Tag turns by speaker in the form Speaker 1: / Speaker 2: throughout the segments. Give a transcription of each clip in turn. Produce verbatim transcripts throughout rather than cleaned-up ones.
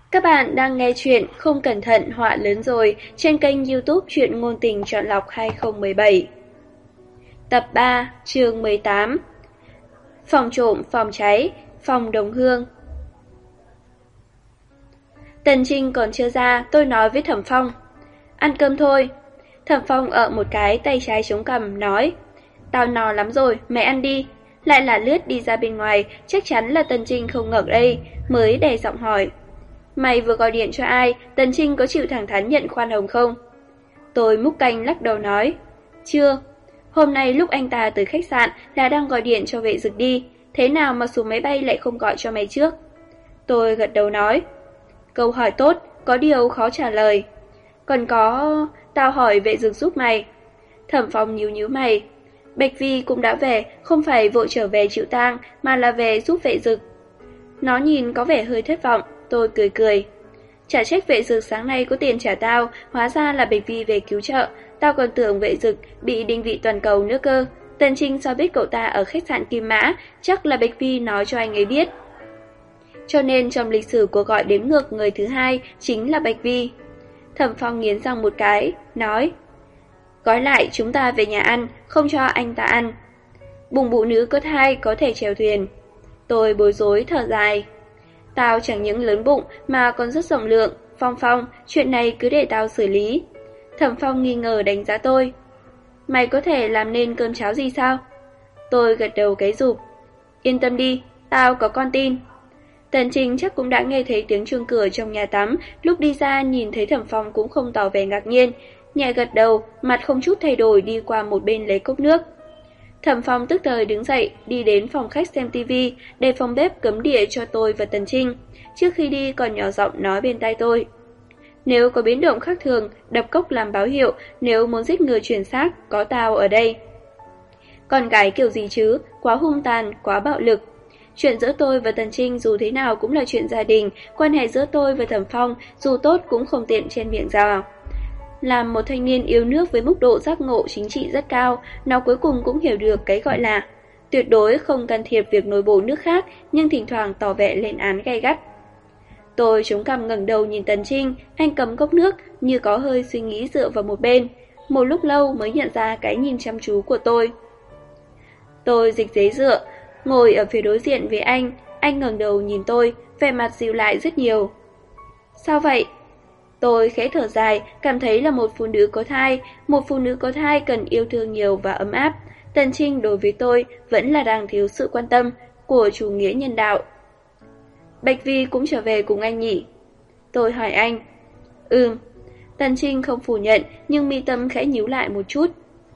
Speaker 1: Các bạn đang nghe chuyện Không cẩn thận họa lớn rồi trên kênh YouTube Truyện ngôn tình chọn lọc hai không một bảy. Tập ba, chương mười tám. Phòng trộm, phòng cháy, phòng đồng hương. Tần Trinh còn chưa ra, tôi nói với Thẩm Phong: "Ăn cơm thôi." Thẩm Phong ở một cái tay trái chống cằm nói: "Tao no lắm rồi, mẹ ăn đi." Lại là lướt đi ra bên ngoài, chắc chắn là Tần Trinh không ngờ đây, mới đè giọng hỏi: "Mày vừa gọi điện cho ai? Tần Trinh có chịu thẳng thắn nhận khoan hồng không?" Tôi múc canh lắc đầu nói: "Chưa. Hôm nay lúc anh ta tới khách sạn là đang gọi điện cho vệ dực đi, thế nào mà xuống máy bay lại không gọi cho mày trước?" Tôi gật đầu nói: "Câu hỏi tốt, có điều khó trả lời." "Còn có, tao hỏi vệ dực giúp mày." Thẩm Phong nhíu nhíu mày: "Bạch Vi cũng đã về, không phải vội trở về chịu tang mà là về giúp vệ dực." Nó nhìn có vẻ hơi thất vọng. Tôi cười cười: "Chả trách vệ dực sáng nay có tiền trả tao, hóa ra là Bạch Vi về cứu trợ, tao còn tưởng vệ dực bị định vị toàn cầu nữa cơ." Tần Trinh sao biết cậu ta ở khách sạn Kim Mã, chắc là Bạch Vi nói cho anh ấy biết. Cho nên trong lịch sử cuộc gọi đếm ngược người thứ hai chính là Bạch Vi. Thẩm Phong nghiến răng một cái, nói: "Gói lại chúng ta về nhà ăn, không cho anh ta ăn. Bùng bụ nữ có thai có thể chèo thuyền." Tôi bối rối thở dài: "Tao chẳng những lớn bụng mà còn rất rộng lượng, Phong Phong, chuyện này cứ để tao xử lý." Thẩm Phong nghi ngờ đánh giá tôi: "Mày có thể làm nên cơm cháo gì sao?" Tôi gật đầu cái rụp: "Yên tâm đi, tao có con tin." Tần Trinh chắc cũng đã nghe thấy tiếng chuông cửa trong nhà tắm, lúc đi ra nhìn thấy Thẩm Phong cũng không tỏ vẻ ngạc nhiên, nhẹ gật đầu, mặt không chút thay đổi đi qua một bên lấy cốc nước. Thẩm Phong tức thời đứng dậy, đi đến phòng khách xem tivi, để phòng bếp cấm địa cho tôi và Tần Trinh. Trước khi đi còn nhỏ giọng nói bên tai tôi: "Nếu có biến động khác thường, đập cốc làm báo hiệu, nếu muốn giết người chuyển xác, có tao ở đây." Con gái kiểu gì chứ, quá hung tàn, quá bạo lực. Chuyện giữa tôi và Tần Trinh dù thế nào cũng là chuyện gia đình, quan hệ giữa tôi và Thẩm Phong dù tốt cũng không tiện trên miệng ra. Làm một thanh niên yêu nước với mức độ giác ngộ chính trị rất cao, nó cuối cùng cũng hiểu được cái gọi là tuyệt đối không can thiệp việc nội bộ nước khác, nhưng thỉnh thoảng tỏ vẻ lên án gay gắt. Tôi chống cằm ngẩng đầu nhìn Tần Trinh, anh cầm cốc nước như có hơi suy nghĩ dựa vào một bên, một lúc lâu mới nhận ra cái nhìn chăm chú của tôi. Tôi dịch ghế dựa, ngồi ở phía đối diện với anh, anh ngẩng đầu nhìn tôi, vẻ mặt dịu lại rất nhiều. "Sao vậy?" Tôi khẽ thở dài, cảm thấy là một phụ nữ có thai, một phụ nữ có thai cần yêu thương nhiều và ấm áp. Tần Trinh đối với tôi vẫn là đang thiếu sự quan tâm của chủ nghĩa nhân đạo. "Bạch Vi cũng trở về cùng anh nhỉ?" Tôi hỏi anh. "Ừm." Tần Trinh không phủ nhận, nhưng mi tâm khẽ nhíu lại một chút.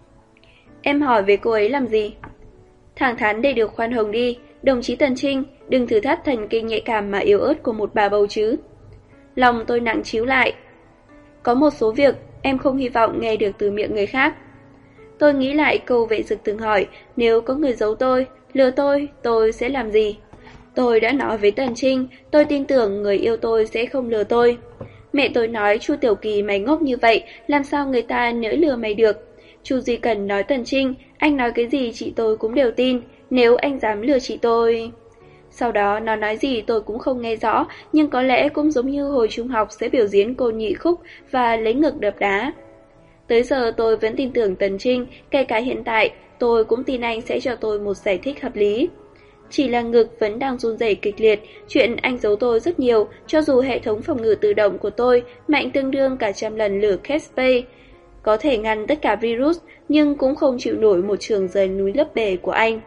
Speaker 1: "Em hỏi về cô ấy làm gì?" "Thẳng thắn để được khoan hồng đi, đồng chí Tần Trinh, đừng thử thách thần kinh nhạy cảm mà yếu ớt của một bà bầu chứ." Lòng tôi nặng trĩu lại. "Có một số việc em không hy vọng nghe được từ miệng người khác." Tôi nghĩ lại câu vệ dực từng hỏi, nếu có người giấu tôi, lừa tôi, tôi sẽ làm gì? Tôi đã nói với Tần Trinh, tôi tin tưởng người yêu tôi sẽ không lừa tôi. Mẹ tôi nói: "Chu Tiểu Kỳ mày ngốc như vậy, làm sao người ta nỡ lừa mày được?" Chu Duy Cần nói Tần Trinh, anh nói cái gì chị tôi cũng đều tin, nếu anh dám lừa chị tôi... Sau đó nó nói gì tôi cũng không nghe rõ, nhưng có lẽ cũng giống như hồi trung học sẽ biểu diễn cô nhị khúc và lấy ngực đập đá. Tới giờ tôi vẫn tin tưởng Tần Trinh, kể cả hiện tại, tôi cũng tin anh sẽ cho tôi một giải thích hợp lý. Chỉ là ngực vẫn đang run rẩy kịch liệt, chuyện anh giấu tôi rất nhiều, cho dù hệ thống phòng ngự tự động của tôi mạnh tương đương cả trăm lần lửa Casper, có thể ngăn tất cả virus, nhưng cũng không chịu nổi một trường rời núi lấp bể của anh.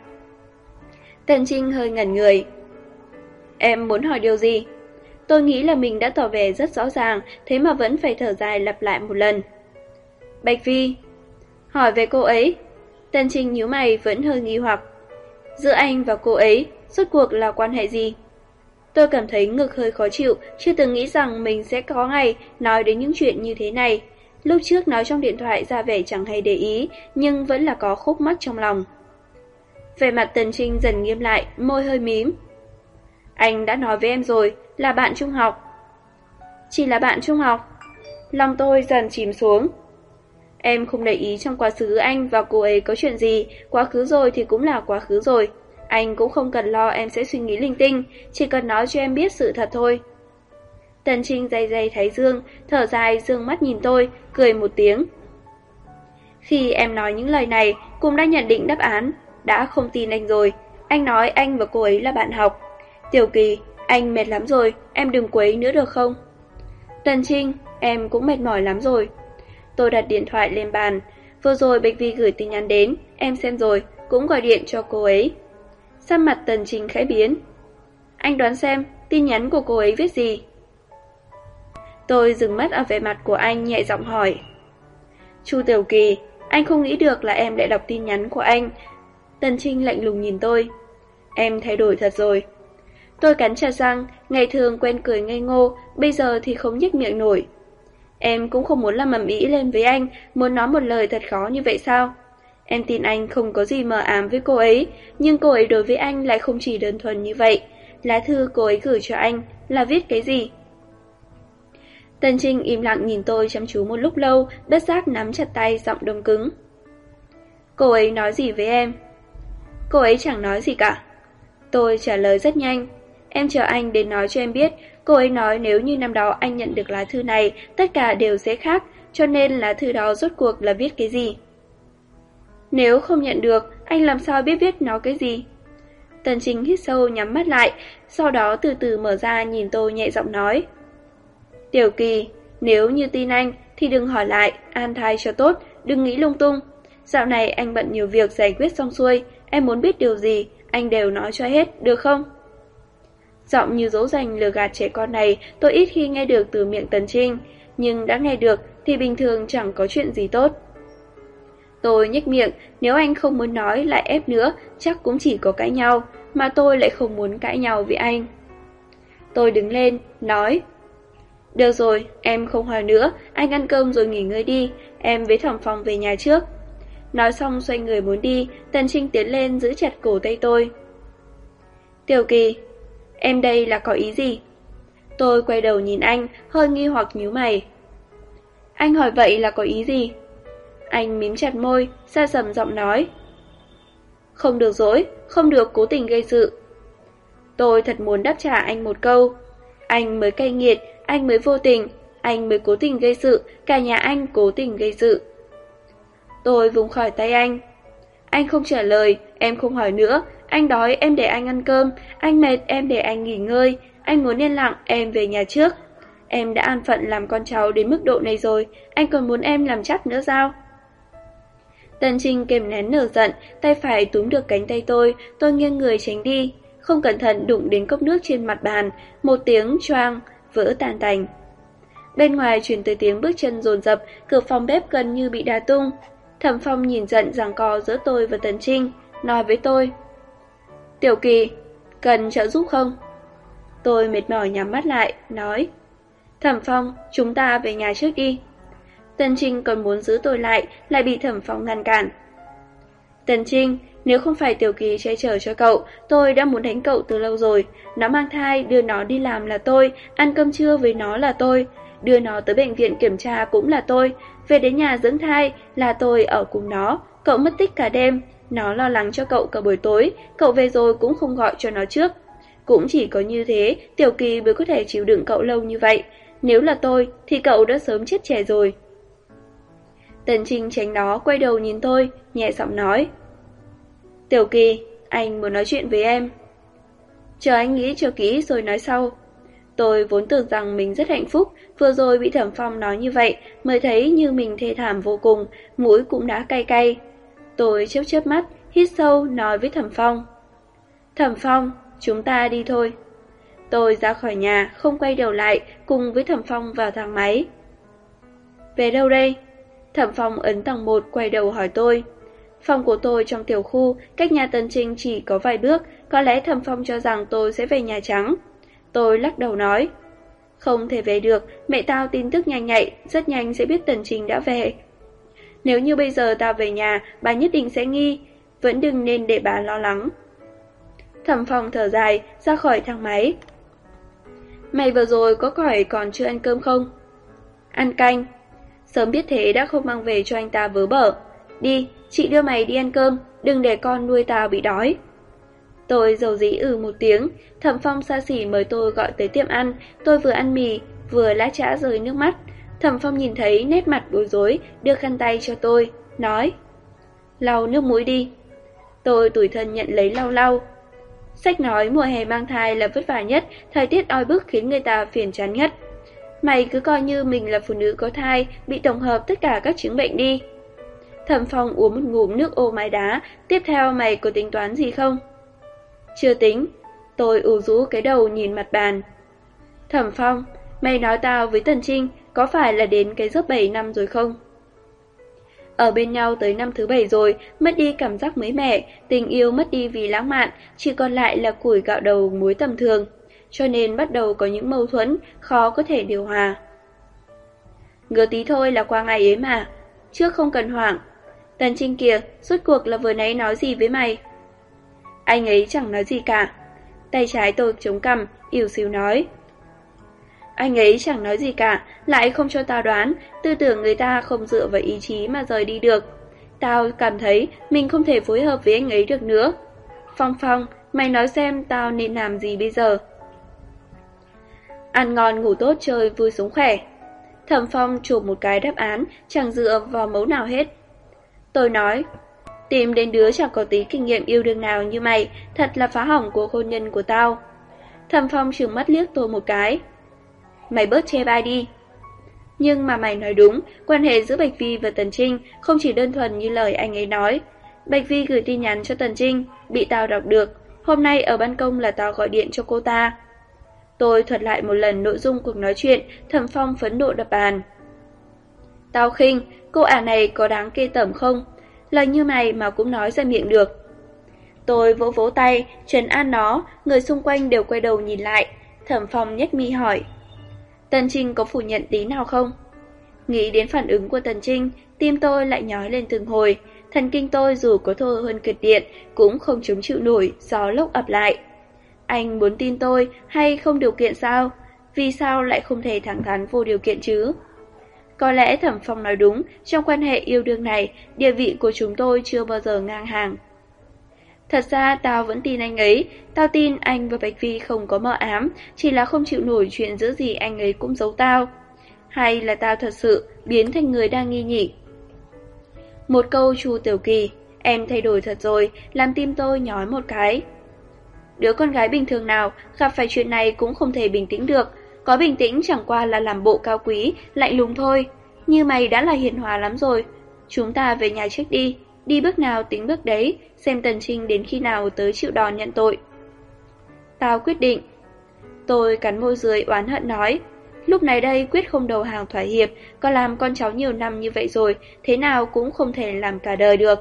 Speaker 1: Tần Trinh hơi ngẩn người. "Em muốn hỏi điều gì?" Tôi nghĩ là mình đã tỏ vẻ rất rõ ràng, thế mà vẫn phải thở dài lặp lại một lần. "Bạch Vi." "Hỏi về cô ấy." Tần Trinh nhíu mày vẫn hơi nghi hoặc. "Giữa anh và cô ấy, rốt cuộc là quan hệ gì?" Tôi cảm thấy ngực hơi khó chịu, chưa từng nghĩ rằng mình sẽ có ngày nói đến những chuyện như thế này. Lúc trước nói trong điện thoại ra vẻ chẳng hay để ý, nhưng vẫn là có khúc mắc trong lòng. Vẻ mặt Tần Trinh dần nghiêm lại, môi hơi mím. "Anh đã nói với em rồi, là bạn trung học." "Chỉ là bạn trung học." Lòng tôi dần chìm xuống. "Em không để ý trong quá khứ anh và cô ấy có chuyện gì, quá khứ rồi thì cũng là quá khứ rồi. Anh cũng không cần lo em sẽ suy nghĩ linh tinh, chỉ cần nói cho em biết sự thật thôi." Tần Trinh day day thái dương, thở dài dương mắt nhìn tôi, cười một tiếng. Khi em nói những lời này, cũng đã nhận định đáp án, đã không tin anh rồi. Anh nói anh và cô ấy là bạn học. Tiểu Kỳ, anh mệt lắm rồi, em đừng quấy nữa được không? Tần Trinh, em cũng mệt mỏi lắm rồi. Tôi đặt điện thoại lên bàn. Vừa rồi Bạch Vi gửi tin nhắn đến, em xem rồi, cũng gọi điện cho cô ấy. Sắc mặt Tần Trinh khẽ biến. Anh đoán xem, tin nhắn của cô ấy viết gì? Tôi dừng mắt ở vẻ mặt của anh, nhẹ giọng hỏi. Chu Tiểu Kỳ, anh không nghĩ được là em lại đọc tin nhắn của anh. Tần Trinh lạnh lùng nhìn tôi. Em thay đổi thật rồi. Tôi cắn chặt răng, ngày thường quen cười ngây ngô, bây giờ thì không nhếch miệng nổi. Em cũng không muốn làm ầm ĩ lên với anh, muốn nói một lời thật khó như vậy sao? Em tin anh không có gì mờ ám với cô ấy, nhưng cô ấy đối với anh lại không chỉ đơn thuần như vậy. Lá thư cô ấy gửi cho anh là viết cái gì? Tần Trinh im lặng nhìn tôi chăm chú một lúc lâu, bất giác nắm chặt tay, giọng đông cứng. Cô ấy nói gì với em? Cô ấy chẳng nói gì cả. Tôi trả lời rất nhanh. Em chờ anh đến nói cho em biết. Cô ấy nói nếu như năm đó anh nhận được lá thư này, tất cả đều sẽ khác, cho nên lá thư đó rốt cuộc là viết cái gì? Nếu không nhận được, anh làm sao biết viết nó cái gì? Tần Trinh hít sâu nhắm mắt lại, sau đó từ từ mở ra nhìn tôi nhẹ giọng nói. Tiểu Kỳ, nếu như tin anh thì đừng hỏi lại, an thai cho tốt, đừng nghĩ lung tung. Dạo này anh bận nhiều việc giải quyết xong xuôi, em muốn biết điều gì, anh đều nói cho hết, được không? Giọng như dỗ dành lừa gạt trẻ con này tôi ít khi nghe được từ miệng Tần Trinh, nhưng đã nghe được thì bình thường chẳng có chuyện gì tốt. Tôi nhếch miệng, nếu anh không muốn nói lại ép nữa, chắc cũng chỉ có cãi nhau, mà tôi lại không muốn cãi nhau với anh. Tôi đứng lên, nói. Được rồi, em không hỏi nữa, anh ăn cơm rồi nghỉ ngơi đi, em với Thẩm Phong về nhà trước. Nói xong xoay người muốn đi, Tần Trinh tiến lên giữ chặt cổ tay tôi. Tiểu Kỳ, em đây là có ý gì? Tôi quay đầu nhìn anh, hơi nghi hoặc nhíu mày. Anh hỏi vậy là có ý gì? Anh mím chặt môi, xa sầm giọng nói. Không được dối, không được cố tình gây sự. Tôi thật muốn đáp trả anh một câu. Anh mới cay nghiệt, anh mới vô tình, anh mới cố tình gây sự, cả nhà anh cố tình gây sự. Tôi vùng khỏi tay anh. Anh không trả lời, em không hỏi nữa. Anh đói, em để anh ăn cơm. Anh mệt, em để anh nghỉ ngơi. Anh muốn yên lặng, em về nhà trước. Em đã an phận làm con cháu đến mức độ này rồi, anh còn muốn em làm chắc nữa sao? Tần Trinh kềm nén nở giận, tay phải túm được cánh tay tôi, tôi nghiêng người tránh đi. Không cẩn thận đụng đến cốc nước trên mặt bàn, một tiếng choang, vỡ tan tành. Bên ngoài truyền tới tiếng bước chân dồn dập, cửa phòng bếp gần như bị đá tung. Thẩm Phong nhìn giận giằng co giữa tôi và Tần Trinh, nói với tôi. Tiểu Kỳ, cần trợ giúp không? Tôi mệt mỏi nhắm mắt lại, nói. Thẩm Phong, chúng ta về nhà trước đi. Tần Trinh còn muốn giữ tôi lại, lại bị Thẩm Phong ngăn cản. Tần Trinh, nếu không phải Tiểu Kỳ che chở cho cậu, tôi đã muốn đánh cậu từ lâu rồi. Nó mang thai, đưa nó đi làm là tôi, ăn cơm trưa với nó là tôi, đưa nó tới bệnh viện kiểm tra cũng là tôi, về đến nhà dưỡng thai là tôi ở cùng nó. Cậu mất tích cả đêm, nó lo lắng cho cậu cả buổi tối, cậu về rồi cũng không gọi cho nó trước. Cũng chỉ có như thế, Tiểu Kỳ mới có thể chịu đựng cậu lâu như vậy. Nếu là tôi, thì cậu đã sớm chết trẻ rồi. Tần Trinh tránh nó, quay đầu nhìn tôi, nhẹ giọng nói. Tiểu Kỳ, anh muốn nói chuyện với em. Chờ anh nghĩ cho kỹ rồi nói sau. Tôi vốn tưởng rằng mình rất hạnh phúc, vừa rồi bị Thẩm Phong nói như vậy, mới thấy như mình thê thảm vô cùng, mũi cũng đã cay cay. Tôi chớp chớp mắt, hít sâu, nói với Thẩm Phong. Thẩm Phong, chúng ta đi thôi. Tôi ra khỏi nhà, không quay đầu lại, cùng với Thẩm Phong vào thang máy. Về đâu đây? Thẩm Phong ấn tầng một, quay đầu hỏi tôi. Phòng của tôi trong tiểu khu, cách nhà Tần Trinh chỉ có vài bước, có lẽ Thẩm Phong cho rằng tôi sẽ về Nhà Trắng. Tôi lắc đầu nói. Không thể về được, mẹ tao tin tức nhanh nhạy, rất nhanh sẽ biết Tần Trinh đã về. Nếu như bây giờ tao về nhà, bà nhất định sẽ nghi, vẫn đừng nên để bà lo lắng. Thẩm Phong thở dài, ra khỏi thang máy. Mày vừa rồi có hỏi còn chưa ăn cơm không? Ăn canh. Sớm biết thế đã không mang về cho anh ta vớ bở. Đi, chị đưa mày đi ăn cơm, đừng để con nuôi tao bị đói. Tôi dầu dĩ ừ một tiếng. Thẩm Phong xa xỉ mời tôi gọi tới tiệm ăn. Tôi vừa ăn mì, vừa lã chã rơi nước mắt. Thẩm Phong nhìn thấy nét mặt bối rối, đưa khăn tay cho tôi, nói: lau nước mũi đi. Tôi tủi thân nhận lấy lau lau. Sách nói mùa hè mang thai là vất vả nhất, thời tiết oi bức khiến người ta phiền chán nhất. Mày cứ coi như mình là phụ nữ có thai, bị tổng hợp tất cả các chứng bệnh đi. Thẩm Phong uống một ngụm nước ô mái đá, tiếp theo mày có tính toán gì không? Chưa tính. Tôi ủ rũ cái đầu nhìn mặt bàn. Thẩm Phong, mày nói tao với Tần Trinh có phải là đến cái giấc bảy năm rồi không? Ở bên nhau tới năm thứ bảy rồi, mất đi cảm giác mới mẻ, tình yêu mất đi vì lãng mạn, chỉ còn lại là củi gạo đầu muối tầm thường, cho nên bắt đầu có những mâu thuẫn, khó có thể điều hòa. Ngờ tí thôi là qua ngày ấy mà, trước không cần hoảng. Tần Trinh kìa, rốt cuộc là vừa nãy nói gì với mày? Anh ấy chẳng nói gì cả. Tay trái tôi chống cằm, ỉu xìu nói. Anh ấy chẳng nói gì cả, lại không cho tao đoán, tư tưởng người ta không dựa vào ý chí mà rời đi được. Tao cảm thấy mình không thể phối hợp với anh ấy được nữa. Phong Phong, mày nói xem tao nên làm gì bây giờ? Ăn ngon ngủ tốt chơi vui sống khỏe. Thẩm Phong chụp một cái đáp án, chẳng dựa vào mấu nào hết. Tôi nói, tìm đến đứa chẳng có tí kinh nghiệm yêu đương nào như mày, thật là phá hỏng cuộc hôn nhân của tao. Thẩm Phong trừng mắt liếc tôi một cái. Mày bớt chê bai đi. Nhưng mà mày nói đúng, quan hệ giữa Bạch Vi và Tần Trinh không chỉ đơn thuần như lời anh ấy nói. Bạch Vi gửi tin nhắn cho Tần Trinh, bị tao đọc được. Hôm nay ở ban công là tao gọi điện cho cô ta. Tôi thuật lại một lần nội dung cuộc nói chuyện, Thẩm Phong phẫn nộ đập bàn. Tao khinh, cô ả này có đáng kê tởm không? Lời như mày mà cũng nói ra miệng được. Tôi vỗ vỗ tay, trấn an nó, người xung quanh đều quay đầu nhìn lại. Thẩm Phong nhếch mi hỏi. Tần Trinh có phủ nhận tí nào không? Nghĩ đến phản ứng của Tần Trinh, tim tôi lại nhói lên từng hồi. Thần kinh tôi dù có thô hơn kịch điện, cũng không chống chịu nổi, gió lốc ập lại. Anh muốn tin tôi hay không điều kiện sao? Vì sao lại không thể thẳng thắn vô điều kiện chứ? Có lẽ Thẩm Phong nói đúng, trong quan hệ yêu đương này, địa vị của chúng tôi chưa bao giờ ngang hàng. Thật ra tao vẫn tin anh ấy, tao tin anh và Bạch Vi không có mơ ám, chỉ là không chịu nổi chuyện giữa gì anh ấy cũng giấu tao. Hay là tao thật sự biến thành người đang nghi nhỉ? Một câu Chu Tiểu Kỳ, em thay đổi thật rồi, làm tim tôi nhói một cái. Đứa con gái bình thường nào gặp phải chuyện này cũng không thể bình tĩnh được, có bình tĩnh chẳng qua là làm bộ cao quý, lạnh lùng thôi. Như mày đã là hiền hòa lắm rồi. Chúng ta về nhà trước đi, đi bước nào tính bước đấy, xem Tần Trinh đến khi nào tới chịu đòn nhận tội. Tao quyết định. Tôi cắn môi dưới oán hận nói. Lúc này đây quyết không đầu hàng thỏa hiệp, có làm con cháu nhiều năm như vậy rồi, thế nào cũng không thể làm cả đời được.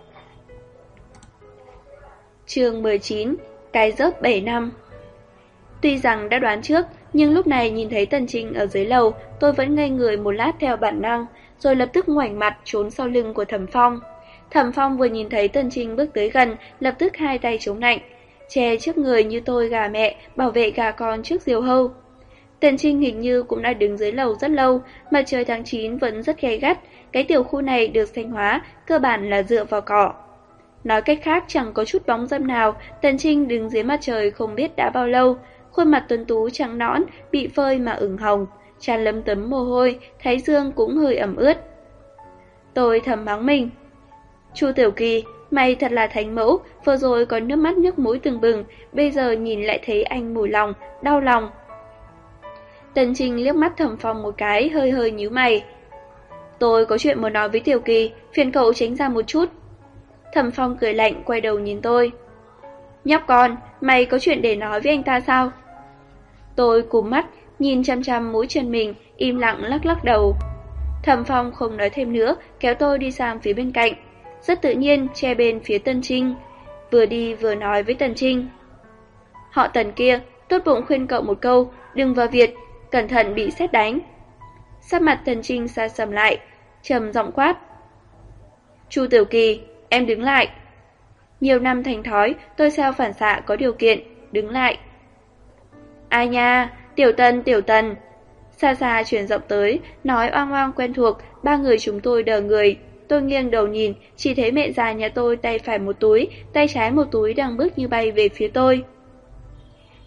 Speaker 1: Chương mười chín. Cái dớp bảy năm. Tuy rằng đã đoán trước, nhưng lúc này nhìn thấy Tần Trinh ở dưới lầu, tôi vẫn ngây người một lát theo bản năng, rồi lập tức ngoảnh mặt trốn sau lưng của Thẩm Phong. Thẩm Phong vừa nhìn thấy Tần Trinh bước tới gần, lập tức hai tay chống nạnh, che trước người như tôi gà mẹ, bảo vệ gà con trước diều hâu. Tần Trinh hình như cũng đã đứng dưới lầu rất lâu, mặt trời tháng chín vẫn rất gay gắt, cái tiểu khu này được xanh hóa, cơ bản là dựa vào cỏ. Nói cách khác chẳng có chút bóng dâm nào, Tần Trinh đứng dưới mặt trời không biết đã bao lâu, khuôn mặt tuấn tú trắng nõn, bị phơi mà ửng hồng, tràn lấm tấm mồ hôi, thái dương cũng hơi ẩm ướt. Tôi thầm mắng mình. Chu Tiểu Kỳ, mày thật là thánh mẫu, vừa rồi có nước mắt nước mũi từng bừng, bây giờ nhìn lại thấy anh mùi lòng, đau lòng. Tần Trinh liếc mắt Thẩm Phong một cái, hơi hơi nhíu mày. Tôi có chuyện muốn nói với Tiểu Kỳ, phiền cậu tránh ra một chút. Thẩm Phong cười lạnh quay đầu nhìn tôi. Nhóc con, mày có chuyện để nói với anh ta sao? Tôi cúm mắt, nhìn chăm chăm mũi chân mình, im lặng lắc lắc đầu. Thẩm Phong không nói thêm nữa, kéo tôi đi sang phía bên cạnh. Rất tự nhiên che bên phía Tần Trinh, vừa đi vừa nói với Tần Trinh. Họ Tần kia, tốt bụng khuyên cậu một câu, đừng vào Việt, cẩn thận bị sét đánh. Sắc mặt Tần Trinh xa sầm lại, trầm giọng quát. Chu Tiểu Kỳ, em đứng lại. Nhiều năm thành thói, tôi sao phản xạ có điều kiện, đứng lại. Ai nha, Tiểu Tần, Tiểu Tần. Xa xa truyền giọng tới, nói oang oang quen thuộc, ba người chúng tôi đờ người. Tôi nghiêng đầu nhìn, chỉ thấy mẹ già nhà tôi tay phải một túi, tay trái một túi đang bước như bay về phía tôi.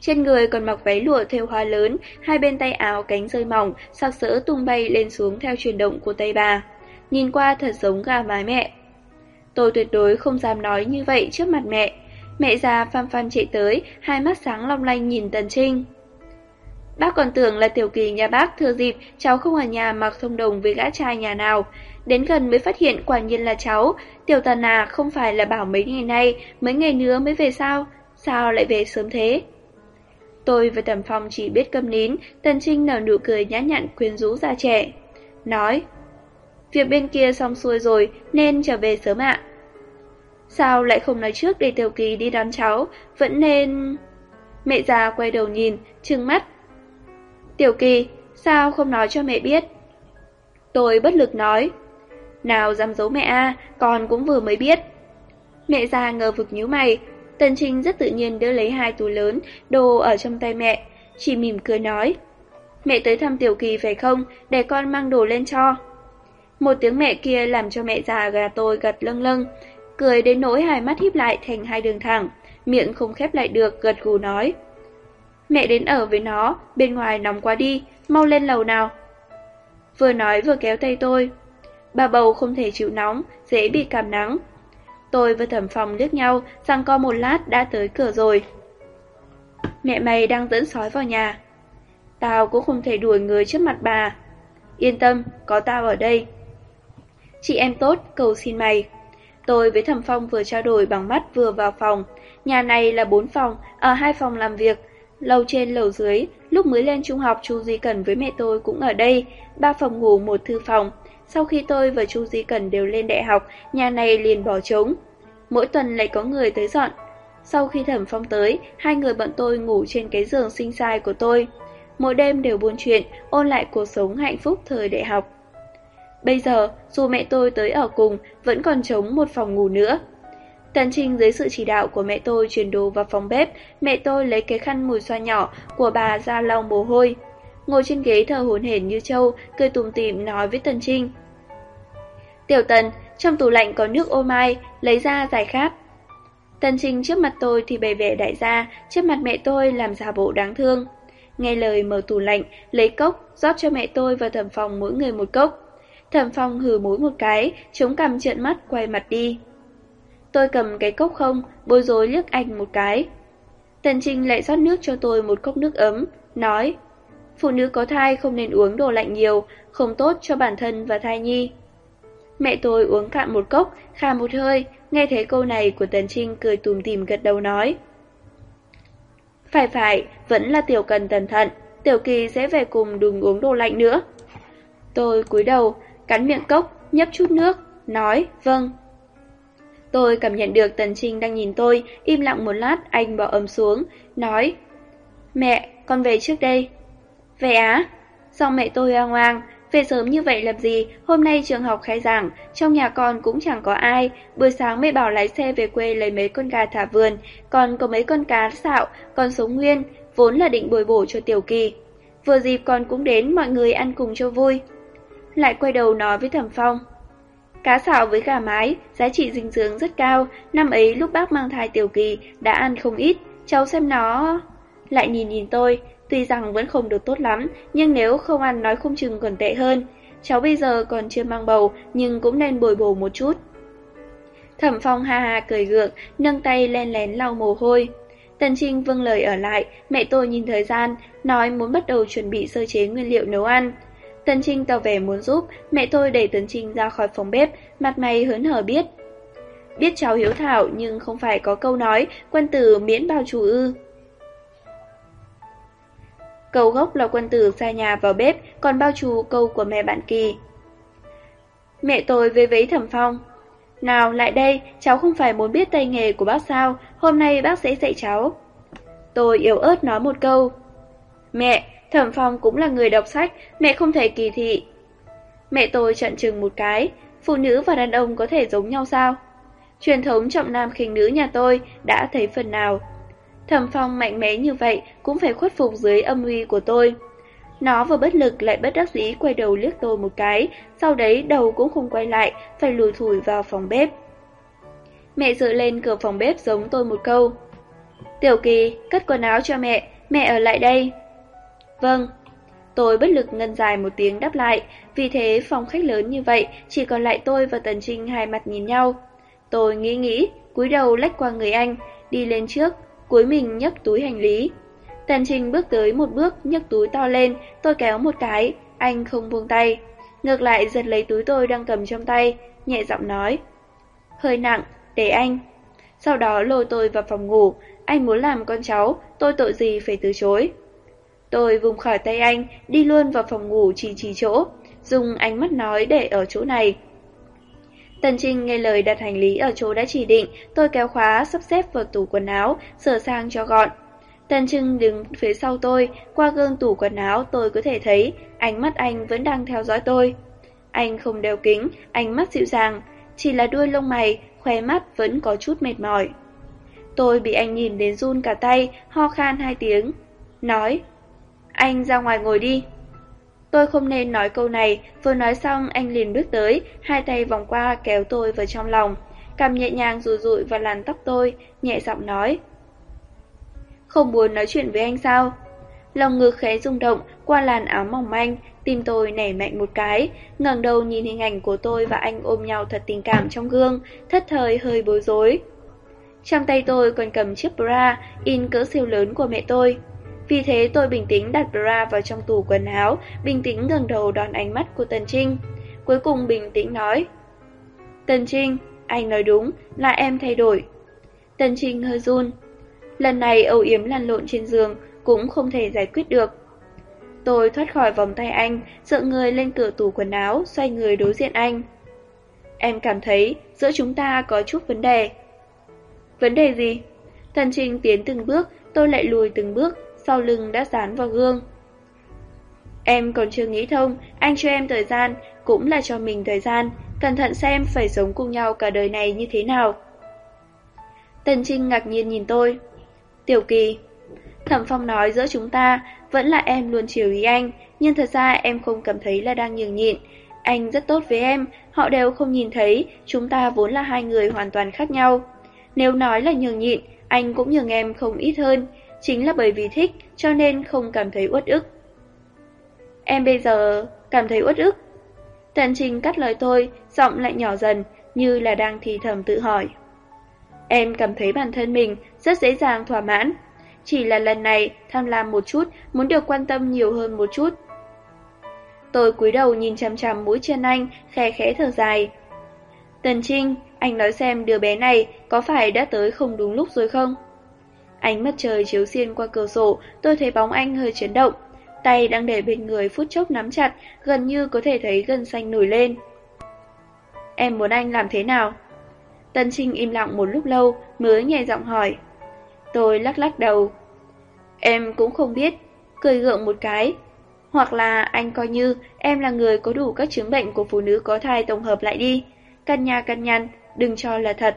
Speaker 1: trên người còn mặc váy lụa thêu hoa lớn, hai bên tay áo cánh rơi mỏng, sặc sỡ tung bay lên xuống theo chuyển động của tay bà. Nhìn qua thật giống gà mái mẹ. Tôi tuyệt đối không dám nói như vậy trước mặt mẹ. Mẹ già pham pham chạy tới, hai mắt sáng long lanh nhìn Tần Trinh. Bác còn tưởng là Tiểu Kỳ nhà bác thừa dịp cháu không ở nhà mặc thông đồng với gã trai nhà nào. Đến gần mới phát hiện quả nhiên là cháu. Tiểu Tần à, không phải là bảo mấy ngày nay, mấy ngày nữa mới về sao? Sao lại về sớm thế? Tôi và Thẩm Phong chỉ biết câm nín. Tần Trinh nở nụ cười nhã nhặn quyến rũ già trẻ. Nói, việc bên kia xong xuôi rồi nên trở về sớm ạ. Sao lại không nói trước để Tiểu Kỳ đi đón cháu? Vẫn nên... Mẹ già quay đầu nhìn, trừng mắt. Tiểu Kỳ, sao không nói cho mẹ biết? Tôi bất lực nói. Nào dám giấu mẹ à, con cũng vừa mới biết. Mẹ già ngờ vực nhíu mày. Tần Trinh rất tự nhiên đưa lấy hai túi lớn, đồ ở trong tay mẹ, chỉ mỉm cười nói. Mẹ tới thăm Tiểu Kỳ phải không, để con mang đồ lên cho. Một tiếng mẹ kia làm cho mẹ già gà tôi gật lâng lâng, cười đến nỗi hai mắt híp lại thành hai đường thẳng, miệng không khép lại được, gật gù nói. Mẹ đến ở với nó, bên ngoài nóng quá đi, mau lên lầu nào. Vừa nói vừa kéo tay tôi. Bà bầu không thể chịu nóng, dễ bị cảm nắng. Tôi và Thẩm Phong liếc nhau, giằng co một lát đã tới cửa rồi. Mẹ mày đang dẫn sói vào nhà. Tao cũng không thể đuổi người trước mặt bà. Yên tâm, có tao ở đây. Chị em tốt, cầu xin mày. Tôi với Thẩm Phong vừa trao đổi bằng mắt vừa vào phòng. Nhà này là bốn phòng, ở hai phòng làm việc, lầu trên lầu dưới. Lúc mới lên trung học, chú Duy Cẩn với mẹ tôi cũng ở đây, ba phòng ngủ một thư phòng. Sau khi tôi và chú Duy Cẩn đều lên đại học, nhà này liền bỏ trống. Mỗi tuần lại có người tới dọn. Sau khi Thẩm Phong tới, hai người bọn tôi ngủ trên cái giường sinh sai của tôi. Mỗi đêm đều buôn chuyện, ôn lại cuộc sống hạnh phúc thời đại học. Bây giờ, dù mẹ tôi tới ở cùng, vẫn còn trống một phòng ngủ nữa. Tần Trinh dưới sự chỉ đạo của mẹ tôi chuyển đồ vào phòng bếp, mẹ tôi lấy cái khăn mùi xoa nhỏ của bà ra lau mồ hôi. Ngồi trên ghế thở hổn hển như trâu, cười tủm tỉm nói với Tần Trinh. Tiểu Tần, trong tủ lạnh có nước ô mai, lấy ra giải khát. Tần Trinh trước mặt tôi thì bày vẻ đại gia, trước mặt mẹ tôi làm giả bộ đáng thương. Nghe lời mở tủ lạnh, lấy cốc, rót cho mẹ tôi và Thẩm Phong mỗi người một cốc. Thẩm Phong hừ mũi một cái, chống cằm trợn mắt quay mặt đi. Tôi cầm cái cốc không, bối rối liếc anh một cái. Tần Trinh lại rót nước cho tôi một cốc nước ấm, nói, phụ nữ có thai không nên uống đồ lạnh nhiều, không tốt cho bản thân và thai nhi. Mẹ tôi uống cạn một cốc, khà một hơi, nghe thấy câu này của Tần Trinh cười tủm tỉm gật đầu nói. Phải phải, vẫn là Tiểu Cần cẩn thận, Tiểu Kỳ sẽ về cùng đừng uống đồ lạnh nữa. Tôi cúi đầu, cắn miệng cốc, nhấp chút nước, nói, vâng. Tôi cảm nhận được Tần Trinh đang nhìn tôi, im lặng một lát anh bỏ ấm xuống, nói, mẹ, con về trước đây. Về á? Xong mẹ tôi oang oang, về sớm như vậy làm gì, hôm nay trường học khai giảng, trong nhà con cũng chẳng có ai, buổi sáng mẹ bảo lái xe về quê lấy mấy con gà thả vườn, còn có mấy con cá xạo, còn sống nguyên, vốn là định bồi bổ cho Tiểu Kỳ. Vừa dịp con cũng đến, mọi người ăn cùng cho vui. Lại quay đầu nói với Thẩm Phong. Cá xạo với gà mái, giá trị dinh dưỡng rất cao, năm ấy lúc bác mang thai Tiểu Kỳ đã ăn không ít, cháu xem nó... Lại nhìn nhìn tôi, tuy rằng vẫn không được tốt lắm, nhưng nếu không ăn nói không chừng còn tệ hơn. Cháu bây giờ còn chưa mang bầu, nhưng cũng nên bồi bổ một chút. Thẩm Phong ha ha cười gượng, nâng tay len lén lau mồ hôi. Tần Trinh vâng lời ở lại, mẹ tôi nhìn thời gian, nói muốn bắt đầu chuẩn bị sơ chế nguyên liệu nấu ăn. Tần Trinh tỏ vẻ muốn giúp, mẹ tôi đẩy Tần Trinh ra khỏi phòng bếp, mặt mày hớn hở biết. Biết cháu hiếu thảo nhưng không phải có câu nói, quân tử miễn bao chủ ư. Câu gốc là quân tử xa nhà vào bếp, còn bao trù câu của mẹ bạn Kỳ. Mẹ tôi vẫy vẫy Thẩm Phong. Nào lại đây, cháu không phải muốn biết tay nghề của bác sao, hôm nay bác sẽ dạy cháu. Tôi yếu ớt nói một câu. Mẹ, Thẩm Phong cũng là người đọc sách, mẹ không thể kỳ thị. Mẹ tôi trợn trừng một cái, phụ nữ và đàn ông có thể giống nhau sao? Truyền thống trọng nam khinh nữ nhà tôi đã thấy phần nào. Thẩm Phong mạnh mẽ như vậy cũng phải khuất phục dưới âm uy của tôi. Nó vừa bất lực lại bất đắc dĩ quay đầu liếc tôi một cái, sau đấy đầu cũng không quay lại, phải lùi thủi vào phòng bếp. Mẹ dựa lên cửa phòng bếp giống tôi một câu. Tiểu Kỳ, cất quần áo cho mẹ, Mẹ ở lại đây. Vâng. Tôi bất lực ngân dài một tiếng đáp lại, vì thế phòng khách lớn như vậy chỉ còn lại tôi và Tần Trinh hai mặt nhìn nhau. Tôi nghĩ nghĩ, cúi đầu lách qua người anh, đi lên trước, cúi mình nhấc túi hành lý. Tần Trinh bước tới một bước nhấc túi to lên, tôi kéo một cái, anh không buông tay. Ngược lại giật lấy túi tôi đang cầm trong tay, nhẹ giọng nói. Hơi nặng, để anh. Sau đó lôi tôi vào phòng ngủ, anh muốn làm con cháu, tôi tội gì phải từ chối. Tôi vùng khỏi tay anh, đi luôn vào phòng ngủ chỉ chỉ chỗ, dùng ánh mắt nói để ở chỗ này. Tần Trinh nghe lời đặt hành lý ở chỗ đã chỉ định, tôi kéo khóa sắp xếp vào tủ quần áo, sửa sang cho gọn. Tần Trinh đứng phía sau tôi, qua gương tủ quần áo tôi có thể thấy ánh mắt anh vẫn đang theo dõi tôi. Anh không đeo kính, ánh mắt dịu dàng, chỉ là đuôi lông mày, khóe mắt vẫn có chút mệt mỏi. Tôi bị anh nhìn đến run cả tay, ho khan hai tiếng, nói, anh ra ngoài ngồi đi. Tôi không nên nói câu này, vừa nói xong anh liền bước tới, hai tay vòng qua kéo tôi vào trong lòng, cằm nhẹ nhàng rụi rụi vào làn tóc tôi, nhẹ giọng nói. Không muốn nói chuyện với anh sao? Lòng ngực khẽ rung động qua làn áo mỏng manh, tim tôi nảy mạnh một cái, ngẩng đầu nhìn hình ảnh của tôi và anh ôm nhau thật tình cảm trong gương, thất thời hơi bối rối. Trong tay tôi còn cầm chiếc bra in cỡ siêu lớn của mẹ tôi. Vì thế tôi bình tĩnh đặt bra vào trong tủ quần áo, bình tĩnh ngẩng đầu đón ánh mắt của Tần Trinh. Cuối cùng bình tĩnh nói. Tần Trinh, anh nói đúng, là em thay đổi. Tần Trinh hơi run. Lần này âu yếm lăn lộn trên giường cũng không thể giải quyết được. Tôi thoát khỏi vòng tay anh, dựa người lên cửa tủ quần áo, xoay người đối diện anh. Em cảm thấy giữa chúng ta có chút vấn đề. Vấn đề gì? Tần Trinh tiến từng bước, tôi lại lùi từng bước, sau lưng đã dán vào gương. Em còn chưa nghĩ thông, anh cho em thời gian, cũng là cho mình thời gian, cẩn thận xem phải sống cùng nhau cả đời này như thế nào. Tần Trinh ngạc nhiên nhìn tôi. Tiểu Kỳ, Thẩm Phong nói giữa chúng ta vẫn là em luôn chiều ý anh, nhưng thật ra em không cảm thấy là đang nhường nhịn. Anh rất tốt với em, họ đều không nhìn thấy, chúng ta vốn là hai người hoàn toàn khác nhau. Nếu nói là nhường nhịn, anh cũng nhường em không ít hơn, chính là bởi vì thích cho nên không cảm thấy uất ức. Em bây giờ cảm thấy uất ức? Tần Trinh cắt lời tôi, giọng lại nhỏ dần, như là đang thì thầm tự hỏi. Em cảm thấy bản thân mình rất dễ dàng thỏa mãn, chỉ là lần này tham lam một chút, muốn được quan tâm nhiều hơn một chút. Tôi cúi đầu nhìn chằm chằm mũi chân anh, khẽ khẽ thở dài. Tần Trinh, anh nói xem đứa bé này có phải đã tới không đúng lúc rồi không? Ánh mặt trời chiếu xuyên qua cửa sổ, tôi thấy bóng anh hơi chấn động, tay đang để bên người phút chốc nắm chặt, gần như có thể thấy gân xanh nổi lên. Em muốn anh làm thế nào? Tần Trinh im lặng một lúc lâu mới nhẹ giọng hỏi. Tôi lắc lắc đầu. Em cũng không biết, cười gượng một cái. Hoặc là anh coi như em là người có đủ các chứng bệnh của phụ nữ có thai tổng hợp lại đi. Căn nhà căn nhăn, đừng cho là thật.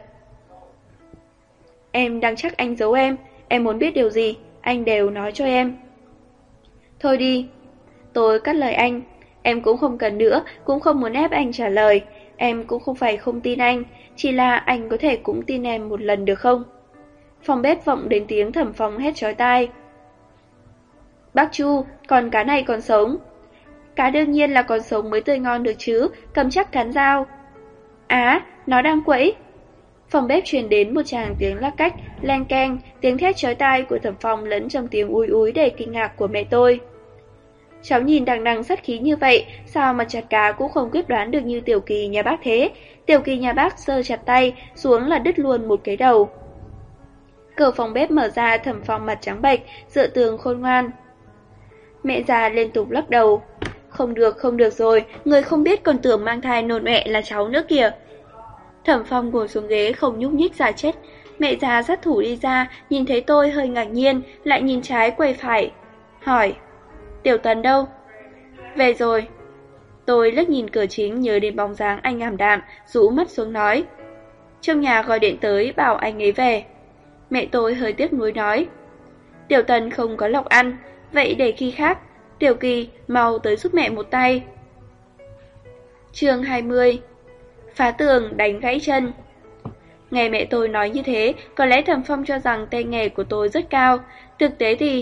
Speaker 1: Em đang chắc anh giấu em, em muốn biết điều gì, anh đều nói cho em. Thôi đi. Tôi cắt lời anh. Em cũng không cần nữa, cũng không muốn ép anh trả lời. Em cũng không phải không tin anh, chỉ là anh có thể cũng tin em một lần được không? Phòng bếp vọng đến tiếng Thẩm Phong hét chói tai. Bác Chu, con cá này còn sống. Cá đương nhiên là còn sống mới tươi ngon được chứ, cầm chắc cán dao. Á, nó đang quẫy. Phòng bếp truyền đến một tràng tiếng lắc cách, len keng, tiếng thét chói tai của Thẩm Phong lẫn trong tiếng úi úi đầy kinh ngạc của mẹ tôi. Cháu nhìn đằng đằng sát khí như vậy, sao mà chặt cá cũng không quyết đoán được như Tiểu Kỳ nhà bác thế. Tiểu Kỳ nhà bác giơ chặt tay, xuống là đứt luôn một cái đầu. Cửa phòng bếp mở ra, Thẩm Phong mặt trắng bệch, dựa tường khôn ngoan. Mẹ già liên tục lắc đầu. Không được, không được rồi, người không biết còn tưởng mang thai nôn mẹ là cháu nữa kìa. Thẩm Phong ngồi xuống ghế không nhúc nhích giả chết. Mẹ già sát thủ đi ra, nhìn thấy tôi hơi ngạc nhiên, lại nhìn trái quay phải. Hỏi, Tiểu Tần đâu? Về rồi. Tôi liếc nhìn cửa chính nhớ đến bóng dáng anh ảm đạm, rũ mắt xuống nói. Trong nhà gọi điện tới bảo anh ấy về. Mẹ tôi hơi tiếc nuối nói. Tiểu Tần không có lộc ăn, vậy để khi khác, Tiểu Kỳ mau tới giúp mẹ một tay. Chương hai mươi. Phá tường đánh gãy chân. Nghe mẹ tôi nói như thế, có lẽ Thẩm Phong cho rằng tay nghề của tôi rất cao. Thực tế thì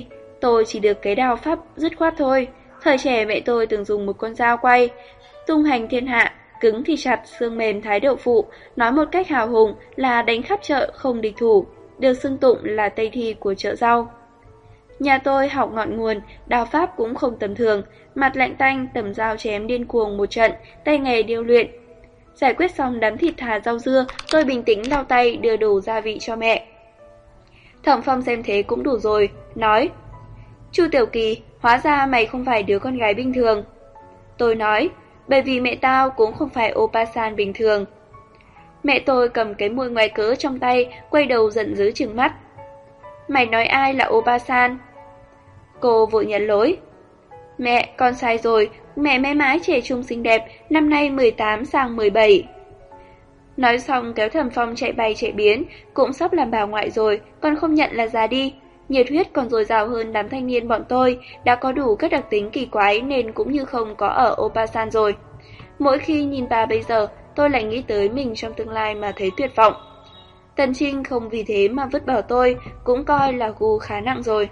Speaker 1: Tôi chỉ được cái đao pháp dứt khoát thôi. Thời trẻ mẹ tôi từng dùng một con dao quay, tung hành thiên hạ, cứng thì chặt, xương mềm thái đậu phụ, nói một cách hào hùng là đánh khắp chợ không địch thủ, được xưng tụng là Tây Thi của chợ rau. Nhà tôi học ngọn nguồn, đao pháp cũng không tầm thường, mặt lạnh tanh, tầm dao chém điên cuồng một trận, tay nghề điêu luyện. Giải quyết xong đám thịt thà rau dưa, tôi bình tĩnh lau tay đưa đủ gia vị cho mẹ. Thẩm Phong xem thế cũng đủ rồi, nói: Chu Tiểu Kỳ, hóa ra mày không phải đứa con gái bình thường. Tôi nói: bởi vì mẹ tao cũng không phải Opasan bình thường. Mẹ tôi cầm cái muôi ngoài cỡ trong tay, quay đầu giận dữ trừng mắt. Mày nói ai là Opasan? Cô vội nhận lỗi. Mẹ, con sai rồi, mẹ mãi mãi trẻ trung xinh đẹp, năm nay mười tám sang mười bảy. Nói xong kéo Thẩm Phong chạy bay chạy biến, cũng sắp làm bà ngoại rồi, con không nhận là già đi. Nhiệt huyết còn dồi dào hơn đám thanh niên bọn tôi, đã có đủ các đặc tính kỳ quái nên cũng như không có ở Opasan rồi. Mỗi khi nhìn bà bây giờ, tôi lại nghĩ tới mình trong tương lai mà thấy tuyệt vọng. Tần Trinh không vì thế mà vứt bỏ tôi, cũng coi là gu khá nặng rồi.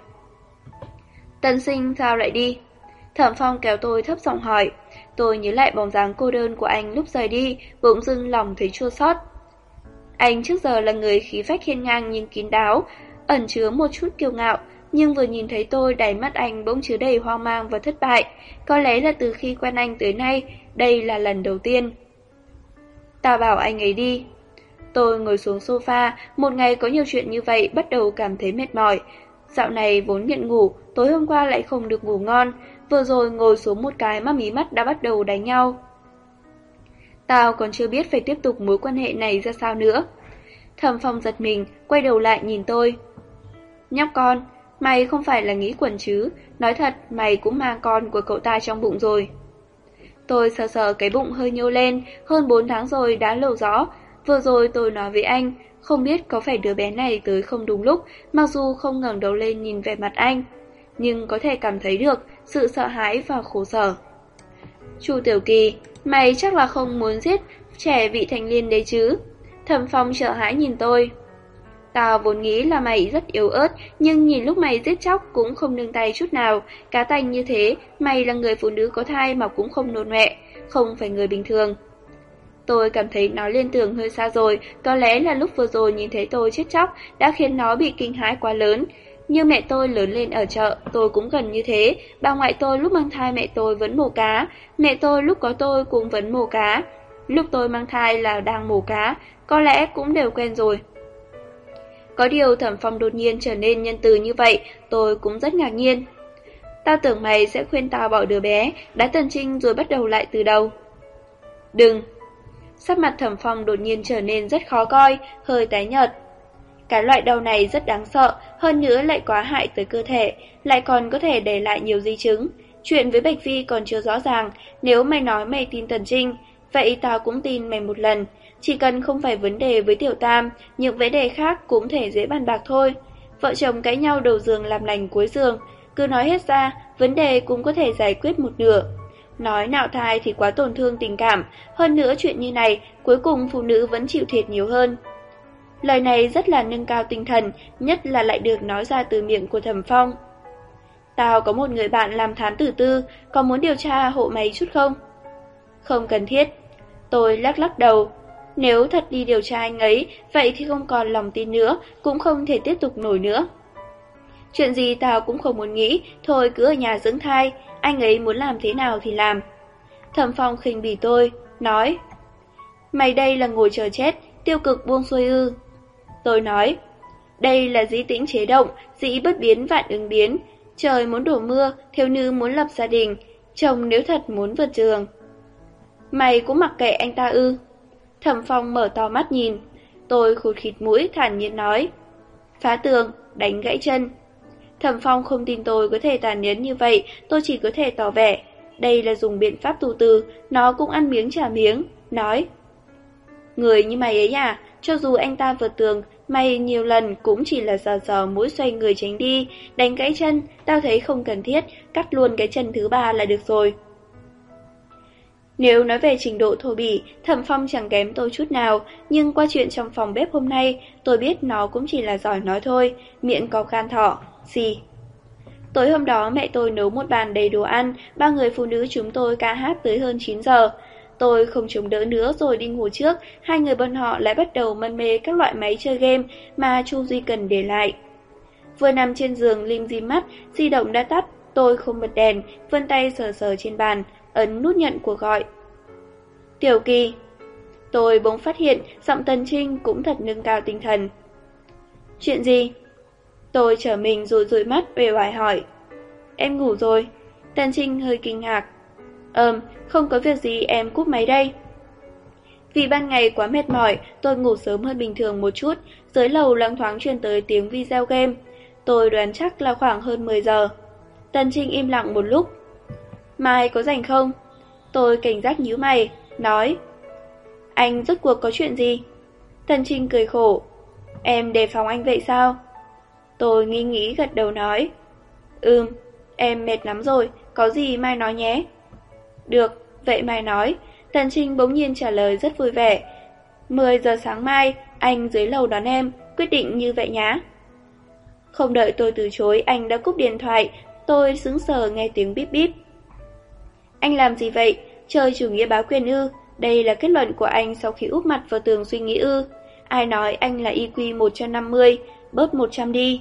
Speaker 1: Tần Sinh sao lại đi? Thẩm Phong kéo tôi thấp giọng hỏi. Tôi nhớ lại bóng dáng cô đơn của anh lúc rời đi, bỗng dưng lòng thấy chua xót. Anh trước giờ là người khí phách hiên ngang nhưng kín đáo, ẩn chứa một chút kiêu ngạo, nhưng vừa nhìn thấy tôi, đáy mắt anh bỗng chứa đầy hoang mang và thất bại. Có lẽ là từ khi quen anh tới nay, đây là lần đầu tiên. Tao bảo anh ấy đi. Tôi ngồi xuống sofa, một ngày có nhiều chuyện như vậy bắt đầu cảm thấy mệt mỏi. Dạo này vốn nghiện ngủ, tối hôm qua lại không được ngủ ngon, vừa rồi ngồi xuống một cái mà mí mắt đã bắt đầu đánh nhau. Tao còn chưa biết phải tiếp tục mối quan hệ này ra sao nữa. Thẩm Phong giật mình, quay đầu lại nhìn tôi. Nhóc con, mày không phải là nghĩ quẩn chứ, nói thật mày cũng mang con của cậu ta trong bụng rồi. Tôi sờ sờ cái bụng hơi nhô lên, hơn bốn tháng rồi đã lộ rõ. Vừa rồi tôi nói với anh, không biết có phải đứa bé này tới không đúng lúc, mặc dù không ngẩng đầu lên nhìn về mặt anh, nhưng có thể cảm thấy được sự sợ hãi và khổ sở. Chu Tiểu Kỳ, mày chắc là không muốn giết trẻ vị thành niên đấy chứ? Thẩm Phong sợ hãi nhìn tôi. Tao vốn nghĩ là mày rất yếu ớt, nhưng nhìn lúc mày giết chóc cũng không nương tay chút nào. Cá tanh như thế, mày là người phụ nữ có thai mà cũng không nôn mẹ, không phải người bình thường. Tôi cảm thấy nó liên tưởng hơi xa rồi, có lẽ là lúc vừa rồi nhìn thấy tôi chết chóc đã khiến nó bị kinh hãi quá lớn. Như mẹ tôi lớn lên ở chợ, tôi cũng gần như thế. Bà ngoại tôi lúc mang thai mẹ tôi vẫn mổ cá, mẹ tôi lúc có tôi cũng vẫn mổ cá. Lúc tôi mang thai là đang mổ cá, có lẽ cũng đều quen rồi. Có điều Thẩm Phong đột nhiên trở nên nhân từ như vậy, tôi cũng rất ngạc nhiên. Tao tưởng mày sẽ khuyên tao bỏ đứa bé, đá Tần Trinh rồi bắt đầu lại từ đầu. Đừng. Sắc mặt Thẩm Phong đột nhiên trở nên rất khó coi, hơi tái nhợt. Cái loại đau này rất đáng sợ, hơn nữa lại quá hại tới cơ thể, lại còn có thể để lại nhiều di chứng. Chuyện với Bạch Phi còn chưa rõ ràng, nếu mày nói mày tin Tần Trinh, vậy tao cũng tin mày một lần. Chỉ cần không phải vấn đề với Tiểu Tam, những vấn đề khác cũng thể dễ bàn bạc thôi. Vợ chồng cãi nhau đầu giường làm lành cuối giường, cứ nói hết ra, vấn đề cũng có thể giải quyết một nửa. Nói nạo thai thì quá tổn thương tình cảm, hơn nữa chuyện như này, cuối cùng phụ nữ vẫn chịu thiệt nhiều hơn. Lời này rất là nâng cao tinh thần, nhất là lại được nói ra từ miệng của Thẩm Phong. Tao có một người bạn làm thám tử tư, có muốn điều tra hộ mày chút không? Không cần thiết. Tôi lắc lắc đầu. Nếu thật đi điều tra anh ấy, vậy thì không còn lòng tin nữa, cũng không thể tiếp tục nổi nữa. Chuyện gì tao cũng không muốn nghĩ, thôi cứ ở nhà dưỡng thai, anh ấy muốn làm thế nào thì làm. Thẩm Phong khinh bỉ tôi, nói: Mày đây là ngồi chờ chết, tiêu cực buông xuôi ư? Tôi nói: Đây là dĩ tĩnh chế động, dĩ bất biến vạn ứng biến. Trời muốn đổ mưa, thiếu nữ muốn lập gia đình, chồng nếu thật muốn vượt trường. Mày cũng mặc kệ anh ta ư? Thẩm Phong mở to mắt nhìn. Tôi khụt khịt mũi thản nhiên nói: Phá tường, đánh gãy chân. Thẩm Phong không tin tôi có thể tàn nhẫn như vậy, tôi chỉ có thể tỏ vẻ. Đây là dùng biện pháp tù từ, nó cũng ăn miếng trả miếng, nói: Người như mày ấy à, cho dù anh ta vượt tường, mày nhiều lần cũng chỉ là giò giò mũi xoay người tránh đi, đánh gãy chân, tao thấy không cần thiết, cắt luôn cái chân thứ ba là được rồi. Nếu nói về trình độ thô bỉ, Thẩm Phong chẳng kém tôi chút nào, nhưng qua chuyện trong phòng bếp hôm nay, tôi biết nó cũng chỉ là giỏi nói thôi, miệng có gan thỏ, xì. Tối hôm đó mẹ tôi nấu một bàn đầy đồ ăn, ba người phụ nữ chúng tôi ca hát tới hơn chín giờ. Tôi không chống đỡ nữa rồi đi ngủ trước, hai người bọn họ lại bắt đầu mân mê các loại máy chơi game mà Chu Duy Cần để lại. Vừa nằm trên giường lim dim mắt, di động đã tắt, tôi không bật đèn, vươn tay sờ sờ trên bàn, ấn nút nhận cuộc gọi. Tiểu Kỳ. Tôi bỗng phát hiện giọng Tần Trinh cũng thật nâng cao tinh thần. Chuyện gì? Tôi trở mình rồi dụi mắt uể oải hỏi. Em ngủ rồi. Tần Trinh hơi kinh ngạc. Ờm, không có việc gì, em cúp máy đây. Vì ban ngày quá mệt mỏi, tôi ngủ sớm hơn bình thường một chút. Dưới lầu loáng thoáng truyền tới tiếng video game. Tôi đoán chắc là khoảng hơn mười giờ. Tần Trinh im lặng một lúc. Mai có rảnh không? Tôi cảnh giác nhíu mày, nói. Anh rốt cuộc có chuyện gì? Tần Trinh cười khổ. Em đề phòng anh vậy sao? Tôi nghi nghĩ gật đầu nói. Ừm, em mệt lắm rồi, có gì mai nói nhé. Được, vậy mai nói. Tần Trinh bỗng nhiên trả lời rất vui vẻ. mười giờ sáng mai, anh dưới lầu đón em, quyết định như vậy nhá. Không đợi tôi từ chối, anh đã cúp điện thoại. Tôi sững sờ nghe tiếng bíp bíp. Anh làm gì vậy? Chơi chủ nghĩa bá quyền ư? Đây là kết luận của anh sau khi úp mặt vào tường suy nghĩ ư? Ai nói anh là i kiu một trăm năm mươi, bớt một trăm đi.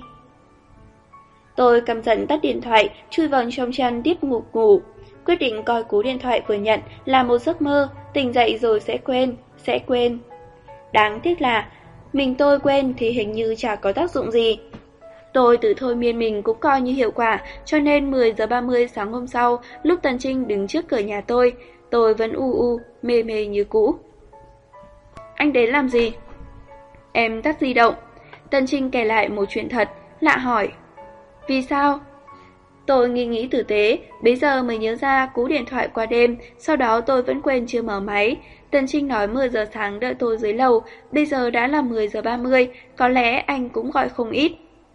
Speaker 1: Tôi căm giận tắt điện thoại, chui vào trong chăn tiếp ngủ ngủ. Quyết định coi cú điện thoại vừa nhận là một giấc mơ, tỉnh dậy rồi sẽ quên, sẽ quên. Đáng tiếc là, mình tôi quên thì hình như chả có tác dụng gì. Tôi tự thôi miên mình cũng coi như hiệu quả, cho nên mười giờ ba mươi sáng hôm sau, lúc Tần Trinh đứng trước cửa nhà tôi, tôi vẫn u u, mê mê như cũ. Anh đến làm gì? Em tắt di động. Tần Trinh kể lại một chuyện thật, lạ hỏi. Vì sao? Tôi nghi nghĩ tử tế, bây giờ mới nhớ ra cú điện thoại qua đêm, sau đó tôi vẫn quên chưa mở máy. Tần Trinh nói mười giờ sáng đợi tôi dưới lầu, bây giờ đã là mười giờ ba mươi, có lẽ anh cũng gọi không ít.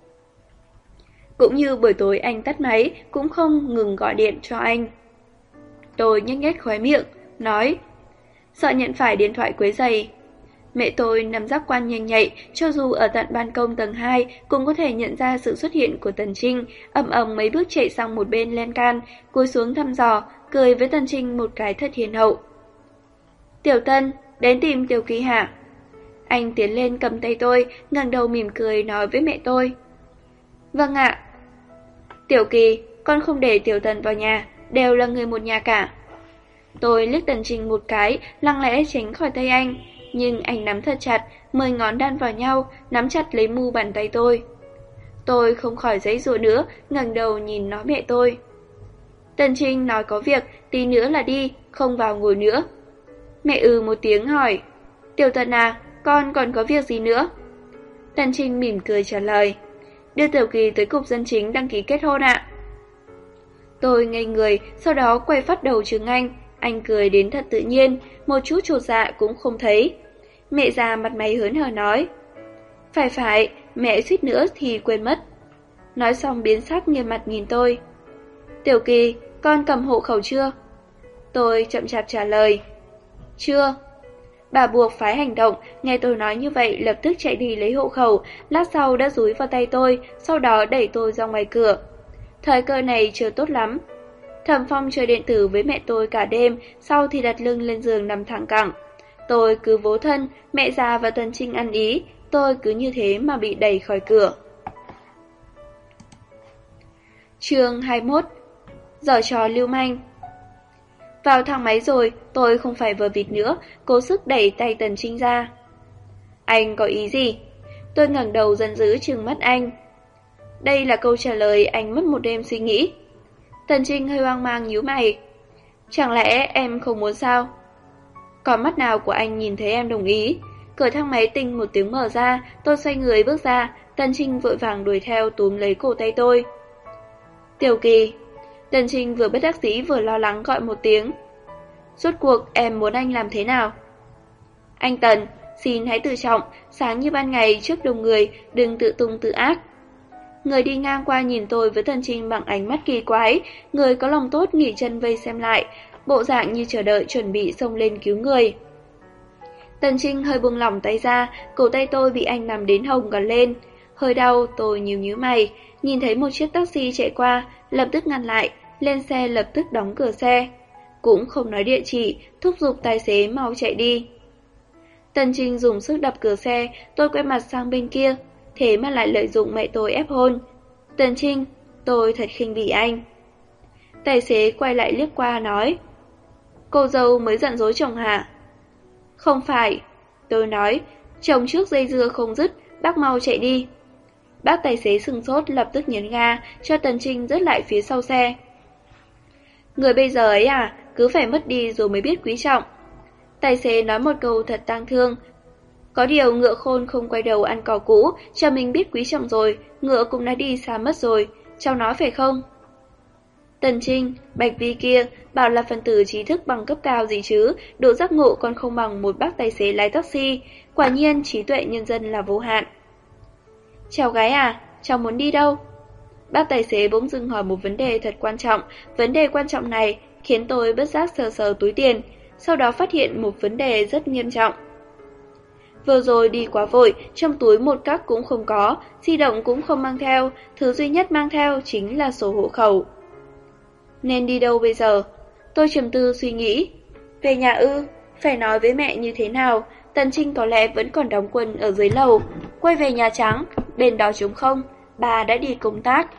Speaker 1: Cũng như buổi tối anh tắt máy, cũng không ngừng gọi điện cho anh. Tôi nhếch nhếch khóe miệng, nói, sợ nhận phải điện thoại quấy rầy. Mẹ tôi nắm giác quan nhanh nhạy, cho dù ở tận ban công tầng hai cũng có thể nhận ra sự xuất hiện của Tần Trinh, ầm ầm mấy bước chạy sang một bên lan can, cúi xuống thăm dò, cười với Tần Trinh một cái thật hiền hậu. Tiểu Tân, đến tìm Tiểu Kỳ hả? Anh tiến lên cầm tay tôi, ngẩng đầu mỉm cười nói với mẹ tôi. Vâng ạ. Tiểu Kỳ, con không để Tiểu Tần vào nhà, đều là người một nhà cả. Tôi liếc Tần Trinh một cái, lặng lẽ tránh khỏi tay anh, nhưng anh nắm thật chặt, mười ngón đan vào nhau, nắm chặt lấy mu bàn tay tôi. Tôi không khỏi giãy giụa nữa, ngẩng đầu nhìn nó mẹ tôi. Tần Trinh nói có việc, tí nữa là đi, không vào ngồi nữa. Mẹ ừ một tiếng hỏi, Tiểu Tần à, con còn có việc gì nữa? Tần Trinh mỉm cười trả lời, đưa Tiểu Kỳ tới cục dân chính đăng ký kết hôn ạ. Tôi ngây người, sau đó quay phát đầu trừng anh. Anh cười đến thật tự nhiên, một chút chột dạ cũng không thấy. Mẹ già mặt mày hớn hở nói, phải phải, mẹ suýt nữa thì quên mất. Nói xong biến sắc nghiêm mặt nhìn tôi. Tiểu Kỳ, con cầm hộ khẩu chưa? Tôi chậm chạp trả lời, chưa. Bà buộc phải hành động, nghe tôi nói như vậy lập tức chạy đi lấy hộ khẩu, lát sau đã dúi vào tay tôi, sau đó đẩy tôi ra ngoài cửa. Thời cơ này chưa tốt lắm. Thẩm Phong chơi điện tử với mẹ tôi cả đêm, sau thì đặt lưng lên giường nằm thẳng cẳng. Tôi cứ vỗ thân, mẹ già và Tần Trinh ăn ý, tôi cứ như thế mà bị đẩy khỏi cửa. Chương hai mươi mốt. Giở trò lưu manh. Vào thang máy rồi, tôi không phải vờ vịt nữa, cố sức đẩy tay Tần Trinh ra. Anh có ý gì? Tôi ngẩng đầu giận dữ trừng mắt anh. Đây là câu trả lời anh mất một đêm suy nghĩ. Tần Trinh hơi hoang mang nhíu mày. Chẳng lẽ em không muốn sao? Còn mắt nào của anh nhìn thấy em đồng ý? Cửa thang máy tinh một tiếng mở ra, tôi xoay người bước ra, Tần Trinh vội vàng đuổi theo túm lấy cổ tay tôi. Tiểu Kỳ. Tần Trinh vừa bất đắc dĩ vừa lo lắng gọi một tiếng. Rốt cuộc em muốn anh làm thế nào? Anh Tần, xin hãy tự trọng, sáng như ban ngày trước đông người, đừng tự tung tự ác. Người đi ngang qua nhìn tôi với Tần Trinh bằng ánh mắt kỳ quái, người có lòng tốt nghỉ chân vây xem lại, bộ dạng như chờ đợi chuẩn bị xông lên cứu người. Tần Trinh hơi buông lỏng tay ra, cổ tay tôi bị anh nắm đến hồng gần lên. Hơi đau, tôi nhíu nhíu mày, nhìn thấy một chiếc taxi chạy qua, lập tức ngăn lại, lên xe lập tức đóng cửa xe. Cũng không nói địa chỉ, thúc giục tài xế mau chạy đi. Tần Trinh dùng sức đập cửa xe, tôi quay mặt sang bên kia, thế mà lại lợi dụng mẹ tôi ép hôn. Tần Trinh, tôi thật khinh bỉ anh. Tài xế quay lại liếc qua nói, cô dâu mới giận dỗi chồng hả? Không phải, tôi nói, chồng trước dây dưa không dứt, bác mau chạy đi. Bác tài xế sừng sốt lập tức nhấn ga, cho Tần Trinh rớt lại phía sau xe. Người bây giờ ấy à, cứ phải mất đi rồi mới biết quý trọng. Tài xế nói một câu thật tang thương. Có điều ngựa khôn không quay đầu ăn cỏ cũ, cho mình biết quý trọng rồi, ngựa cũng đã đi xa mất rồi, cháu nói phải không? Tần Trinh, Bạch Vi kia, bảo là phần tử trí thức bằng cấp cao gì chứ, độ giác ngộ còn không bằng một bác tài xế lái taxi, quả nhiên trí tuệ nhân dân là vô hạn. Cháu gái à, cháu muốn đi đâu? Bác tài xế bỗng dưng hỏi một vấn đề thật quan trọng, vấn đề quan trọng này khiến tôi bất giác sờ sờ túi tiền, sau đó phát hiện một vấn đề rất nghiêm trọng. Vừa rồi đi quá vội, trong túi một cắc cũng không có, di động cũng không mang theo, thứ duy nhất mang theo chính là sổ hộ khẩu. Nên đi đâu bây giờ? Tôi trầm tư suy nghĩ. Về nhà ư, phải nói với mẹ như thế nào? Tần Trinh có lẽ vẫn còn đóng quân ở dưới lầu. Quay về Nhà Trắng, bên đó trống không, bà đã đi công tác.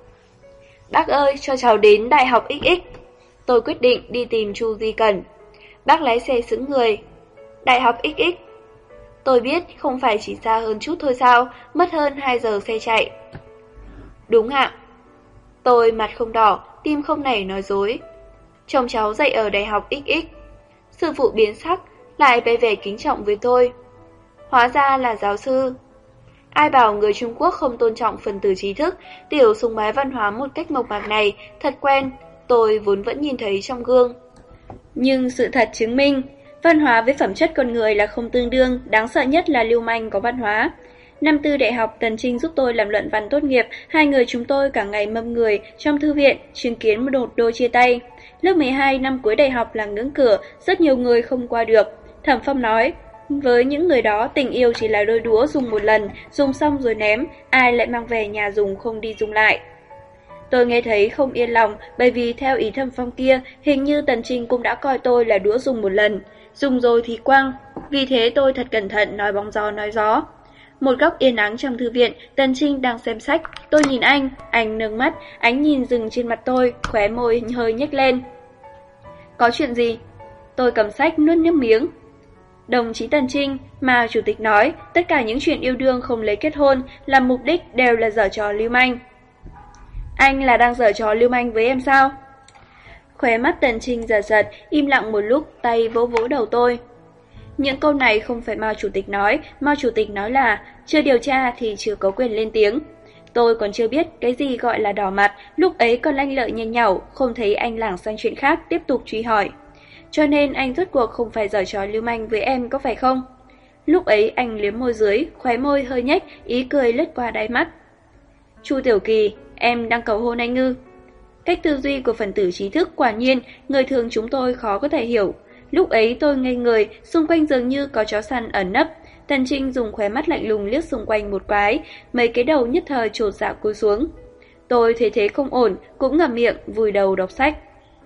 Speaker 1: Bác ơi, cho cháu đến Đại học ích ích. Tôi quyết định đi tìm Chu Duy Cẩn. Bác lái xe sững người. Đại học ích ích. Tôi biết không phải chỉ xa hơn chút thôi sao, mất hơn hai giờ xe chạy. Đúng ạ. Tôi mặt không đỏ, tim không nảy nói dối. Chồng cháu dạy ở Đại học ích ích. Sư phụ biến sắc, lại bay về kính trọng với tôi. Hóa ra là giáo sư. Ai bảo người Trung Quốc không tôn trọng phần tử trí thức, tiểu sùng bái văn hóa một cách mộc mạc này, thật quen, tôi vốn vẫn nhìn thấy trong gương. Nhưng sự thật chứng minh, văn hóa với phẩm chất con người là không tương đương, đáng sợ nhất là lưu manh có văn hóa. Năm tư đại học, Tần Trinh giúp tôi làm luận văn tốt nghiệp, hai người chúng tôi cả ngày mâm người trong thư viện, chứng kiến một đôi chia tay. Lớp mười hai năm cuối đại học là ngưỡng cửa, rất nhiều người không qua được. Thẩm Phong nói, với những người đó tình yêu chỉ là đôi đũa dùng một lần, dùng xong rồi ném, ai lại mang về nhà dùng không đi dùng lại. Tôi nghe thấy không yên lòng, bởi vì theo ý Thẩm Phong kia, hình như Tần Trinh cũng đã coi tôi là đũa dùng một lần, dùng rồi thì quăng. Vì thế tôi thật cẩn thận nói bóng gió nói gió. Một góc yên ắng trong thư viện, Tần Trinh đang xem sách, tôi nhìn anh, anh nâng mắt, ánh nhìn dừng trên mặt tôi, khóe môi hơi nhếch lên. Có chuyện gì? Tôi cầm sách nuốt nước miếng. Đồng chí Tần Trinh, mà chủ tịch nói, tất cả những chuyện yêu đương không lấy kết hôn là mục đích đều là giở trò lưu manh. Anh là đang giở trò lưu manh với em sao? Khóe mắt Tần Trinh giật giật, im lặng một lúc, tay vỗ vỗ đầu tôi. Những câu này không phải Mao chủ tịch nói, Mao chủ tịch nói là chưa điều tra thì chưa có quyền lên tiếng. Tôi còn chưa biết cái gì gọi là đỏ mặt, lúc ấy còn lanh lợi nhanh nhảu, không thấy anh lảng sang chuyện khác, tiếp tục truy hỏi. Cho nên anh rốt cuộc không phải giở trò lưu manh với em có phải không? Lúc ấy anh liếm môi dưới, khóe môi hơi nhếch, ý cười lướt qua đáy mắt. Chu Tiểu Kỳ, em đang cầu hôn anh ư? Cách tư duy của phần tử trí thức quả nhiên, người thường chúng tôi khó có thể hiểu. Lúc ấy tôi ngây người, xung quanh dường như có chó săn ẩn nấp. Tần Trinh dùng khóe mắt lạnh lùng liếc xung quanh một cái, mấy cái đầu nhất thời chột dạ cúi xuống. Tôi thấy thế không ổn, cũng ngậm miệng, vùi đầu đọc sách.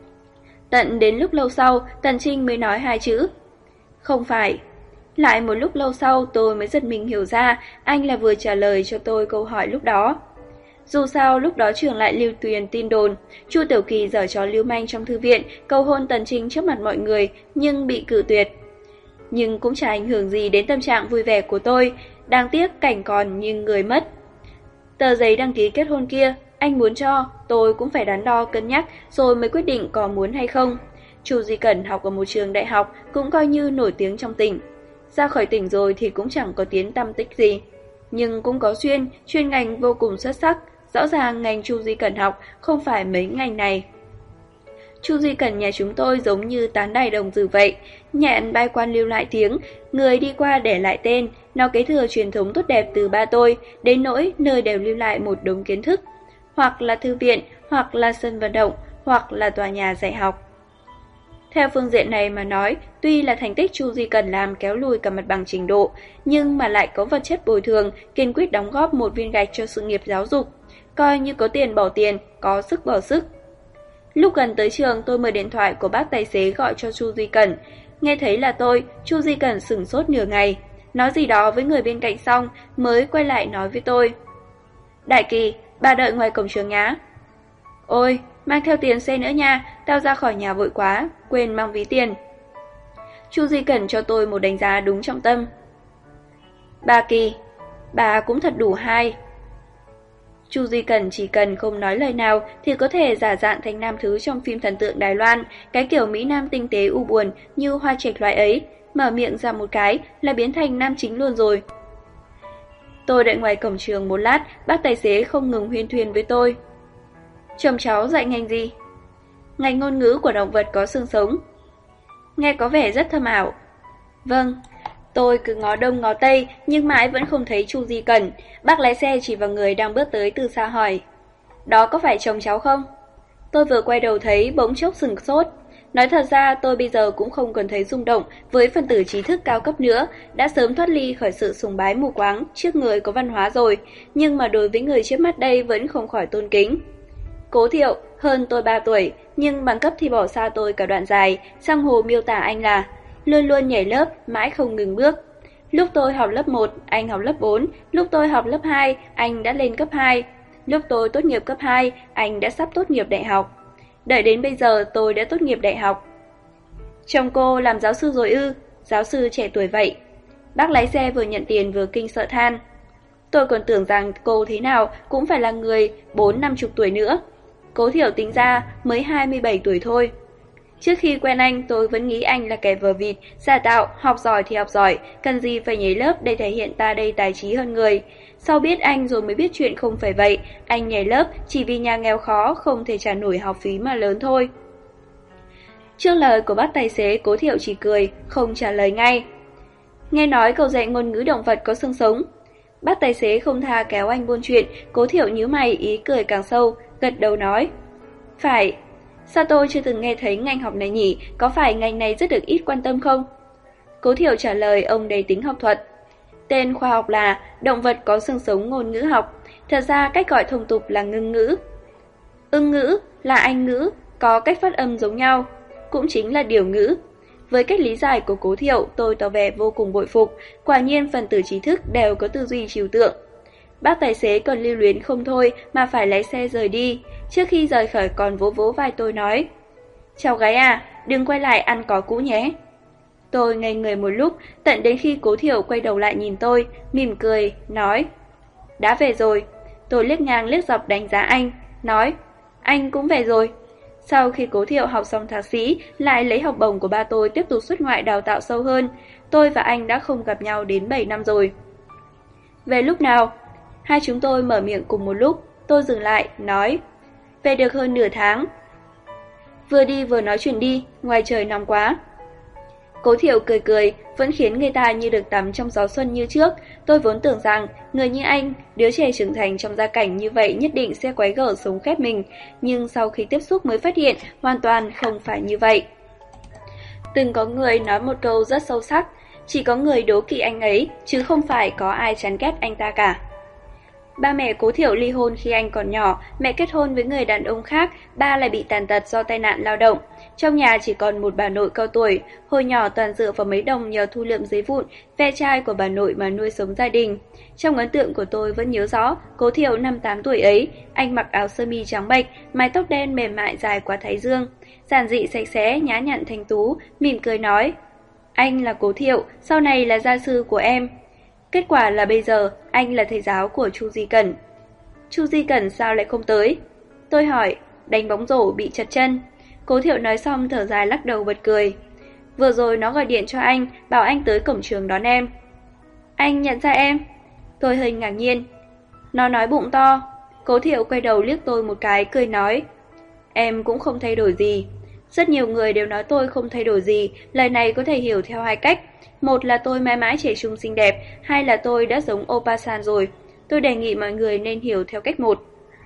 Speaker 1: Tận đến lúc lâu sau, Tần Trinh mới nói hai chữ. Không phải. Lại một lúc lâu sau tôi mới giật mình hiểu ra, anh là vừa trả lời cho tôi câu hỏi lúc đó. Dù sao lúc đó trường lại lưu truyền tin đồn, Chu Tiểu Kỳ giở trò lưu manh trong thư viện, cầu hôn Tần Trinh trước mặt mọi người, nhưng bị cự tuyệt. Nhưng cũng chả ảnh hưởng gì đến tâm trạng vui vẻ của tôi, đáng tiếc cảnh còn nhưng người mất. Tờ giấy đăng ký kết hôn kia, anh muốn cho, tôi cũng phải đắn đo cân nhắc rồi mới quyết định có muốn hay không. Chu Duy Cẩn học ở một trường đại học cũng coi như nổi tiếng trong tỉnh. Ra khỏi tỉnh rồi thì cũng chẳng có tiếng tăm tích gì. Nhưng cũng có duyên, chuyên ngành vô cùng xuất sắc. Rõ ràng ngành Chu Duy Cẩn học không phải mấy ngành này. Chu Duy Cẩn nhà chúng tôi giống như tán đài đồng tử vậy, nhẹn bái quan lưu lại tiếng, người đi qua để lại tên, nó kế thừa truyền thống tốt đẹp từ ba tôi, đến nỗi nơi đều lưu lại một đống kiến thức, hoặc là thư viện, hoặc là sân vận động, hoặc là tòa nhà dạy học. Theo phương diện này mà nói, tuy là thành tích Chu Duy Cẩn làm kéo lùi cả mặt bằng trình độ, nhưng mà lại có vật chất bồi thường, kiên quyết đóng góp một viên gạch cho sự nghiệp giáo dục. coi như có tiền bỏ tiền, có sức bỏ sức. Lúc gần tới trường, tôi mở điện thoại của bác tài xế gọi cho Chu Duy Cẩn. Nghe thấy là tôi, Chu Duy Cẩn sửng sốt nửa ngày, nói gì đó với người bên cạnh xong mới quay lại nói với tôi. Đại Kỳ, bà đợi ngoài cổng trường nhá. Ôi, mang theo tiền xe nữa nha, tao ra khỏi nhà vội quá, quên mang ví tiền. Chu Duy Cẩn cho tôi một đánh giá đúng trọng tâm. Bà Kỳ, bà cũng thật đủ hay. Chu Duy Cẩn chỉ cần không nói lời nào thì có thể giả dạng thành nam thứ trong phim thần tượng Đài Loan, cái kiểu Mỹ Nam tinh tế u buồn như Hoa Trạch loại ấy, mở miệng ra một cái là biến thành nam chính luôn rồi. Tôi đợi ngoài cổng trường một lát, bác tài xế không ngừng huyên thuyên với tôi. Chồng cháu dạy ngành gì? Ngành ngôn ngữ của động vật có xương sống. Nghe có vẻ rất thâm ảo. Vâng. Tôi cứ ngó đông ngó tây nhưng mãi vẫn không thấy Chu Duy Cẩn. Bác lái xe chỉ vào người đang bước tới từ xa hỏi. Đó có phải chồng cháu không? Tôi vừa quay đầu thấy bỗng chốc sừng sốt. Nói thật ra tôi bây giờ cũng không còn thấy rung động với phân tử trí thức cao cấp nữa, đã sớm thoát ly khỏi sự sùng bái mù quáng trước người có văn hóa rồi, nhưng mà đối với người trước mắt đây vẫn không khỏi tôn kính. Cố Thiệu, hơn tôi ba tuổi, nhưng bằng cấp thì bỏ xa tôi cả đoạn dài, sang hồ miêu tả anh là luôn luôn nhảy lớp, mãi không ngừng bước. Lúc tôi học lớp một, anh học lớp bốn, lúc tôi học lớp hai, anh đã lên cấp hai. Lúc tôi tốt nghiệp cấp hai, anh đã sắp tốt nghiệp đại học. Đợi đến bây giờ tôi đã tốt nghiệp đại học. Chồng cô làm giáo sư rồi ư? Giáo sư trẻ tuổi vậy. Bác lái xe vừa nhận tiền vừa kinh sợ than. Tôi còn tưởng rằng cô thế nào cũng phải là người bốn năm chục tuổi nữa. Cố Thiểu tính ra mới hai mươi bảy tuổi thôi. Trước khi quen anh tôi vẫn nghĩ anh là kẻ vờ vịt, giả tạo, học giỏi thì học giỏi, cần gì phải nhảy lớp để thể hiện ta đây tài trí hơn người. Sau biết anh rồi mới biết chuyện không phải vậy, anh nhảy lớp chỉ vì nhà nghèo khó không thể trả nổi học phí mà lớn thôi. Trước lời của bác tài xế, Cố Thiệu chỉ cười, không trả lời ngay. Nghe nói cậu dạy ngôn ngữ động vật có xương sống. Bác tài xế không tha kéo anh buôn chuyện, Cố Thiệu nhíu mày ý cười càng sâu, gật đầu nói. Phải, sao tôi chưa từng nghe thấy ngành học này nhỉ, có phải ngành này rất được ít quan tâm không? Cố Thiệu trả lời ông đầy tính học thuật. Tên khoa học là động vật có xương sống ngôn ngữ học, thật ra cách gọi thông tục là ngưng ngữ. Ưng ngữ là Anh ngữ, có cách phát âm giống nhau, cũng chính là điều ngữ. Với cách lý giải của Cố Thiệu, tôi tỏ vẻ vô cùng bội phục, quả nhiên phần tử trí thức đều có tư duy trừu tượng. Bác tài xế còn lưu luyến không thôi mà phải lái xe rời đi, trước khi rời khỏi còn vỗ vỗ vai tôi nói. Cháu gái à, đừng quay lại ăn có cũ nhé. Tôi ngây người một lúc, tận đến khi Cố Thiệu quay đầu lại nhìn tôi, mỉm cười, nói. Đã về rồi. Tôi liếc ngang liếc dọc đánh giá anh, nói. Anh cũng về rồi. Sau khi Cố Thiệu học xong thạc sĩ, lại lấy học bổng của ba tôi tiếp tục xuất ngoại đào tạo sâu hơn, tôi và anh đã không gặp nhau đến bảy năm rồi. Về lúc nào? Hai chúng tôi mở miệng cùng một lúc, tôi dừng lại, nói. Về được hơn nửa tháng. Vừa đi vừa nói chuyện đi, ngoài trời nóng quá. Cố Thiệu cười cười, vẫn khiến người ta như được tắm trong gió xuân như trước. Tôi vốn tưởng rằng, người như anh, đứa trẻ trưởng thành trong gia cảnh như vậy nhất định sẽ quấy gở sống khép mình, nhưng sau khi tiếp xúc mới phát hiện, hoàn toàn không phải như vậy. Từng có người nói một câu rất sâu sắc, chỉ có người đố kỵ anh ấy, chứ không phải có ai chán ghét anh ta cả. Ba mẹ Cố Thiệu ly hôn khi anh còn nhỏ, mẹ kết hôn với người đàn ông khác, ba lại bị tàn tật do tai nạn lao động. Trong nhà chỉ còn một bà nội cao tuổi, hồi nhỏ toàn dựa vào mấy đồng nhờ thu lượm giấy vụn, ve chai của bà nội mà nuôi sống gia đình. Trong ấn tượng của tôi vẫn nhớ rõ, Cố Thiệu năm tám tuổi ấy, anh mặc áo sơ mi trắng bệch, mái tóc đen mềm mại dài qua thái dương, giản dị sạch sẽ, nhã nhặn thanh tú, mỉm cười nói: "Anh là Cố Thiệu, sau này là gia sư của em." Kết quả là bây giờ anh là thầy giáo của Chu Di Cẩn. Chu Di Cẩn sao lại không tới? Tôi hỏi, đánh bóng rổ bị trật chân. Cố Thiệu nói xong thở dài lắc đầu bật cười. Vừa rồi nó gọi điện cho anh, bảo anh tới cổng trường đón em. Anh nhận ra em? Tôi hơi ngạc nhiên. Nó nói bụng to. Cố Thiệu quay đầu liếc tôi một cái, cười nói: Em cũng không thay đổi gì. Rất nhiều người đều nói tôi không thay đổi gì, lời này có thể hiểu theo hai cách. Một là tôi mãi mãi trẻ trung xinh đẹp, hai là tôi đã giống Oppa San rồi. Tôi đề nghị mọi người nên hiểu theo cách một.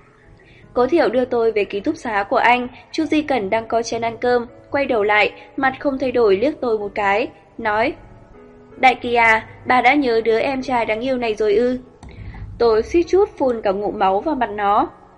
Speaker 1: Cố Thiệu đưa tôi về ký túc xá của anh, Chu Di Cẩn đang coi trên ăn cơm, quay đầu lại, mặt không thay đổi liếc tôi một cái, nói: Đại Kỳ à, bà đã nhớ đứa em trai đáng yêu này rồi ư? Tôi suýt chút phun cả ngụm máu vào mặt nó.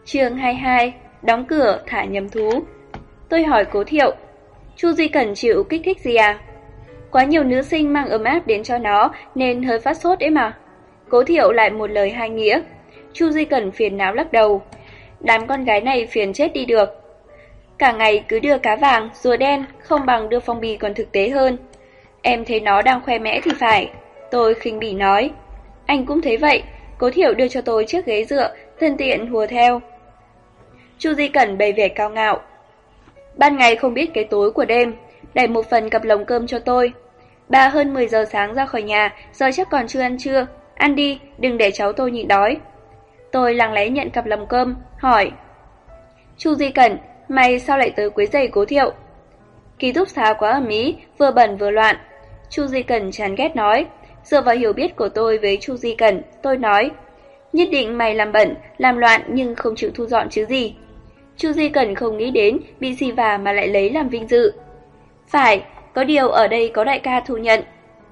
Speaker 1: Chương hai mươi hai, đóng cửa thả nhầm thú. Tôi hỏi Cố Thiệu, Chu Duy Cẩn chịu kích thích gì à? Quá nhiều nữ sinh mang ấm áp đến cho nó nên hơi phát sốt ấy mà. Cố Thiệu lại một lời hai nghĩa. Chu Duy Cẩn phiền não lắc đầu. Đám con gái này phiền chết đi được. Cả ngày cứ đưa cá vàng, rùa đen, không bằng đưa phong bì còn thực tế hơn. Em thấy nó đang khoe mẽ thì phải. Tôi khinh bỉ nói. Anh cũng thấy vậy. Cố Thiệu đưa cho tôi chiếc ghế dựa, thân tiện hùa theo. Chu Duy Cẩn bày vẻ cao ngạo. Ban ngày không biết cái tối của đêm, đẩy một phần cặp lồng cơm cho tôi. Bà hơn mười giờ sáng ra khỏi nhà, giờ chắc còn chưa ăn trưa. Ăn đi, đừng để cháu tôi nhịn đói. Tôi lặng lẽ nhận cặp lồng cơm, hỏi. Chu Duy Cẩn, mày sao lại tới quấy rầy Cố Thiệu? Ký túc xá quá ầm ĩ, vừa bẩn vừa loạn. Chu Duy Cẩn chán ghét nói. Dựa vào hiểu biết của tôi với Chu Duy Cẩn, tôi nói. Nhất định mày làm bẩn, làm loạn nhưng không chịu thu dọn chứ gì. Chu Duy Cẩn không nghĩ đến bị xì vả mà lại lấy làm vinh dự. Phải, có điều ở đây có đại ca thu nhận.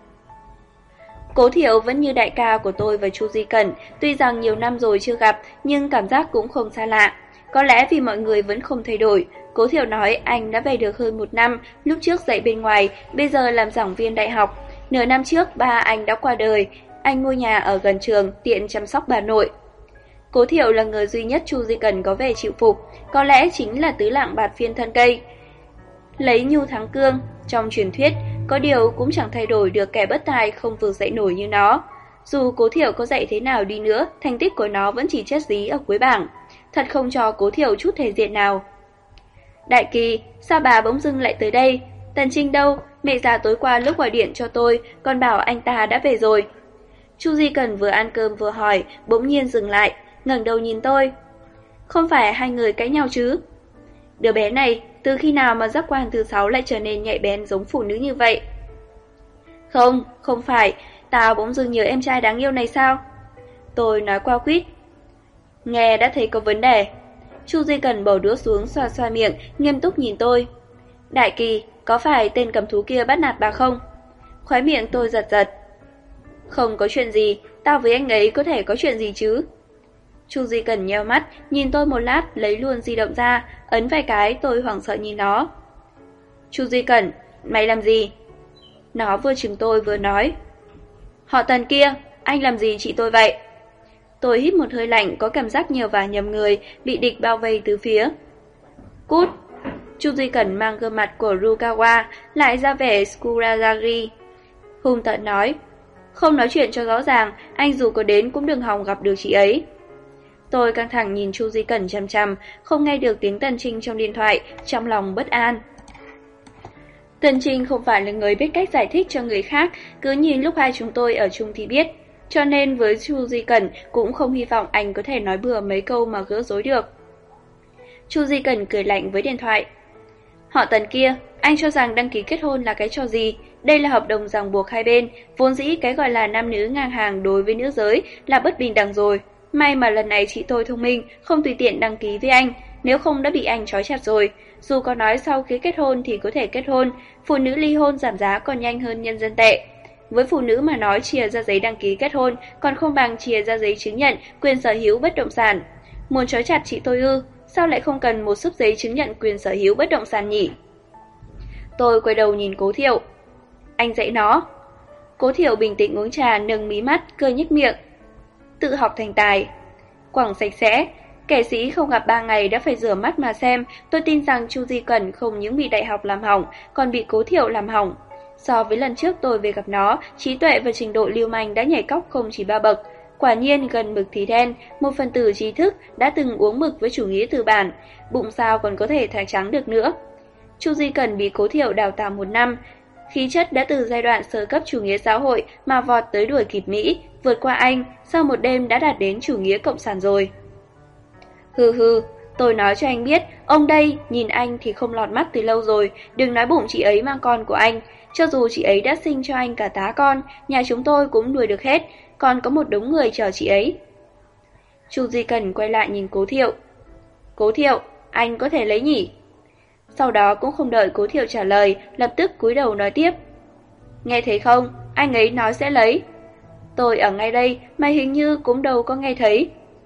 Speaker 1: Cố Thiệu vẫn như đại ca của tôi và Chu Duy Cẩn, tuy rằng nhiều năm rồi chưa gặp nhưng cảm giác cũng không xa lạ. Có lẽ vì mọi người vẫn không thay đổi. Cố Thiệu nói anh đã về được hơn một năm, lúc trước dạy bên ngoài, bây giờ làm giảng viên đại học. Nửa năm trước ba anh đã qua đời, anh mua nhà ở gần trường tiện chăm sóc bà nội. Cố Thiệu là người duy nhất Chu Duy Cẩn có vẻ chịu phục, có lẽ chính là tứ lạng bạt phiên thân cây. Lấy nhu thắng cương, trong truyền thuyết, có điều cũng chẳng thay đổi được kẻ bất tài không vực dậy nổi như nó. Dù Cố Thiệu có dạy thế nào đi nữa, thành tích của nó vẫn chỉ chết dí ở cuối bảng. Thật không cho Cố Thiệu chút thể diện nào. Đại Kỳ, sao bà bỗng dưng lại tới đây? Tần Trinh đâu? Mẹ già tối qua lúc gọi điện cho tôi, còn bảo anh ta đã về rồi. Chu Duy Cẩn vừa ăn cơm vừa hỏi, bỗng nhiên dừng lại, ngẩng đầu nhìn tôi. Không phải hai người cãi nhau chứ? Đứa bé này, từ khi nào mà giác quan thứ sáu lại trở nên nhạy bén giống phụ nữ như vậy? Không, không phải, tao bỗng dưng nhớ em trai đáng yêu này sao? Tôi nói qua quýt. Nghe đã thấy có vấn đề. Chu Duy Cẩn bầu đũa xuống xoa xoa miệng, nghiêm túc nhìn tôi. Đại Kỳ, có phải tên cầm thú kia bắt nạt bà không? Khóe miệng tôi giật giật. Không có chuyện gì, tao với anh ấy có thể có chuyện gì chứ? Chu Duy Cẩn nheo mắt, nhìn tôi một lát, lấy luôn di động ra, ấn vài cái, tôi hoảng sợ nhìn nó. Chu Duy Cẩn, mày làm gì? Nó vừa chừng tôi vừa nói. Họ Tần kia, anh làm gì chị tôi vậy? Tôi hít một hơi lạnh, có cảm giác nhiều và nhầm người, bị địch bao vây từ phía. Cút! Chu Duy Cẩn mang gương mặt của Rukawa, lại ra vẻ Skurazagi. Hung tợn nói. Không nói chuyện cho rõ ràng, anh dù có đến cũng đừng hòng gặp được chị ấy. Tôi căng thẳng nhìn Chu Duy Cẩn chằm chằm, không nghe được tiếng Tần Trinh trong điện thoại, trong lòng bất an. Tần Trinh không phải là người biết cách giải thích cho người khác, cứ nhìn lúc hai chúng tôi ở chung thì biết. Cho nên với Chu Duy Cẩn cũng không hy vọng anh có thể nói bừa mấy câu mà gỡ rối được. Chu Duy Cẩn cười lạnh với điện thoại. Họ Tần kia, anh cho rằng đăng ký kết hôn là cái trò gì? Đây là hợp đồng ràng buộc hai bên, vốn dĩ cái gọi là nam nữ ngang hàng đối với nữ giới là bất bình đẳng rồi. May mà lần này chị tôi thông minh, không tùy tiện đăng ký với anh, nếu không đã bị anh trói chặt rồi. Dù có nói sau khi kết hôn thì có thể kết hôn, phụ nữ ly hôn giảm giá còn nhanh hơn nhân dân tệ. Với phụ nữ mà nói chìa ra giấy đăng ký kết hôn còn không bằng chìa ra giấy chứng nhận quyền sở hữu bất động sản. Muốn trói chặt chị tôi ư, sao lại không cần một sấp giấy chứng nhận quyền sở hữu bất động sản nhỉ? Tôi quay đầu nhìn Cố Thiệu. Anh dạy nó. Cố Thiệu bình tĩnh uống trà, nâng mí mắt, cười nhếch miệng. Tự học thành tài. Quẳng sạch sẽ. Kẻ sĩ không gặp ba ngày đã phải rửa mắt mà xem. Tôi tin rằng Chu Duy Cẩn không những bị đại học làm hỏng, còn bị Cố Thiệu làm hỏng. So với lần trước tôi về gặp nó, trí tuệ và trình độ lưu manh đã nhảy cóc không chỉ ba bậc. Quả nhiên gần mực thì đen, một phần tử trí thức đã từng uống mực với chủ nghĩa tư bản, bụng sao còn có thể thải trắng được nữa. Chu Duy Cẩn bị Cố Thiệu đào tạo một năm, khí chất đã từ giai đoạn sơ cấp chủ nghĩa xã hội mà vọt tới đuổi kịp Mỹ, vượt qua Anh, sau một đêm đã đạt đến chủ nghĩa cộng sản rồi. Hừ hừ, tôi nói cho anh biết, ông đây nhìn anh thì không lọt mắt từ lâu rồi, đừng nói bụng chị ấy mang con của anh. Cho dù chị ấy đã sinh cho anh cả tá con, nhà chúng tôi cũng nuôi được hết, còn có một đống người chờ chị ấy. Chu Duy Cẩn quay lại nhìn Cố Thiệu. Cố Thiệu, anh có thể lấy nhỉ? Sau đó cũng không đợi Cố Thiệu trả lời, lập tức cúi đầu nói tiếp. Nghe thấy không, anh ấy nói sẽ lấy. Tôi ở ngay đây mà hình như cũng đâu có nghe thấy.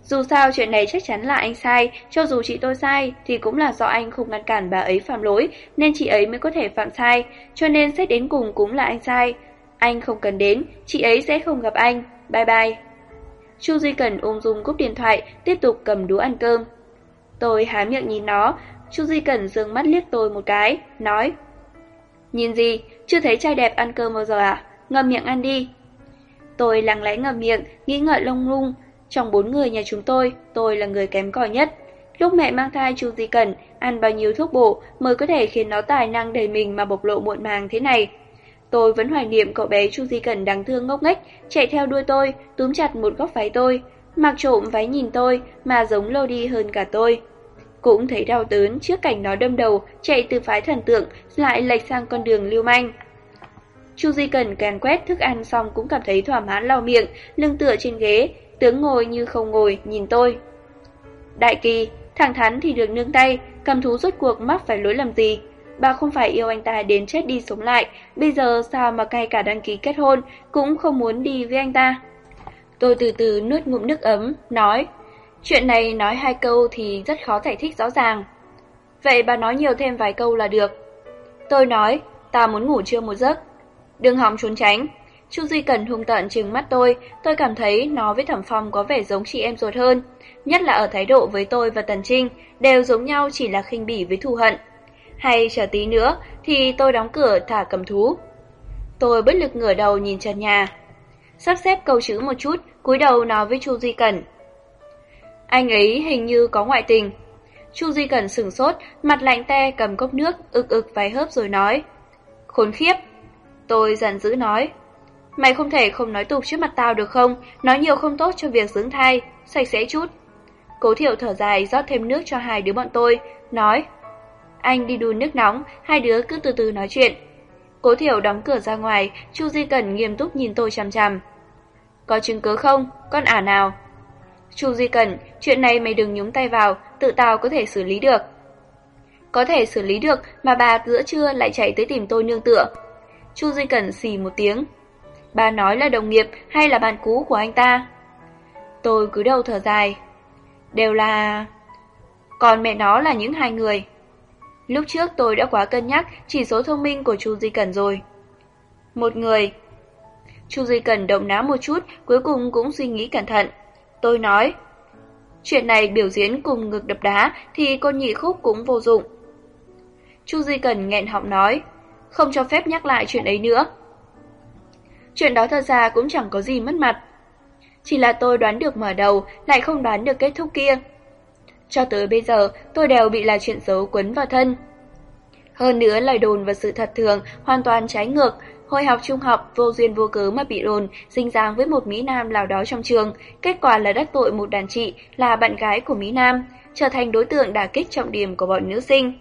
Speaker 1: Dù sao chuyện này chắc chắn là anh sai, cho dù chị tôi sai thì cũng là do anh không ngăn cản bà ấy phạm lỗi nên chị ấy mới có thể phạm sai, cho nên xét đến cùng cũng là anh sai. Anh không cần đến, chị ấy sẽ không gặp anh. Bye bye. Chu Duy Cẩn ung dung cúp điện thoại, tiếp tục cầm đũa ăn cơm. Tôi há miệng nhìn nó, Chu Duy Cẩn giương mắt liếc tôi một cái, nói: Nhìn gì, chưa thấy trai đẹp ăn cơm bao giờ à? Ngậm miệng ăn đi. Tôi lặng lẽ ngậm miệng, nghĩ ngợi lung lung. Trong bốn người nhà chúng tôi, tôi là người kém cỏi nhất. Lúc mẹ mang thai Chu Duy Cẩn, ăn bao nhiêu thuốc bổ mới có thể khiến nó tài năng đầy mình mà bộc lộ muộn màng thế này. Tôi vẫn hoài niệm cậu bé Chu Duy Cẩn đáng thương ngốc nghếch, chạy theo đuôi tôi, túm chặt một góc váy tôi, mặc trộm váy nhìn tôi mà giống lô đi hơn cả tôi. Cũng thấy đau đớn trước cảnh nó đâm đầu, chạy từ phái thần tượng lại lệch sang con đường lưu manh. Chu Duy Cẩn càn quét thức ăn xong cũng cảm thấy thỏa mãn lau miệng, lưng tựa trên ghế, tướng ngồi như không ngồi, nhìn tôi. Đại Kỳ, thẳng thắn thì được nương tay, cầm thú rốt cuộc mắc phải lỗi lầm gì? Bà không phải yêu anh ta đến chết đi sống lại, bây giờ sao mà ngay cả đăng ký kết hôn cũng không muốn đi với anh ta? Tôi từ từ nuốt ngụm nước ấm, nói, chuyện này nói hai câu thì rất khó giải thích rõ ràng. Vậy bà nói nhiều thêm vài câu là được. Tôi nói, ta muốn ngủ trưa một giấc. Đừng hòng trốn tránh. Chu Duy Cẩn hung tợn trừng mắt tôi, tôi cảm thấy nó với Thẩm Phong có vẻ giống chị em ruột hơn, nhất là ở thái độ với tôi và Tần Trinh, đều giống nhau chỉ là khinh bỉ với thù hận. Hay chờ tí nữa thì tôi đóng cửa thả cầm thú. Tôi bất lực ngửa đầu nhìn trần nhà, sắp xếp câu chữ một chút, cúi đầu nói với Chu Duy Cẩn. Anh ấy hình như có ngoại tình. Chu Duy Cẩn sửng sốt, mặt lạnh te cầm cốc nước, ực ực vài hớp rồi nói. Khốn khiếp. Tôi giận dữ nói. Mày không thể không nói tục trước mặt tao được không? Nói nhiều không tốt cho việc dưỡng thai, sạch sẽ chút. Cố Thiệu thở dài rót thêm nước cho hai đứa bọn tôi, nói. Anh đi đun nước nóng, hai đứa cứ từ từ nói chuyện. Cố Thiệu đóng cửa ra ngoài, Chu Duy Cẩn nghiêm túc nhìn tôi chằm chằm. Có chứng cứ không? Con ả nào? Chu Duy Cẩn, chuyện này mày đừng nhúng tay vào, tự tao có thể xử lý được. Có thể xử lý được mà bà giữa trưa lại chạy tới tìm tôi nương tựa. Chu Duy Cẩn xì một tiếng. Bà nói là đồng nghiệp hay là bạn cũ của anh ta? Tôi cúi đầu thở dài. Đều là... Còn mẹ nó là những hai người. Lúc trước tôi đã quá cân nhắc chỉ số thông minh của Chu Duy Cẩn rồi. Một người. Chu Duy Cẩn động não một chút, cuối cùng cũng suy nghĩ cẩn thận. Tôi nói, chuyện này biểu diễn cùng ngực đập đá thì con nhị khúc cũng vô dụng. Chu Duy Cẩn nghẹn họng nói, không cho phép nhắc lại chuyện ấy nữa. Chuyện đó thật ra cũng chẳng có gì mất mặt. Chỉ là tôi đoán được mở đầu, lại không đoán được kết thúc kia. Cho tới bây giờ, tôi đều bị là chuyện xấu quấn vào thân. Hơn nữa lời đồn và sự thật thường hoàn toàn trái ngược. Hồi học trung học, vô duyên vô cớ mà bị đồn, dính dáng với một Mỹ Nam nào đó trong trường. Kết quả là đắc tội một đàn chị là bạn gái của Mỹ Nam, trở thành đối tượng đả kích trọng điểm của bọn nữ sinh.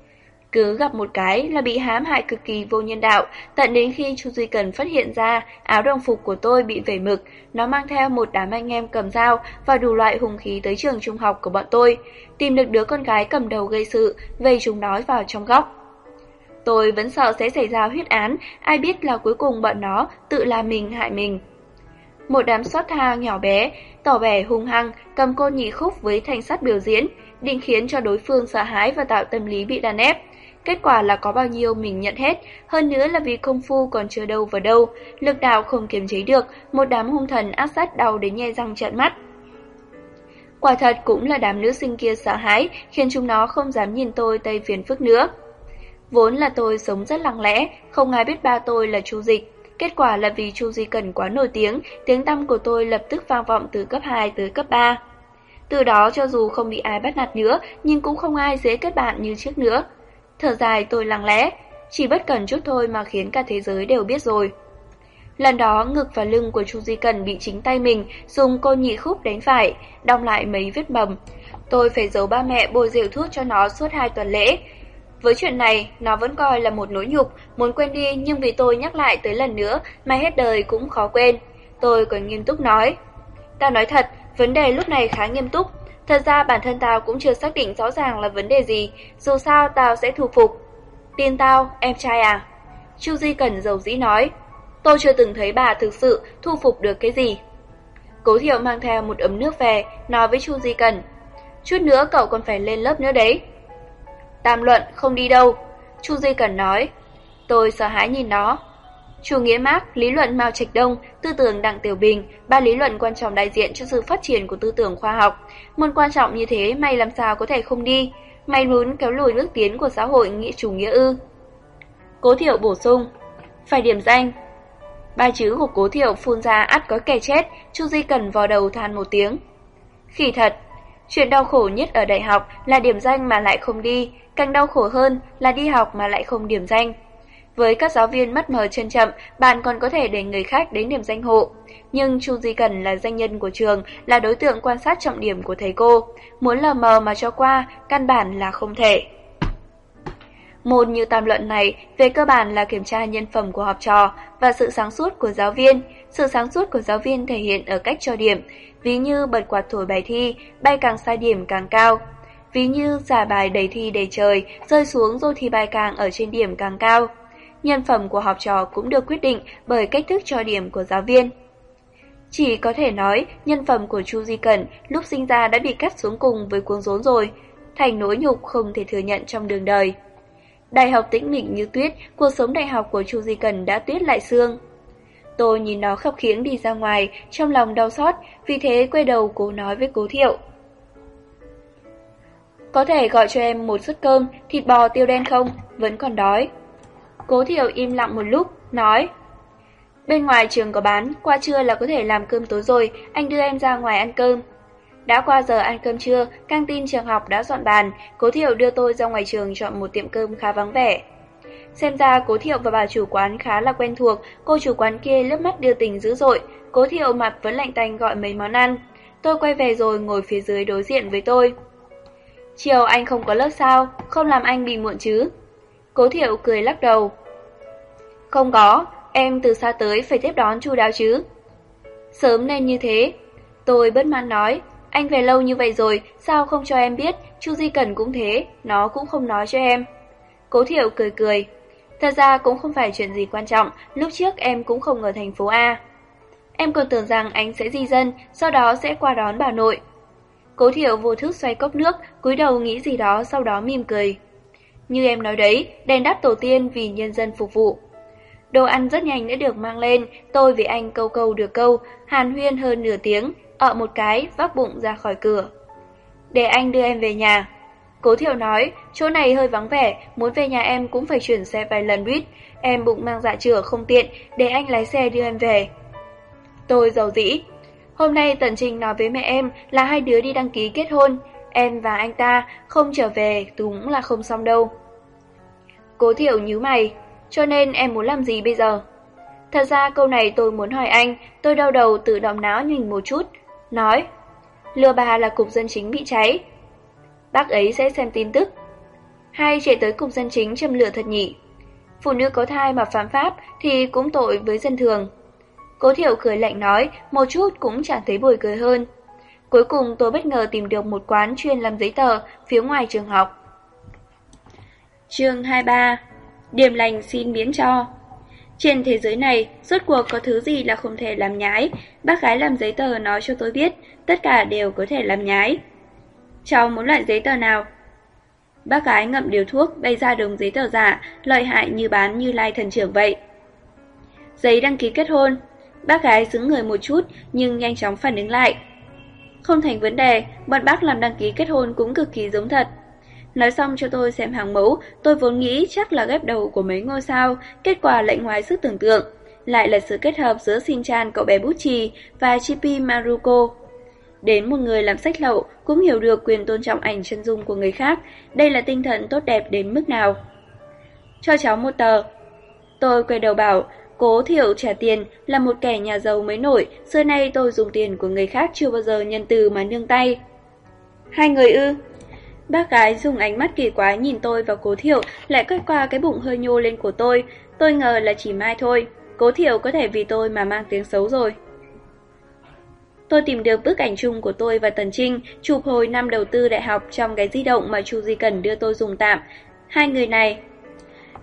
Speaker 1: Cứ gặp một cái là bị hãm hại cực kỳ vô nhân đạo, tận đến khi Chu Duy Cẩn phát hiện ra áo đồng phục của tôi bị vẩy mực, nó mang theo một đám anh em cầm dao và đủ loại hung khí tới trường trung học của bọn tôi, tìm được đứa con gái cầm đầu gây sự, vây chúng nó vào trong góc. Tôi vẫn sợ sẽ xảy ra huyết án, ai biết là cuối cùng bọn nó tự làm mình hại mình. Một đám xót tha nhỏ bé, tỏ vẻ hung hăng, cầm côn nhị khúc với thanh sắt biểu diễn, định khiến cho đối phương sợ hãi và tạo tâm lý bị đàn ép. Kết quả là có bao nhiêu mình nhận hết, hơn nữa là vì công phu còn chưa đâu vào đâu, lực đạo không kiềm chế được, một đám hung thần ác sát đau đến nhe răng trợn mắt. Quả thật cũng là đám nữ sinh kia sợ hãi, khiến chúng nó không dám nhìn tôi tây phiền phức nữa. Vốn là tôi sống rất lặng lẽ, không ai biết ba tôi là Chu Dịch. Kết quả là vì Chu Duy Cẩn quá nổi tiếng, tiếng tăm của tôi lập tức vang vọng từ cấp hai tới cấp ba. Từ đó cho dù không bị ai bắt nạt nữa, nhưng cũng không ai dễ kết bạn như trước nữa. Thở dài tôi lặng lẽ, chỉ bất cẩn chút thôi mà khiến cả thế giới đều biết rồi. Lần đó ngực và lưng của Chu Duy Cẩn bị chính tay mình dùng côn nhị khúc đánh phải, đong lại mấy vết bầm. Tôi phải giấu ba mẹ bôi rượu thuốc cho nó suốt hai tuần lễ. Với chuyện này, nó vẫn coi là một nỗi nhục, muốn quên đi nhưng vì tôi nhắc lại tới lần nữa mà hết đời cũng khó quên. Tôi còn nghiêm túc nói. Tao nói thật, vấn đề lúc này khá nghiêm túc. Thật ra bản thân tao cũng chưa xác định rõ ràng là vấn đề gì, dù sao tao sẽ thu phục. Tin tao, em trai à? Chu Duy Cẩn dầu dĩ nói. Tôi chưa từng thấy bà thực sự thu phục được cái gì. Cố Thiệu mang theo một ấm nước về, nói với Chu Di Cẩn. Chút nữa cậu còn phải lên lớp nữa đấy. Tam luận không đi đâu, Chu Di Cẩn nói. Tôi sợ hãi nhìn nó. Chủ nghĩa Mác, lý luận Mao Trạch Đông, tư tưởng Đặng Tiểu Bình, ba lý luận quan trọng đại diện cho sự phát triển của tư tưởng khoa học. Môn quan trọng như thế mày làm sao có thể không đi? Mày muốn kéo lùi bước tiến của xã hội nghĩa chủ nghĩa ư? Cố Thiệu bổ sung. Phải điểm danh. Ba chữ của Cố Thiệu phun ra ắt có kẻ chết, Chu Di Cẩn vò đầu than một tiếng. Khỉ thật, chuyện đau khổ nhất ở đại học là điểm danh mà lại không đi, càng đau khổ hơn là đi học mà lại không điểm danh. Với các giáo viên mắt mờ chân chậm, bạn còn có thể để người khác đến điểm danh hộ. Nhưng Chu Di Cẩn là danh nhân của trường, là đối tượng quan sát trọng điểm của thầy cô. Muốn lờ mờ mà cho qua, căn bản là không thể. Môn như tam luận này, về cơ bản là kiểm tra nhân phẩm của học trò và sự sáng suốt của giáo viên. Sự sáng suốt của giáo viên thể hiện ở cách cho điểm, ví như bật quạt thổi bài thi, bay càng sai điểm càng cao. Ví như giả bài đầy thi đầy trời, rơi xuống rồi thì bài càng ở trên điểm càng cao. Nhân phẩm của học trò cũng được quyết định bởi cách thức cho điểm của giáo viên. Chỉ có thể nói, nhân phẩm của Chu Di Cẩn lúc sinh ra đã bị cắt xuống cùng với cuống rốn rồi, thành nỗi nhục không thể thừa nhận trong đường đời. Đại học tĩnh mịch như tuyết, cuộc sống đại học của Chu Di Cẩn đã tuyết lại xương. Tôi nhìn nó khập khiễng đi ra ngoài, trong lòng đau xót, vì thế quay đầu cố nói với Cố Thiệu. Có thể gọi cho em một suất cơm, thịt bò tiêu đen không? Vẫn còn đói. Cố Thiệu im lặng một lúc, nói. Bên ngoài trường có bán, qua trưa là có thể làm cơm tối rồi, anh đưa em ra ngoài ăn cơm. Đã qua giờ ăn cơm trưa, căng tin trường học đã dọn bàn, Cố Thiệu đưa tôi ra ngoài trường chọn một tiệm cơm khá vắng vẻ. Xem ra Cố Thiệu và bà chủ quán khá là quen thuộc, cô chủ quán kia lướt mắt đưa tình dữ dội, Cố Thiệu mặt vẫn lạnh tanh gọi mấy món ăn. Tôi quay về rồi ngồi phía dưới đối diện với tôi. Chiều anh không có lớp sao, không làm anh bị muộn chứ? Cố Thiệu cười lắc đầu. Không có, em từ xa tới phải tiếp đón chu đáo chứ. Sớm nên như thế. Tôi bất mãn nói, anh về lâu như vậy rồi, sao không cho em biết, Chu Di Cẩn cũng thế, nó cũng không nói cho em. Cố Thiệu cười cười. Thật ra cũng không phải chuyện gì quan trọng, lúc trước em cũng không ở thành phố A. Em còn tưởng rằng anh sẽ di dân, sau đó sẽ qua đón bà nội. Cố Thiệu vô thức xoay cốc nước, cúi đầu nghĩ gì đó sau đó mỉm cười. Như em nói đấy, đền đáp tổ tiên vì nhân dân phục vụ. Đồ ăn rất nhanh đã được mang lên, tôi với anh câu câu được câu, hàn huyên hơn nửa tiếng, ợ một cái, vác bụng ra khỏi cửa. Để anh đưa em về nhà. Cố Thiệu nói, chỗ này hơi vắng vẻ, muốn về nhà em cũng phải chuyển xe vài lần buýt, em bụng mang dạ chửa không tiện, để anh lái xe đưa em về. Tôi giàu dĩ. Hôm nay Tần Trình nói với mẹ em là hai đứa đi đăng ký kết hôn, em và anh ta không trở về đúng là không xong đâu. Cố Thiệu nhíu mày, cho nên em muốn làm gì bây giờ? Thật ra câu này tôi muốn hỏi anh, tôi đau đầu tự động não nhìn một chút, nói, lừa bà là cục dân chính bị cháy. Bác ấy sẽ xem tin tức. Hay chạy tới cục dân chính châm lửa thật nhỉ? Phụ nữ có thai mà phạm pháp thì cũng tội với dân thường. Cố Thiệu cười lạnh nói, một chút cũng chẳng thấy buồn cười hơn. Cuối cùng tôi bất ngờ tìm được một quán chuyên làm giấy tờ phía ngoài trường học. Chương hai mươi ba. Điểm lành xin miễn cho. Trên thế giới này, rốt cuộc có thứ gì là không thể làm nhái? Bác gái làm giấy tờ nói cho tôi biết, tất cả đều có thể làm nhái. Cháu muốn loại giấy tờ nào? Bác gái ngậm điếu thuốc, bày ra đống giấy tờ giả, lợi hại như bán Như Lai thần trưởng vậy. Giấy đăng ký kết hôn. Bác gái sững người một chút, nhưng nhanh chóng phản ứng lại. Không thành vấn đề, bọn bác làm đăng ký kết hôn cũng cực kỳ giống thật. Nói xong cho tôi xem hàng mẫu, tôi vốn nghĩ chắc là ghép đầu của mấy ngôi sao, kết quả lại ngoài sức tưởng tượng. Lại là sự kết hợp giữa Shin-chan cậu bé bút chì và Chippy Maruko. Đến một người làm sách lậu cũng hiểu được quyền tôn trọng ảnh chân dung của người khác, đây là tinh thần tốt đẹp đến mức nào. Cho cháu một tờ. Tôi quay đầu bảo, Cố Thiệu trả tiền, là một kẻ nhà giàu mới nổi, xưa nay tôi dùng tiền của người khác chưa bao giờ nhân từ mà nương tay. Hai người ư? Bác gái dùng ánh mắt kỳ quái nhìn tôi và Cố Thiệu, lại quét qua cái bụng hơi nhô lên của tôi. Tôi ngờ là chỉ mai thôi, Cố Thiệu có thể vì tôi mà mang tiếng xấu rồi. Tôi tìm được bức ảnh chung của tôi và Tần Trinh, chụp hồi năm đầu tư đại học trong cái di động mà Chu Di Cẩn đưa tôi dùng tạm. Hai người này.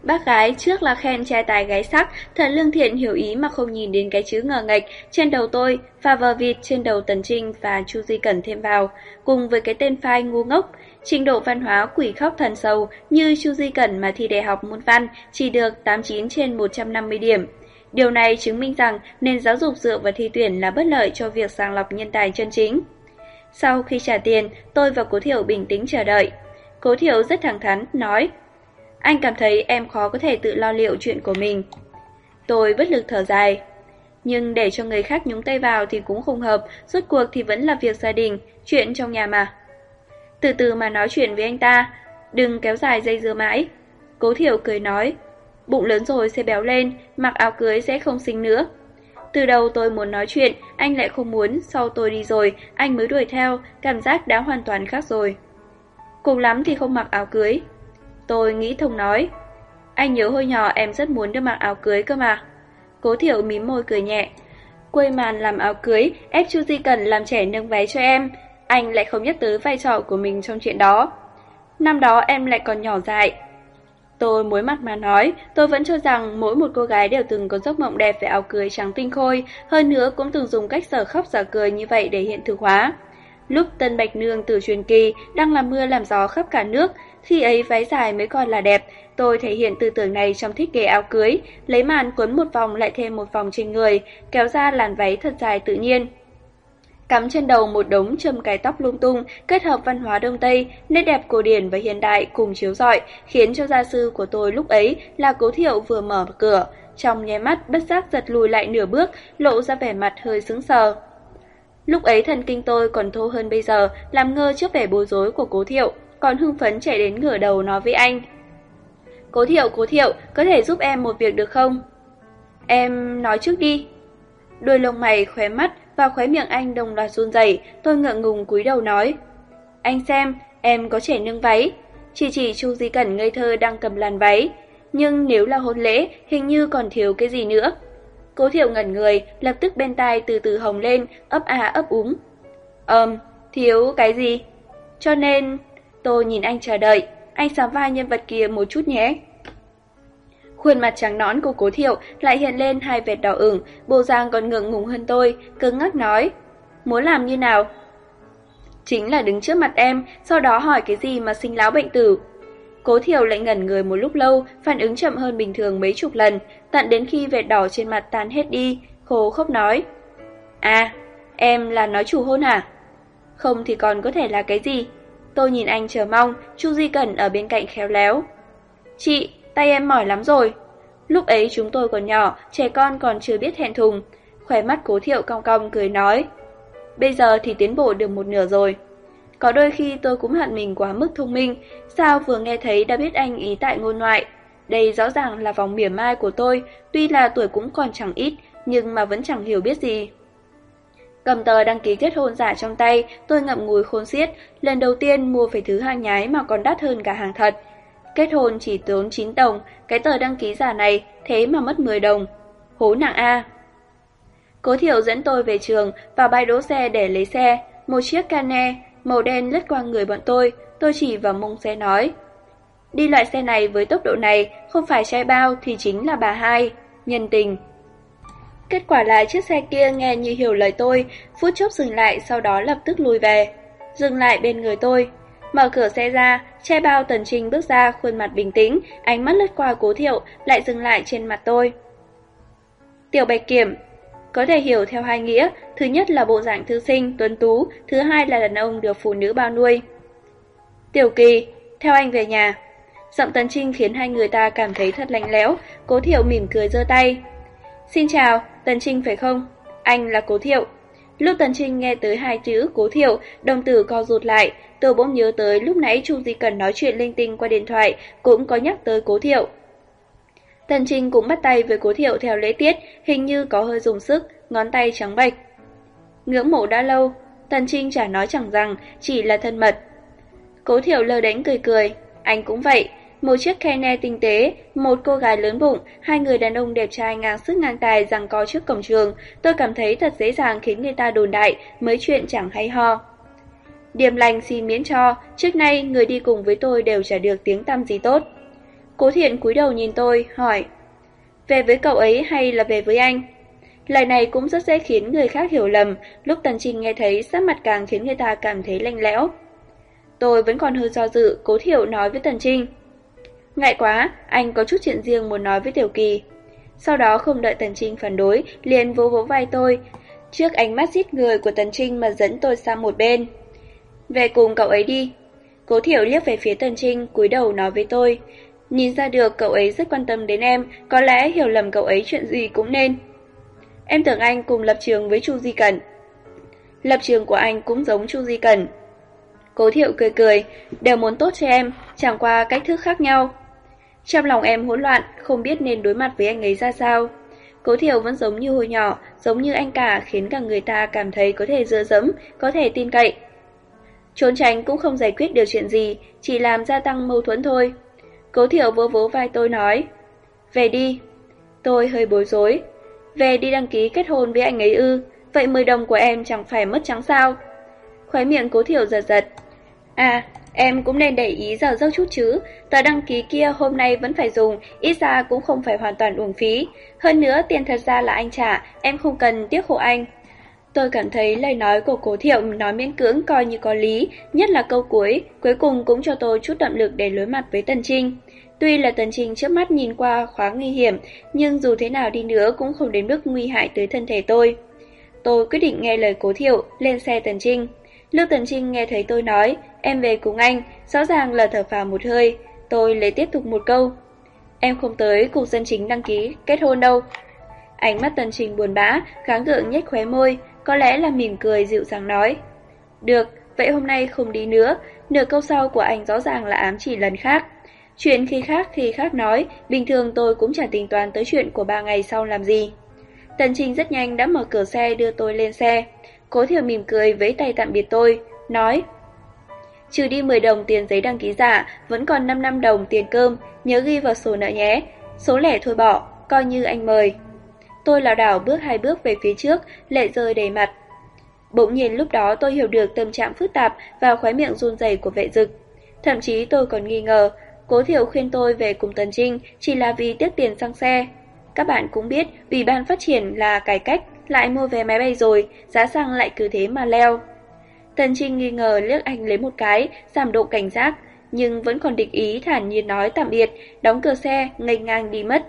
Speaker 1: Bác gái trước là khen trai tài gái sắc, thật lương thiện hiểu ý mà không nhìn đến cái chữ ngờ nghệch trên đầu tôi và vờ vịt trên đầu Tần Trinh và Chu Di Cẩn thêm vào, cùng với cái tên phai ngu ngốc. Trình độ văn hóa quỷ khóc thần sầu như Chu Di Cẩn mà thi đại học môn văn chỉ được tám mươi chín trên một trăm năm mươi điểm. Điều này chứng minh rằng nền giáo dục dựa vào thi tuyển là bất lợi cho việc sàng lọc nhân tài chân chính. Sau khi trả tiền, tôi và Cố Thiệu bình tĩnh chờ đợi. Cố Thiệu rất thẳng thắn, nói: Anh cảm thấy em khó có thể tự lo liệu chuyện của mình. Tôi bất lực thở dài. Nhưng để cho người khác nhúng tay vào thì cũng không hợp, rốt cuộc thì vẫn là việc gia đình, chuyện trong nhà mà. Từ từ mà nói chuyện với anh ta, đừng kéo dài dây dưa mãi. Cố Thiệu cười nói: Bụng lớn rồi sẽ béo lên, mặc áo cưới sẽ không xinh nữa. Từ đầu tôi muốn nói chuyện, anh lại không muốn, sau tôi đi rồi, anh mới đuổi theo, cảm giác đã hoàn toàn khác rồi. Cùng lắm thì không mặc áo cưới. Tôi nghĩ thông nói: Anh nhớ hồi nhỏ em rất muốn được mặc áo cưới cơ mà. Cố Thiệu mím môi cười nhẹ: Quây màn làm áo cưới, ép Chu Di Cẩn làm trẻ nâng váy cho em. Anh lại không nhắc tới vai trò của mình trong chuyện đó. Năm đó em lại còn nhỏ dại. Tôi muối mặt mà nói, tôi vẫn cho rằng mỗi một cô gái đều từng có giấc mộng đẹp về áo cưới trắng tinh khôi, hơn nữa cũng từng dùng cách dở khóc dở cười như vậy để hiện thực hóa. Lúc Tân Bạch Nương từ truyền kỳ đang làm mưa làm gió khắp cả nước, khi ấy váy dài mới còn là đẹp, tôi thể hiện tư tưởng này trong thiết kế áo cưới, lấy màn quấn một vòng lại thêm một vòng trên người, kéo ra làn váy thật dài tự nhiên. Cắm trên đầu một đống châm cài tóc lung tung, kết hợp văn hóa Đông Tây, nét đẹp cổ điển và hiện đại cùng chiếu rọi, khiến cho gia sư của tôi lúc ấy là Cố Thiệu vừa mở cửa, trong nháy mắt bất giác giật lùi lại nửa bước, lộ ra vẻ mặt hơi sững sờ. Lúc ấy thần kinh tôi còn thô hơn bây giờ, làm ngơ trước vẻ bối rối của Cố Thiệu, còn hưng phấn chạy đến ngửa đầu nói với anh: Cố Thiệu, Cố Thiệu, có thể giúp em một việc được không? Em nói trước đi. Đôi lông mày, khóe mắt và khóe miệng anh đồng loạt run rẩy, tôi ngượng ngùng cúi đầu nói: Anh xem, em có trẻ nâng váy. Chỉ chỉ Chu Di Cẩn ngây thơ đang cầm làn váy, nhưng nếu là hôn lễ, hình như còn thiếu cái gì nữa. Cố Thiệu ngẩn người, lập tức bên tai từ từ hồng lên, ấp à ấp úng. Ờm, thiếu cái gì? Cho nên, tôi nhìn anh chờ đợi, anh sắm vai nhân vật kia một chút nhé. Khuôn mặt trắng nõn của Cố Thiệu lại hiện lên hai vệt đỏ ửng, bộ dạng còn ngượng ngùng hơn tôi, cứng ngắc nói: Muốn làm như nào? Chính là đứng trước mặt em, sau đó hỏi cái gì mà sinh láo bệnh tử. Cố Thiệu lại ngẩn người một lúc lâu, phản ứng chậm hơn bình thường mấy chục lần, tận đến khi vệt đỏ trên mặt tan hết đi, khô khốc nói: À, em là nói chủ hôn à? Không thì còn có thể là cái gì? Tôi nhìn anh chờ mong, Chu Di Cẩn ở bên cạnh khéo léo: Chị, tay em mỏi lắm rồi. Lúc ấy chúng tôi còn nhỏ, trẻ con còn chưa biết thẹn thùng. Khóe mắt Cố Thiệu cong cong cười nói: Bây giờ thì tiến bộ được một nửa rồi. Có đôi khi tôi cũng hận mình quá mức thông minh, sao vừa nghe thấy đã biết anh ý tại ngôn ngoại. Đây rõ ràng là vòng mỉa mai của tôi, tuy là tuổi cũng còn chẳng ít, nhưng mà vẫn chẳng hiểu biết gì. Cầm tờ đăng ký kết hôn giả trong tay, tôi ngậm ngùi khôn xiết, lần đầu tiên mua phải thứ hàng nhái mà còn đắt hơn cả hàng thật. Kết hôn chỉ tốn chín đồng, cái tờ đăng ký giả này thế mà mất mười đồng. Hố nặng a. Cố Thiệu dẫn tôi về trường, vào bãi đỗ xe để lấy xe. Một chiếc Cane màu đen lướt qua người bọn tôi, tôi chỉ vào mông xe nói: Đi loại xe này với tốc độ này, không phải trai bao thì chính là bà hai, nhân tình. Kết quả là chiếc xe kia nghe như hiểu lời tôi, phút chốc dừng lại, sau đó lập tức lùi về, dừng lại bên người tôi. Mở cửa xe ra, trai bao Tần Trinh bước ra, khuôn mặt bình tĩnh, ánh mắt lướt qua Cố Thiệu, lại dừng lại trên mặt tôi. Tiểu Bạch Kiểm, có thể hiểu theo hai nghĩa, thứ nhất là bộ dạng thư sinh, tuấn tú, thứ hai là đàn ông được phụ nữ bao nuôi. Tiểu Kỳ, theo anh về nhà. Giọng Tần Trinh khiến hai người ta cảm thấy thật lạnh lẽo. Cố Thiệu mỉm cười giơ tay. Xin chào, Tần Trinh phải không? Anh là Cố Thiệu. Lúc Tần Trinh nghe tới hai chữ Cố Thiệu, đồng tử co rụt lại, tôi bỗng nhớ tới lúc nãy Chu Di Cẩn nói chuyện linh tinh qua điện thoại, cũng có nhắc tới Cố Thiệu. Tần Trinh cũng bắt tay với Cố Thiệu theo lễ tiết, hình như có hơi dùng sức, ngón tay trắng bệch. Ngưỡng mộ đã lâu, Tần Trinh chả nói chẳng rằng, chỉ là thân mật. Cố Thiệu lơ đánh cười cười, anh cũng vậy. Một chiếc Cane tinh tế, một cô gái lớn bụng, hai người đàn ông đẹp trai ngang sức ngang tài giằng co trước cổng trường, tôi cảm thấy thật dễ dàng khiến người ta đồn đại mấy chuyện chẳng hay ho. Điềm lành xin miễn cho, trước nay người đi cùng với tôi đều chả được tiếng tăm gì tốt. Cố Thiện cúi đầu nhìn tôi, hỏi, về với cậu ấy hay là về với anh? Lời này cũng rất dễ khiến người khác hiểu lầm, lúc Tần Trinh nghe thấy sắc mặt càng khiến người ta cảm thấy lạnh lẽo. Tôi vẫn còn hơi do dự, Cố Thiệu nói với Tần Trinh, ngại quá, anh có chút chuyện riêng muốn nói với Tiểu Kỳ. Sau đó không đợi Tần Trinh phản đối, liền vỗ vỗ vai tôi, trước ánh mắt giết người của Tần Trinh mà dẫn tôi sang một bên. Về cùng cậu ấy đi. Cố Thiệu liếc về phía Tần Trinh, cúi đầu nói với tôi, nhìn ra được cậu ấy rất quan tâm đến em, có lẽ hiểu lầm cậu ấy chuyện gì cũng nên. Em tưởng anh cùng lập trường với Chu Di Cẩn. Lập trường của anh cũng giống Chu Di Cẩn. Cố Thiệu cười cười, đều muốn tốt cho em, chẳng qua cách thức khác nhau. Trong lòng em hỗn loạn, không biết nên đối mặt với anh ấy ra sao. Cố Thiệu vẫn giống như hồi nhỏ, giống như anh cả, khiến cả người ta cảm thấy có thể dựa dẫm, có thể tin cậy. Trốn tránh cũng không giải quyết được chuyện gì, chỉ làm gia tăng mâu thuẫn thôi. Cố Thiệu vỗ vỗ vai tôi nói, về đi. Tôi hơi bối rối. Về đi đăng ký kết hôn với anh ấy ư? Vậy mười đồng của em chẳng phải mất trắng sao? Khóe miệng Cố Thiệu giật giật. À, em cũng nên để ý giờ giấc chút chứ. Tờ đăng ký kia hôm nay vẫn phải dùng, ít ra cũng không phải hoàn toàn uổng phí. Hơn nữa tiền thật ra là anh trả, em không cần tiếc hộ anh. Tôi cảm thấy lời nói của Cố Thiệu nói miễn cưỡng coi như có lý, nhất là câu cuối, cuối cùng cũng cho tôi chút động lực để đối mặt với Tần Trinh. Tuy là Tần Trinh trước mắt nhìn qua khá nguy hiểm, nhưng dù thế nào đi nữa cũng không đến mức nguy hại tới thân thể tôi. Tôi quyết định nghe lời Cố Thiệu, lên xe Tần Trinh. Lúc Tần Trinh nghe thấy tôi nói, em về cùng anh, rõ ràng là thở phào một hơi. Tôi lấy tiếp tục một câu, em không tới cục dân chính đăng ký kết hôn đâu. Ánh mắt Tần Trinh buồn bã, gắng gượng nhếch khóe môi, có lẽ là mỉm cười dịu dàng nói, được, vậy hôm nay không đi nữa. Nửa câu sau của anh rõ ràng là ám chỉ lần khác. Chuyện khi khác khi khác nói, bình thường tôi cũng chẳng tính toán tới chuyện của ba ngày sau làm gì. Tần Trinh rất nhanh đã mở cửa xe đưa tôi lên xe. Cố Thiệu mỉm cười vẫy tay tạm biệt tôi, nói, trừ đi mười đồng tiền giấy đăng ký giả, vẫn còn năm năm đồng tiền cơm, nhớ ghi vào sổ nợ nhé. Số lẻ thôi bỏ, coi như anh mời. Tôi lảo đảo bước hai bước về phía trước, lệ rơi đầy mặt. Bỗng nhiên lúc đó tôi hiểu được tâm trạng phức tạp và khóe miệng run rẩy của Vệ Dực. Thậm chí tôi còn nghi ngờ, Cố Thiệu khuyên tôi về cùng Tần Trinh chỉ là vì tiếc tiền xăng xe. Các bạn cũng biết, Ủy ban phát triển là cải cách, lại mua vé máy bay rồi, giá xăng lại cứ thế mà leo. Tần Trinh nghi ngờ liếc anh lấy một cái, giảm độ cảnh giác, nhưng vẫn còn địch ý thản nhiên nói tạm biệt, đóng cửa xe, nghênh ngang đi mất.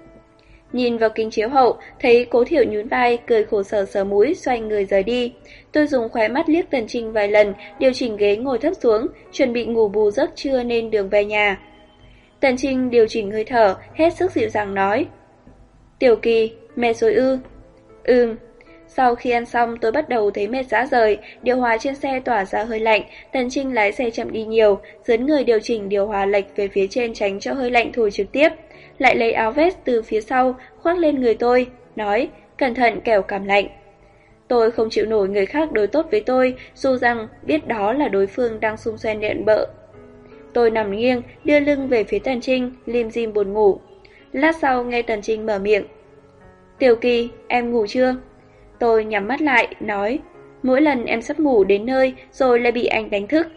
Speaker 1: Nhìn vào kính chiếu hậu, thấy Cố Thiệu nhún vai, cười khổ sở sờ mũi, xoay người rời đi. Tôi dùng khóe mắt liếc Tần Trinh vài lần, điều chỉnh ghế ngồi thấp xuống, chuẩn bị ngủ bù giấc trưa nên đường về nhà. Tần Trinh điều chỉnh hơi thở, hết sức dịu dàng nói, Tiểu Kỳ, mệt rồi ư? Ừm. Sau khi ăn xong tôi bắt đầu thấy mệt rã rời, điều hòa trên xe tỏa ra hơi lạnh, Tần Trinh lái xe chậm đi nhiều, dướn người điều chỉnh điều hòa lệch về phía trên tránh cho hơi lạnh thổi trực tiếp. Lại lấy áo vest từ phía sau, khoác lên người tôi, nói, cẩn thận kẻo cảm lạnh. Tôi không chịu nổi người khác đối tốt với tôi, dù rằng biết đó là đối phương đang xung xoe nện bợ. Tôi nằm nghiêng, đưa lưng về phía Tần Trinh, lim dim buồn ngủ. Lát sau nghe Tần Trinh mở miệng, Tiểu Kỳ, em ngủ chưa? Tôi nhắm mắt lại, nói, mỗi lần em sắp ngủ đến nơi rồi lại bị anh đánh thức.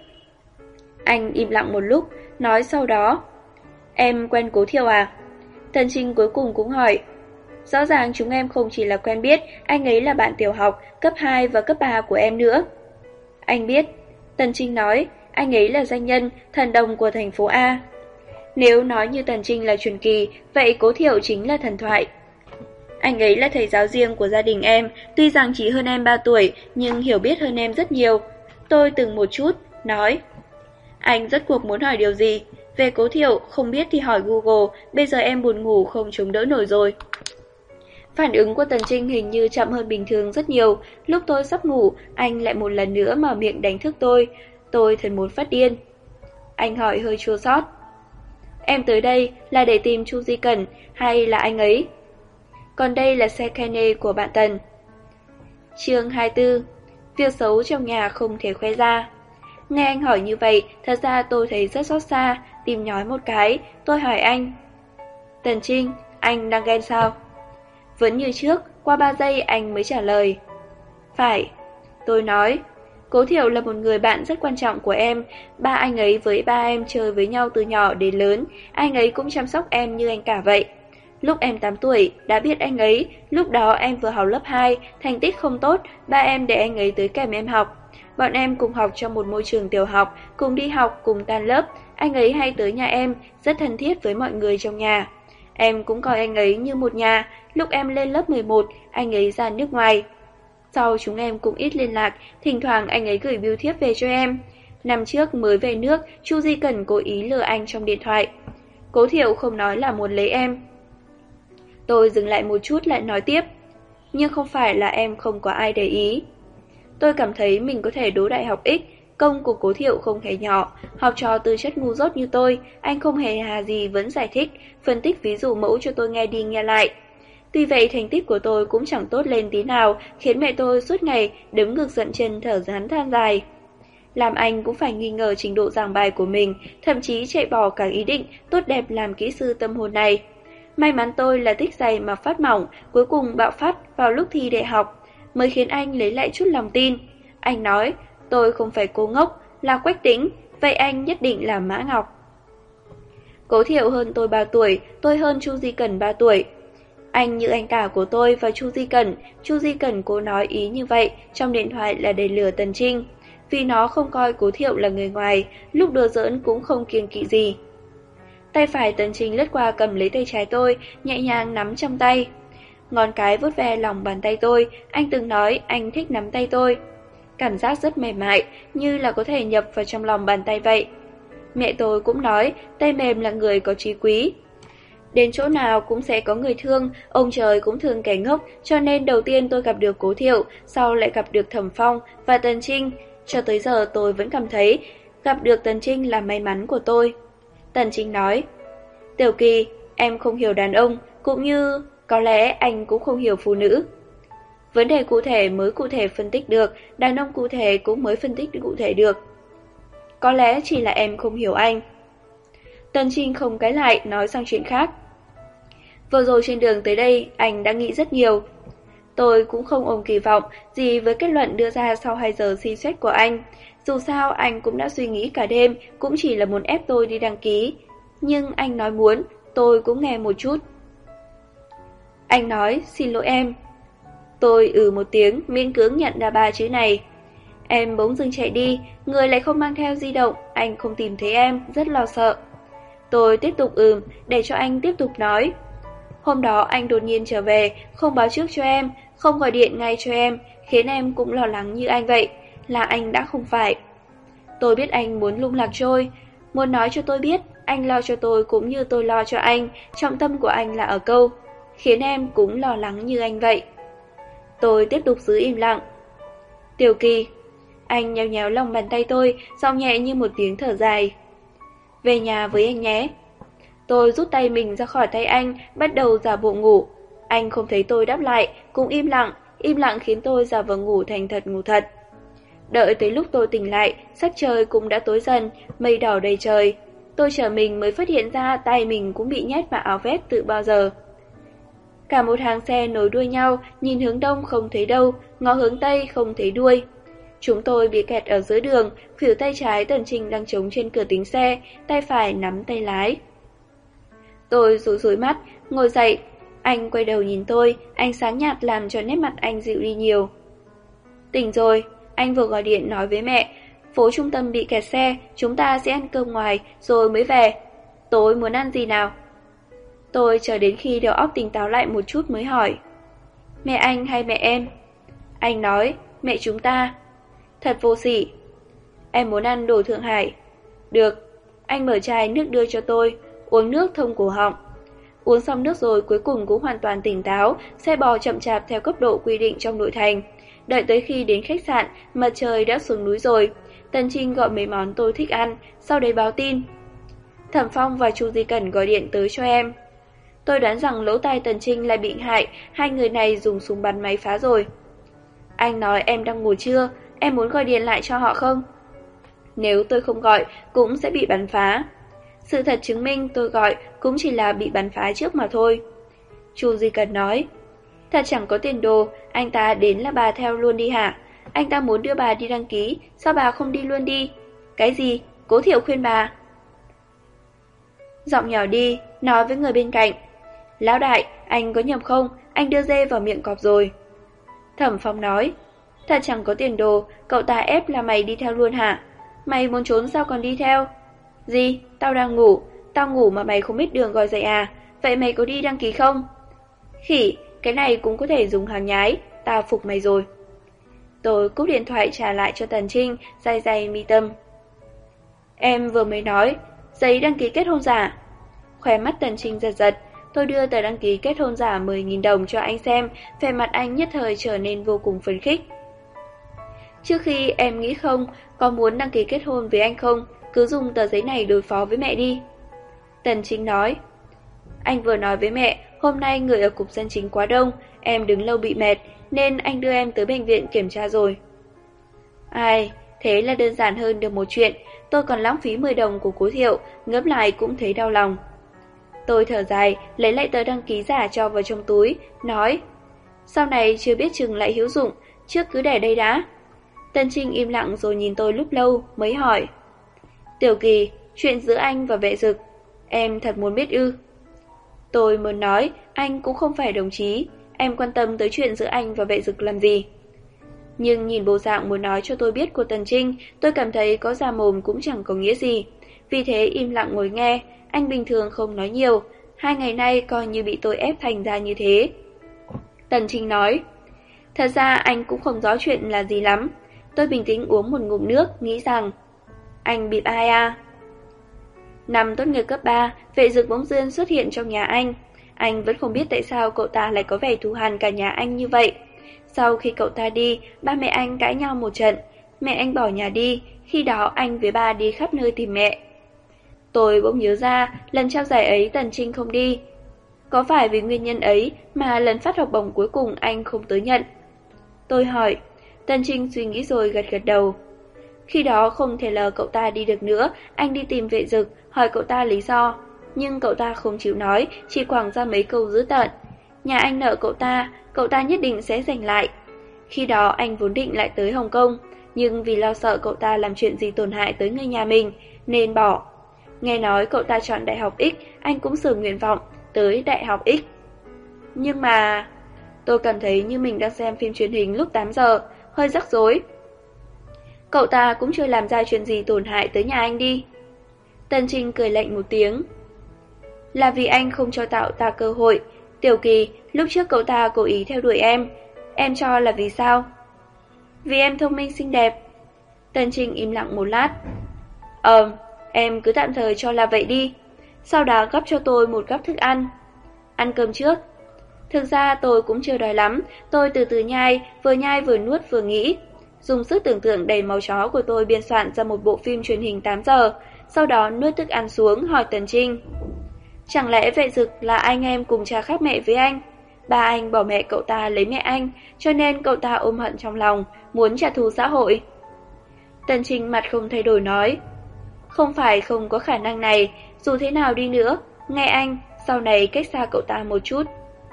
Speaker 1: Anh im lặng một lúc, nói sau đó, em quen Cố Thiệu à? Tần Trinh cuối cùng cũng hỏi, rõ ràng chúng em không chỉ là quen biết, anh ấy là bạn tiểu học, cấp hai và cấp ba của em nữa. Anh biết, Tần Trinh nói, anh ấy là danh nhân, thần đồng của thành phố A. Nếu nói như Tần Trinh là truyền kỳ, vậy Cố Thiệu chính là thần thoại. Anh ấy là thầy giáo riêng của gia đình em, tuy rằng chỉ hơn em ba tuổi, nhưng hiểu biết hơn em rất nhiều. Tôi từng một chút, nói, anh rốt cuộc muốn hỏi điều gì? Về Cố Thiệu, không biết thì hỏi Google, bây giờ em buồn ngủ không chống đỡ nổi rồi. Phản ứng của Tần Trinh hình như chậm hơn bình thường rất nhiều, lúc tôi sắp ngủ, anh lại một lần nữa mở miệng đánh thức tôi, tôi thật muốn phát điên. Anh hỏi hơi chua xót, em tới đây là để tìm Chu Di Cẩn hay là anh ấy? Còn đây là xe Kane của bạn Tần. Chương hai mươi tư. Việc xấu trong nhà không thể khoe ra. Nghe anh hỏi như vậy, thật ra tôi thấy rất xót xa, tìm nhói một cái, tôi hỏi anh, Tần Trinh, anh đang ghen sao? Vẫn như trước, qua ba giây anh mới trả lời, phải. Tôi nói, Cố Thiệu là một người bạn rất quan trọng của em. Ba anh ấy với ba em chơi với nhau từ nhỏ đến lớn. Anh ấy cũng chăm sóc em như anh cả vậy. Lúc em tám tuổi, đã biết anh ấy. Lúc đó em vừa học lớp hai, thành tích không tốt. Ba em để anh ấy tới kèm em học. Bọn em cùng học trong một môi trường tiểu học, cùng đi học, cùng tan lớp. Anh ấy hay tới nhà em, rất thân thiết với mọi người trong nhà. Em cũng coi anh ấy như một nhà. Lúc em lên lớp mười một, anh ấy ra nước ngoài. Sau chúng em cũng ít liên lạc, thỉnh thoảng anh ấy gửi bưu thiếp về cho em. Năm trước mới về nước, Chu Di Cẩn cố ý lừa anh trong điện thoại. Cố Thiệu không nói là muốn lấy em. Tôi dừng lại một chút lại nói tiếp. Nhưng không phải là em không có ai để ý. Tôi cảm thấy mình có thể đỗ đại học X. Công của Cố Thiệu không hề nhỏ. Học trò tư chất ngu dốt như tôi, anh không hề hà gì vẫn giải thích, phân tích ví dụ mẫu cho tôi nghe đi nghe lại. Tuy vậy thành tích của tôi cũng chẳng tốt lên tí nào, khiến mẹ tôi suốt ngày đứng ngược giận chân thở rán than dài. Làm anh cũng phải nghi ngờ trình độ giảng bài của mình, thậm chí chạy bỏ cả ý định tốt đẹp làm kỹ sư tâm hồn này. May mắn tôi là tích dày mà phát mỏng, cuối cùng bạo phát vào lúc thi đại học, mới khiến anh lấy lại chút lòng tin. Anh nói, tôi không phải cô ngốc, là Quách Tĩnh, vậy anh nhất định là Mã Ngọc. Cố Thiệu hơn tôi ba tuổi, tôi hơn Chu Di Cẩn ba tuổi. Anh như anh cả của tôi và Chu Di Cẩn. Chu Di Cẩn cố nói ý như vậy trong điện thoại là để lừa Tần Trinh. Vì nó không coi Cố Thiệu là người ngoài, lúc đùa giỡn cũng không kiêng kỵ gì. Tay phải Tần Trinh lướt qua cầm lấy tay trái tôi, nhẹ nhàng nắm trong tay. Ngón cái vuốt ve lòng bàn tay tôi, anh từng nói anh thích nắm tay tôi. Cảm giác rất mềm mại, như là có thể nhập vào trong lòng bàn tay vậy. Mẹ tôi cũng nói tay mềm là người có trí quý. Đến chỗ nào cũng sẽ có người thương, ông trời cũng thương kẻ ngốc, cho nên đầu tiên tôi gặp được Cố Thiệu, sau lại gặp được Thẩm Phong và Tần Trinh. Cho tới giờ tôi vẫn cảm thấy gặp được Tần Trinh là may mắn của tôi. Tần Trinh nói, Tiểu Kỳ, em không hiểu đàn ông, cũng như có lẽ anh cũng không hiểu phụ nữ. Vấn đề cụ thể mới cụ thể phân tích được, đàn ông cụ thể cũng mới phân tích cụ thể được. Có lẽ chỉ là em không hiểu anh. Tần Trinh không cãi lại, nói sang chuyện khác. Vừa rồi trên đường tới đây, anh đã nghĩ rất nhiều. Tôi cũng không ôm kỳ vọng gì với kết luận đưa ra sau hai giờ suy xét của anh. Dù sao anh cũng đã suy nghĩ cả đêm, cũng chỉ là muốn ép tôi đi đăng ký. Nhưng anh nói muốn, tôi cũng nghe một chút. Anh nói, xin lỗi em. Tôi ừ một tiếng, miễn cưỡng nhận ra ba chữ này. Em bỗng dưng chạy đi, người lại không mang theo di động, anh không tìm thấy em, rất lo sợ. Tôi tiếp tục ừm, để cho anh tiếp tục nói. Hôm đó anh đột nhiên trở về, không báo trước cho em, không gọi điện ngay cho em, khiến em cũng lo lắng như anh vậy, là anh đã không phải. Tôi biết anh muốn lung lạc trôi, muốn nói cho tôi biết, anh lo cho tôi cũng như tôi lo cho anh, trọng tâm của anh là ở câu, khiến em cũng lo lắng như anh vậy. Tôi tiếp tục giữ im lặng. Tiểu Kỳ, anh nhéo nhéo lòng bàn tay tôi, giọng nhẹ như một tiếng thở dài. Về nhà với anh nhé. Tôi rút tay mình ra khỏi tay anh, bắt đầu giả bộ ngủ. Anh không thấy tôi đáp lại, cũng im lặng, im lặng khiến tôi giả vờ ngủ thành thật ngủ thật. Đợi tới lúc tôi tỉnh lại, sắc trời cũng đã tối dần, mây đỏ đầy trời. Tôi trở mình mới phát hiện ra tay mình cũng bị nhét vào áo vest từ bao giờ. Cả một hàng xe nối đuôi nhau, nhìn hướng đông không thấy đâu, ngó hướng tây không thấy đuôi. Chúng tôi bị kẹt ở giữa đường, khuỷu tay trái Tần Trinh đang chống trên cửa kính xe, tay phải nắm tay lái. Tôi rủi rủi mắt, ngồi dậy. Anh quay đầu nhìn tôi, ánh sáng nhạt làm cho nét mặt anh dịu đi nhiều. Tỉnh rồi, anh vừa gọi điện nói với mẹ, phố trung tâm bị kẹt xe, chúng ta sẽ ăn cơm ngoài rồi mới về. Tối muốn ăn gì nào? Tôi chờ đến khi đầu óc tỉnh táo lại một chút mới hỏi. Mẹ anh hay mẹ em? Anh nói, mẹ chúng ta. Thật vô sỉ. Em muốn ăn đồ Thượng Hải. Được, anh mở chai nước đưa cho tôi, uống nước thông cổ họng. Uống xong nước rồi cuối cùng cũng hoàn toàn tỉnh táo, xe bò chậm chạp theo cấp độ quy định trong nội thành. Đợi tới khi đến khách sạn, mặt trời đã xuống núi rồi. Tần Trinh gọi mấy món tôi thích ăn, sau đấy báo tin. Thẩm Phong và Chu Di Cẩn gọi điện tới cho em. Tôi đoán rằng lỗ tai Tần Trinh lại bị hại, hai người này dùng súng bắn máy phá rồi. Anh nói em đang ngủ trưa, em muốn gọi điện lại cho họ không? Nếu tôi không gọi, cũng sẽ bị bắn phá. Sự thật chứng minh tôi gọi cũng chỉ là bị bắn phá trước mà thôi. Chu Di Cẩn nói, thật chẳng có tiền đồ, anh ta đến là bà theo luôn đi hả? anh ta muốn đưa bà đi đăng ký, sao bà không đi luôn đi? Cái gì? Cố Thiệu khuyên bà. Giọng nhỏ đi, nói với người bên cạnh. Lão đại, anh có nhầm không? Anh đưa dê vào miệng cọp rồi. Thẩm Phong nói, thật chẳng có tiền đồ, cậu ta ép là mày đi theo luôn hả? Mày muốn trốn sao còn đi theo? Gì? Tao đang ngủ. Tao ngủ mà mày không biết đường gọi dậy à? Vậy mày có đi đăng ký không? Khỉ, cái này cũng có thể dùng hàng nhái. Tao phục mày rồi. Tôi cúp điện thoại trả lại cho Tần Trinh, day day mi tâm. Em vừa mới nói, giấy đăng ký kết hôn giả. Khóe mắt Tần Trinh giật giật. Tôi đưa tờ đăng ký kết hôn giả mười nghìn đồng cho anh xem, vẻ mặt anh nhất thời trở nên vô cùng phấn khích. Trước khi em nghĩ không, có muốn đăng ký kết hôn với anh không, cứ dùng tờ giấy này đối phó với mẹ đi. Tần Trinh nói, anh vừa nói với mẹ, hôm nay người ở cục dân chính quá đông, em đứng lâu bị mệt, nên anh đưa em tới bệnh viện kiểm tra rồi. Ai, thế là đơn giản hơn được một chuyện, tôi còn lãng phí mười đồng của Cố Thiệu, ngẫm lại cũng thấy đau lòng. Tôi thở dài, lấy lại tờ đăng ký giả cho vào trong túi, nói, sau này chưa biết chừng lại hữu dụng, trước cứ để đây đã. Tân Trinh im lặng rồi nhìn tôi lúc lâu, mới hỏi, Tiểu Kỳ, chuyện giữa anh và Vệ Dực, em thật muốn biết ư? Tôi muốn nói, anh cũng không phải đồng chí, em quan tâm tới chuyện giữa anh và Vệ Dực làm gì. Nhưng nhìn bộ dạng muốn nói cho tôi biết của Tần Trinh, tôi cảm thấy có ra mồm cũng chẳng có nghĩa gì. Vì thế im lặng ngồi nghe, anh bình thường không nói nhiều, hai ngày nay coi như bị tôi ép thành ra như thế. Tần Trinh nói, thật ra anh cũng không rõ chuyện là gì lắm. Tôi bình tĩnh uống một ngụm nước, nghĩ rằng, anh bịp ai à? Năm tốt nghiệp cấp ba, Vệ Dực bỗng dưng xuất hiện trong nhà anh. Anh vẫn không biết tại sao cậu ta lại có vẻ thù hằn cả nhà anh như vậy. Sau khi cậu ta đi, ba mẹ anh cãi nhau một trận. Mẹ anh bỏ nhà đi, khi đó anh với ba đi khắp nơi tìm mẹ. Tôi bỗng nhớ ra, lần trao giải ấy Tần Trinh không đi. Có phải vì nguyên nhân ấy mà lần phát học bổng cuối cùng anh không tới nhận? Tôi hỏi, Tần Trinh suy nghĩ rồi gật gật đầu. Khi đó không thể lờ cậu ta đi được nữa, anh đi tìm Vệ Dực, hỏi cậu ta lý do. Nhưng cậu ta không chịu nói, chỉ quẳng ra mấy câu dữ tợn. Nhà anh nợ cậu ta, cậu ta nhất định sẽ giành lại. Khi đó anh vốn định lại tới Hồng Kông, nhưng vì lo sợ cậu ta làm chuyện gì tổn hại tới người nhà mình, nên bỏ. Nghe nói cậu ta chọn Đại học X, anh cũng sửa nguyện vọng, tới Đại học X. Nhưng mà... Tôi cảm thấy như mình đang xem phim truyền hình lúc tám giờ, hơi rắc rối. Cậu ta cũng chưa làm ra chuyện gì tổn hại tới nhà anh đi. Tần Trinh cười lạnh một tiếng. Là vì anh không cho tạo ta cơ hội. Tiểu Kỳ, lúc trước cậu ta cố ý theo đuổi em. Em cho là vì sao? Vì em thông minh xinh đẹp. Tần Trinh im lặng một lát. Ờ, em cứ tạm thời cho là vậy đi. Sau đó gắp cho tôi một gắp thức ăn. Ăn cơm trước. Thực ra tôi cũng chưa đói lắm. Tôi từ từ nhai, vừa nhai vừa nuốt vừa nghĩ. Dùng sức tưởng tượng đầy máu chó của tôi biên soạn ra một bộ phim truyền hình tám giờ. Sau đó nuốt thức ăn xuống hỏi Tần Trinh. Chẳng lẽ Vệ Dực là anh em cùng cha khác mẹ với anh? Ba anh bỏ mẹ cậu ta lấy mẹ anh, cho nên cậu ta ôm hận trong lòng, muốn trả thù xã hội. Tần Trinh mặt không thay đổi nói. Không phải không có khả năng này, dù thế nào đi nữa, nghe anh, sau này cách xa cậu ta một chút.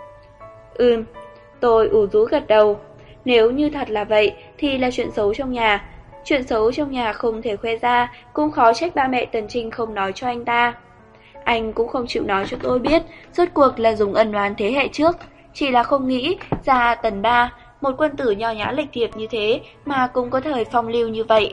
Speaker 1: Ừm, tôi ủ rũ gật đầu. Nếu như thật là vậy thì là chuyện xấu trong nhà. Chuyện xấu trong nhà không thể khoe ra, cũng khó trách ba mẹ Tần Trinh không nói cho anh ta. Anh cũng không chịu nói cho tôi biết rốt cuộc là dùng ân oán thế hệ trước. Chỉ là không nghĩ ra Tần Ba, một quân tử nho nhã lịch thiệp như thế mà cũng có thời phong lưu như vậy.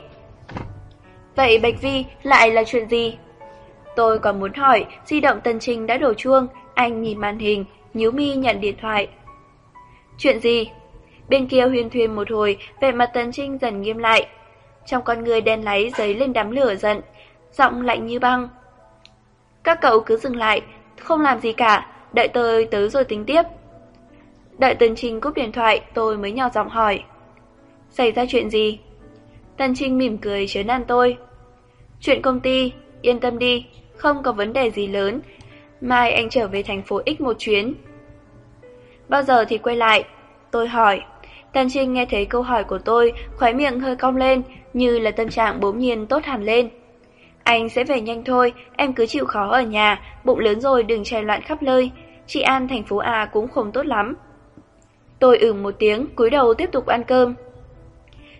Speaker 1: Vậy Bạch Vi lại là chuyện gì? Tôi còn muốn hỏi, di động Tần Trinh đã đổ chuông. Anh nhìn màn hình, nhíu mi nhận điện thoại. Chuyện gì? Bên kia huyên thuyên một hồi, vẻ mặt Tần Trinh dần nghiêm lại. Trong con người đen láy dấy lên đám lửa giận, giọng lạnh như băng. Các cậu cứ dừng lại, không làm gì cả, đợi tôi tới rồi tính tiếp. Đợi Tần Trinh cúp điện thoại, tôi mới nhỏ giọng hỏi. Xảy ra chuyện gì? Tần Trinh mỉm cười trấn an tôi. Chuyện công ty, yên tâm đi, không có vấn đề gì lớn. Mai anh trở về thành phố X một chuyến. Bao giờ thì quay lại? Tôi hỏi. Tần Trinh nghe thấy câu hỏi của tôi, khóe miệng hơi cong lên, như là tâm trạng bỗng nhiên tốt hẳn lên. Anh sẽ về nhanh thôi, em cứ chịu khó ở nhà, bụng lớn rồi đừng chạy loạn khắp nơi. Chị An thành phố A cũng không tốt lắm. Tôi ừm một tiếng, cúi đầu tiếp tục ăn cơm.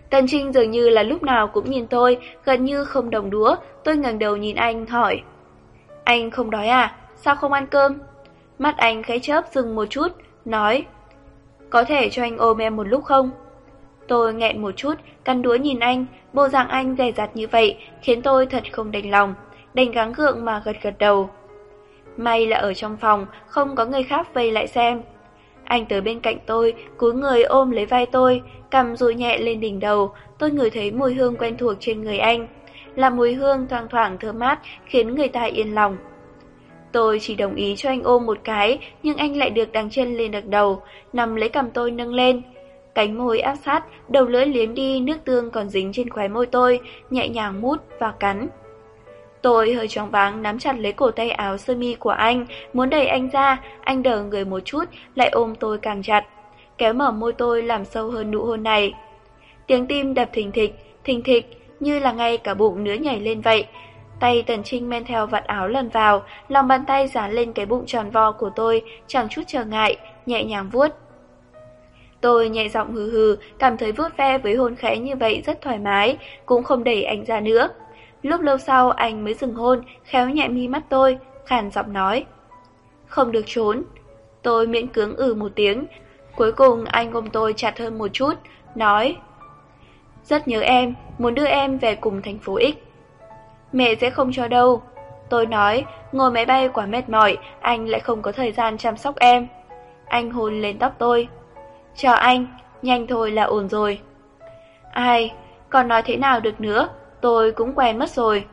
Speaker 1: Tần Trinh dường như là lúc nào cũng nhìn tôi, gần như không đồng đũa. Tôi ngẩng đầu nhìn anh hỏi: Anh không đói à? Sao không ăn cơm? Mắt anh khẽ chớp dừng một chút, nói: Có thể cho anh ôm em một lúc không? Tôi nghẹn một chút, cắn đũa nhìn anh, bộ dạng anh dè dặt như vậy khiến tôi thật không đành lòng, đành gắng gượng mà gật gật đầu. May là ở trong phòng, không có người khác vây lại xem. Anh tới bên cạnh tôi, cúi người ôm lấy vai tôi, cằm dụi nhẹ lên đỉnh đầu. Tôi ngửi thấy mùi hương quen thuộc trên người anh, là mùi hương thoang thoảng thơm mát khiến người ta yên lòng. Tôi chỉ đồng ý cho anh ôm một cái, nhưng anh lại được đằng chân lên đặt đầu, nằm lấy cằm tôi nâng lên. Cánh môi áp sát, đầu lưỡi liếm đi nước tương còn dính trên khóe môi tôi, nhẹ nhàng mút và cắn. Tôi hơi choáng váng nắm chặt lấy cổ tay áo sơ mi của anh, muốn đẩy anh ra, anh đờ người một chút, lại ôm tôi càng chặt, kéo mở môi tôi làm sâu hơn nụ hôn này. Tiếng tim đập thình thịch, thình thịch, như là ngay cả bụng nữa nhảy lên vậy. Tay Tần Trinh men theo vạt áo lần vào, lòng bàn tay dán lên cái bụng tròn vo của tôi, chẳng chút trở ngại, nhẹ nhàng vuốt. Tôi nhẹ giọng hừ hừ, cảm thấy vuốt ve với hôn khẽ như vậy rất thoải mái, cũng không đẩy anh ra nữa. Lúc lâu sau anh mới dừng hôn, khéo nhẹ mi mắt tôi, khàn giọng nói: Không được trốn. Tôi miễn cưỡng ừ một tiếng. Cuối cùng anh ôm tôi chặt hơn một chút, nói: Rất nhớ em, muốn đưa em về cùng thành phố X. Mẹ sẽ không cho đâu. Tôi nói, ngồi máy bay quá mệt mỏi, anh lại không có thời gian chăm sóc em. Anh hôn lên tóc tôi. Cho anh, nhanh thôi là ổn rồi. Ai, còn nói thế nào được nữa, tôi cũng quen mất rồi.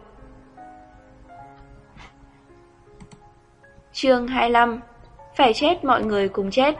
Speaker 1: Chương hai mươi lăm. Phải chết mọi người cùng chết.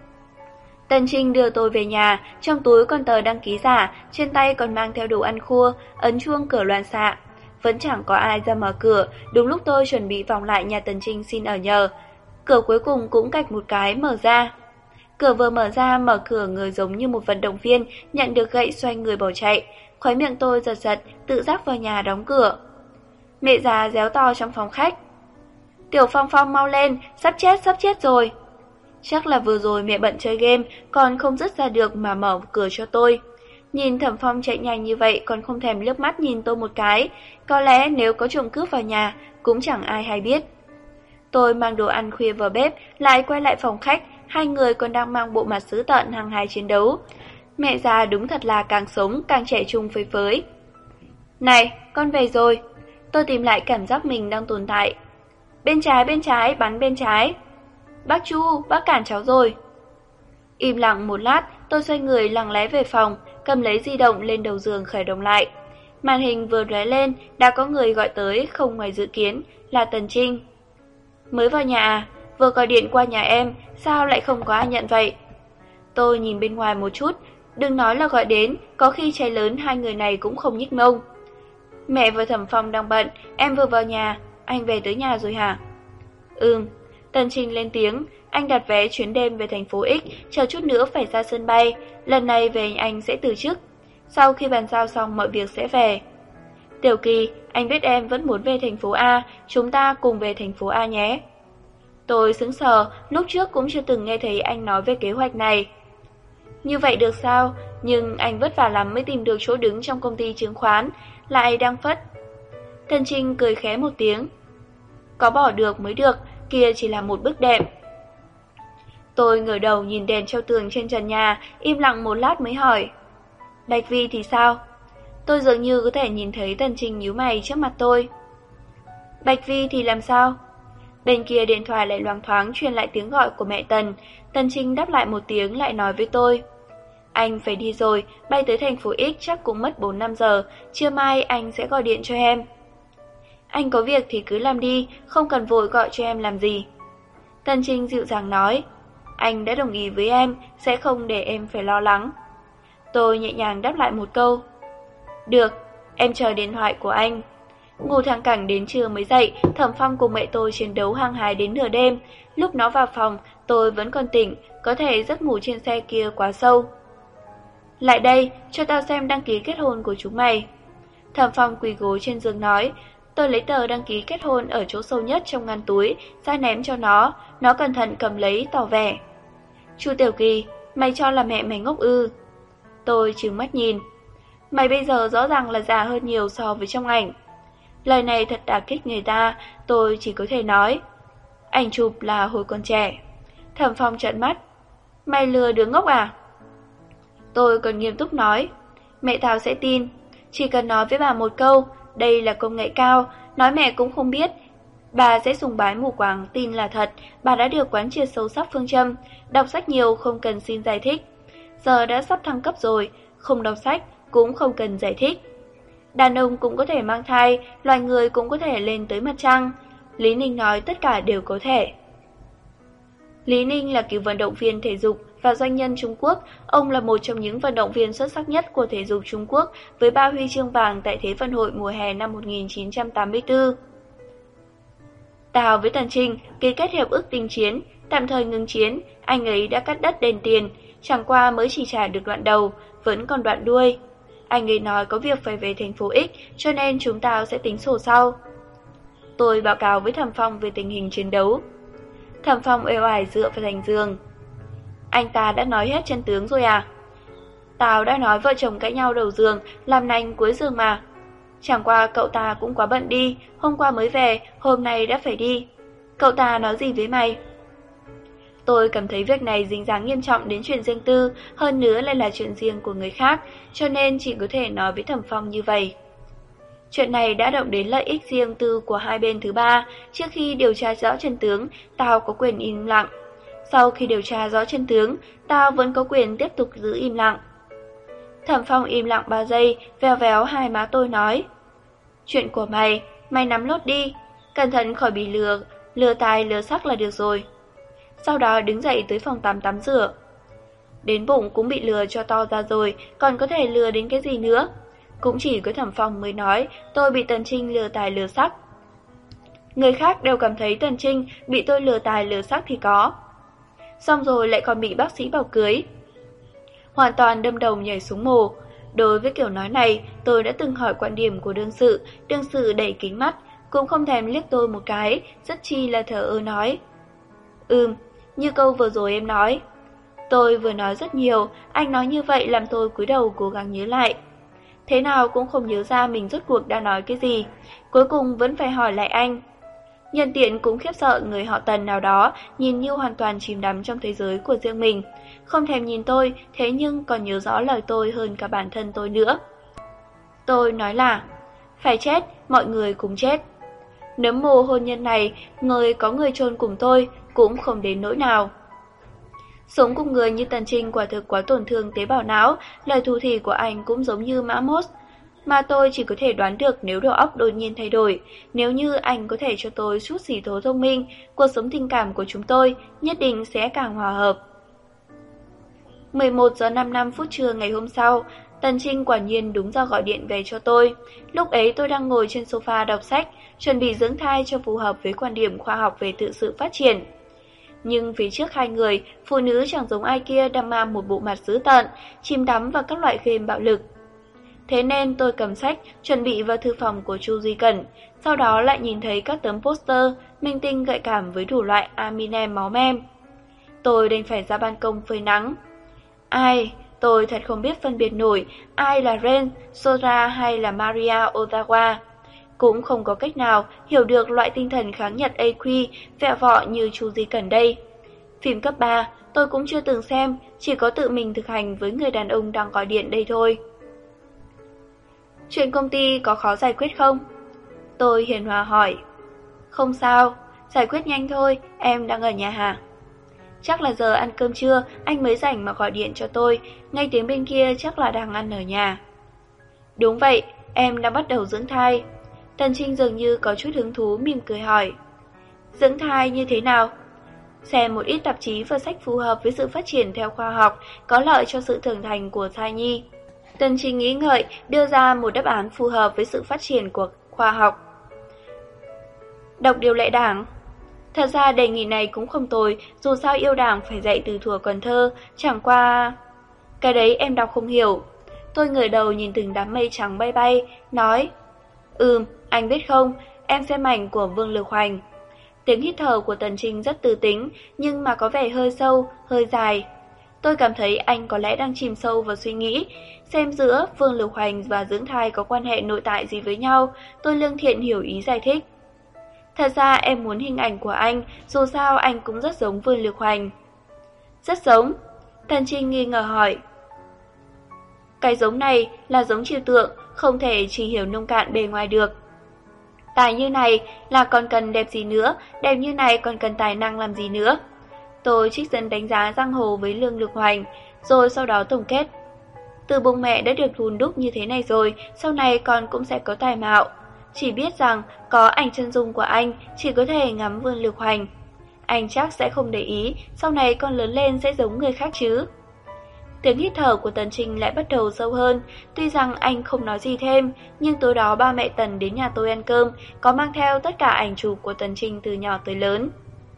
Speaker 1: Tần Trinh đưa tôi về nhà, trong túi còn tờ đăng ký giả, trên tay còn mang theo đồ ăn khua, ấn chuông cửa loạn xạ. Vẫn chẳng có ai ra mở cửa, đúng lúc tôi chuẩn bị vòng lại nhà Tần Trinh xin ở nhờ. Cửa cuối cùng cũng cạch một cái mở ra. Cửa vừa mở ra, mở cửa người giống như một vận động viên, nhận được gậy xoay người bỏ chạy. Khóe miệng tôi giật giật, tự giác vào nhà đóng cửa. Mẹ già réo to trong phòng khách: Tiểu Phong Phong mau lên, sắp chết sắp chết rồi. Chắc là vừa rồi mẹ bận chơi game, còn không dứt ra được mà mở cửa cho tôi. Nhìn Thẩm Phong chạy nhanh như vậy còn không thèm liếc mắt nhìn tôi một cái, có lẽ nếu có trộm cướp vào nhà cũng chẳng ai hay biết. Tôi mang đồ ăn khuya vào bếp, lại quay lại phòng khách, hai người còn đang mang bộ mặt dữ tợn hăng hái chiến đấu. Mẹ già đúng thật là càng sống càng trẻ trung phơi phới. Này, con về rồi. Tôi tìm lại cảm giác mình đang tồn tại. Bên trái, bên trái, bắn bên trái. Bác Chu, bác cản cháu rồi. Im lặng một lát, tôi xoay người lặng lẽ về phòng, cầm lấy di động lên đầu giường khởi động lại. Màn hình vừa lóe lên, đã có người gọi tới không ngoài dự kiến, là Tần Trinh. Mới vào nhà à? Vừa gọi điện qua nhà em, sao lại không có ai nhận vậy? Tôi nhìn bên ngoài một chút, đừng nói là gọi đến, có khi cháy lớn hai người này cũng không nhích mông. Mẹ và Thẩm Phong đang bận, em vừa vào nhà, anh về tới nhà rồi hả? Ừm. Tần Trinh lên tiếng, anh đặt vé chuyến đêm về thành phố X, chờ chút nữa phải ra sân bay, lần này về anh sẽ từ chức. Sau khi bàn giao xong mọi việc sẽ về. Tiểu Kỳ, anh biết em vẫn muốn về thành phố A, chúng ta cùng về thành phố A nhé. Tôi sững sờ, lúc trước cũng chưa từng nghe thấy anh nói về kế hoạch này. Như vậy được sao, nhưng anh vất vả lắm mới tìm được chỗ đứng trong công ty chứng khoán, lại đang phất. Tần Trinh cười khẽ một tiếng. Có bỏ được mới được, kia chỉ là một bức đệm. Tôi ngửa đầu nhìn đèn treo tường trên trần nhà, im lặng một lát mới hỏi. Bạch Vi thì sao? Tôi dường như có thể nhìn thấy Tần Trinh nhíu mày trước mặt tôi. Bạch Vi thì làm sao? Bên kia điện thoại lại loáng thoáng truyền lại tiếng gọi của mẹ Tần. Tần Trinh đáp lại một tiếng lại nói với tôi. Anh phải đi rồi, bay tới thành phố X chắc cũng mất bốn năm giờ, trưa mai anh sẽ gọi điện cho em. Anh có việc thì cứ làm đi, không cần vội gọi cho em làm gì. Tần Trinh dịu dàng nói. Anh đã đồng ý với em, sẽ không để em phải lo lắng. Tôi nhẹ nhàng đáp lại một câu. Được, em chờ điện thoại của anh. Ngủ thẳng cẳng đến trưa mới dậy, Thẩm Phong cùng mẹ tôi chiến đấu hăng hái đến nửa đêm. Lúc nó vào phòng, tôi vẫn còn tỉnh, có thể giấc ngủ trên xe kia quá sâu. Lại đây, cho tao xem đăng ký kết hôn của chúng mày. Thẩm Phong quỳ gối trên giường nói. Tôi lấy tờ đăng ký kết hôn ở chỗ sâu nhất trong ngăn túi, ra ném cho nó, nó cẩn thận cầm lấy tỏ vẻ. Chu Tiểu Kỳ, mày cho là mẹ mày ngốc ư? Tôi trừng mắt nhìn. Mày bây giờ rõ ràng là già hơn nhiều so với trong ảnh. Lời này thật đả kích người ta, tôi chỉ có thể nói. Ảnh chụp là hồi còn trẻ. Thẩm Phong trợn mắt. Mày lừa đứa ngốc à? Tôi còn nghiêm túc nói. Mẹ tao sẽ tin. Chỉ cần nói với bà một câu, đây là công nghệ cao, nói mẹ cũng không biết. Bà sẽ sùng bái mù quáng tin là thật, bà đã được quán triệt sâu sắc phương châm, đọc sách nhiều không cần xin giải thích. Giờ đã sắp thăng cấp rồi, không đọc sách cũng không cần giải thích. Đàn ông cũng có thể mang thai, loài người cũng có thể lên tới mặt trăng. Lý Ninh nói tất cả đều có thể. Lý Ninh là cựu vận động viên thể dục và doanh nhân Trung Quốc, ông là một trong những vận động viên xuất sắc nhất của thể dục Trung Quốc với ba huy chương vàng tại Thế vận hội mùa hè năm một nghìn chín trăm tám mươi tư. Tào với Tần Trinh ký kết hiệp ước đình chiến, tạm thời ngừng chiến, anh ấy đã cắt đất đền tiền, chẳng qua mới chỉ trả được đoạn đầu, vẫn còn đoạn đuôi. Anh ấy nói có việc phải về thành phố X, cho nên chúng ta sẽ tính sổ sau. Tôi báo cáo với Thẩm Phong về tình hình chiến đấu. Thẩm Phong uể oải dựa vào thành giường. Anh ta đã nói hết chân tướng rồi à? Tào đã nói vợ chồng cãi nhau đầu giường, làm nành cuối giường mà. Chẳng qua cậu ta cũng quá bận đi, hôm qua mới về, hôm nay đã phải đi. Cậu ta nói gì với mày? Tôi cảm thấy việc này dính dáng nghiêm trọng đến chuyện riêng tư, hơn nữa lại là chuyện riêng của người khác, cho nên chỉ có thể nói với Thẩm Phong như vậy. Chuyện này đã động đến lợi ích riêng tư của hai bên thứ ba, trước khi điều tra rõ chân tướng, tao có quyền im lặng. Sau khi điều tra rõ chân tướng, tao vẫn có quyền tiếp tục giữ im lặng. Thẩm Phong im lặng ba giây, véo véo hai má tôi nói. Chuyện của mày, mày nắm lốt đi, cẩn thận khỏi bị lừa, lừa tài lừa sắc là được rồi. Sau đó đứng dậy tới phòng tắm tắm rửa. Đến bụng cũng bị lừa cho to ra rồi, còn có thể lừa đến cái gì nữa? Cũng chỉ có Thẩm Phong mới nói tôi bị Tần Trinh lừa tài lừa sắc. Người khác đều cảm thấy Tần Trinh bị tôi lừa tài lừa sắc thì có. Xong rồi lại còn bị bác sĩ bảo cưới. Hoàn toàn đâm đầu nhảy xuống mồ. Đối với kiểu nói này, tôi đã từng hỏi quan điểm của đương sự, đương sự đẩy kính mắt, cũng không thèm liếc tôi một cái, rất chi là thờ ơ nói. Ừm, như câu vừa rồi em nói. Tôi vừa nói rất nhiều, anh nói như vậy làm tôi cúi đầu cố gắng nhớ lại. Thế nào cũng không nhớ ra mình rốt cuộc đã nói cái gì, cuối cùng vẫn phải hỏi lại anh. Nhân tiện cũng khiếp sợ người họ Tần nào đó, nhìn như hoàn toàn chìm đắm trong thế giới của riêng mình. Không thèm nhìn tôi, thế nhưng còn nhớ rõ lời tôi hơn cả bản thân tôi nữa. Tôi nói là, phải chết, mọi người cùng chết. Nấm mồ hôn nhân này, người có người chôn cùng tôi, cũng không đến nỗi nào. Sống cùng người như Tần Trinh quả thực quá tổn thương tế bào não, lời thủ thỉ của anh cũng giống như mã mốt. Mà tôi chỉ có thể đoán được nếu đầu óc đột nhiên thay đổi, nếu như anh có thể cho tôi chút xỉ tố thông minh, cuộc sống tình cảm của chúng tôi nhất định sẽ càng hòa hợp. mười một giờ năm mươi lăm phút trưa ngày hôm sau, Tần Trinh quả nhiên đúng giờ gọi điện về cho tôi. Lúc ấy tôi đang ngồi trên sofa đọc sách, chuẩn bị dưỡng thai cho phù hợp với quan điểm khoa học về tự sự phát triển. Nhưng phía trước hai người, phụ nữ chẳng giống ai kia đang mang một bộ mặt dữ tợn, chìm đắm vào các loại game bạo lực. Thế nên tôi cầm sách, chuẩn bị vào thư phòng của Chu Duy Cẩn, sau đó lại nhìn thấy các tấm poster, minh tinh gợi cảm với đủ loại Eminem máu mem. Tôi đành phải ra ban công phơi nắng. Ai, tôi thật không biết phân biệt nổi ai là Ren, Sora hay là Maria Ozawa. Cũng không có cách nào hiểu được loại tinh thần kháng Nhật a quy vẹo vọ như Chu Di Cẩn đây. Phim cấp ba tôi cũng chưa từng xem, chỉ có tự mình thực hành với người đàn ông đang gọi điện đây thôi. Chuyện công ty có khó giải quyết không? Tôi hiền hòa hỏi. Không sao, giải quyết nhanh thôi, em đang ở nhà hả? Chắc là giờ ăn cơm trưa, anh mới rảnh mà gọi điện cho tôi, ngay tiếng bên kia chắc là đang ăn ở nhà. Đúng vậy, em đang bắt đầu dưỡng thai. Tần Trinh dường như có chút hứng thú mỉm cười hỏi. Dưỡng thai như thế nào? Xem một ít tạp chí và sách phù hợp với sự phát triển theo khoa học, có lợi cho sự trưởng thành của thai nhi. Tần Trinh nghĩ ngợi, đưa ra một đáp án phù hợp với sự phát triển của khoa học. Đọc điều lệ đảng. Thật ra đề nghị này cũng không tồi, dù sao yêu đảng phải dạy từ thuở còn thơ, chẳng qua... Cái đấy em đọc không hiểu. Tôi ngửa đầu nhìn từng đám mây trắng bay bay, nói... Ừm, anh biết không, em xem ảnh của Vương Lực Hoành. Tiếng hít thở của Tần Trinh rất từ tính, nhưng mà có vẻ hơi sâu, hơi dài. Tôi cảm thấy anh có lẽ đang chìm sâu vào suy nghĩ, xem giữa Vương Lục Hoành và dưỡng thai có quan hệ nội tại gì với nhau. Tôi lương thiện hiểu ý giải thích. Thật ra em muốn hình ảnh của anh, dù sao anh cũng rất giống Vương Lục Hoành. Rất giống? Tần Trinh nghi ngờ hỏi. Cái giống này là giống trừu tượng, không thể chỉ hiểu nông cạn bề ngoài được. Tài như này là còn cần đẹp gì nữa, đẹp như này còn cần tài năng làm gì nữa. Tôi trích dẫn đánh giá giang hồ với Lương Lục Hoành, rồi sau đó tổng kết. Từ bụng mẹ đã được hùn đúc như thế này rồi, sau này con cũng sẽ có tài mạo. Chỉ biết rằng có ảnh chân dung của anh, chỉ có thể ngắm Vương Lục Hoành. Anh chắc sẽ không để ý, sau này con lớn lên sẽ giống người khác chứ. Tiếng hít thở của Tần Trinh lại bắt đầu sâu hơn, tuy rằng anh không nói gì thêm, nhưng tối đó ba mẹ Tần đến nhà tôi ăn cơm, có mang theo tất cả ảnh chụp của Tần Trinh từ nhỏ tới lớn.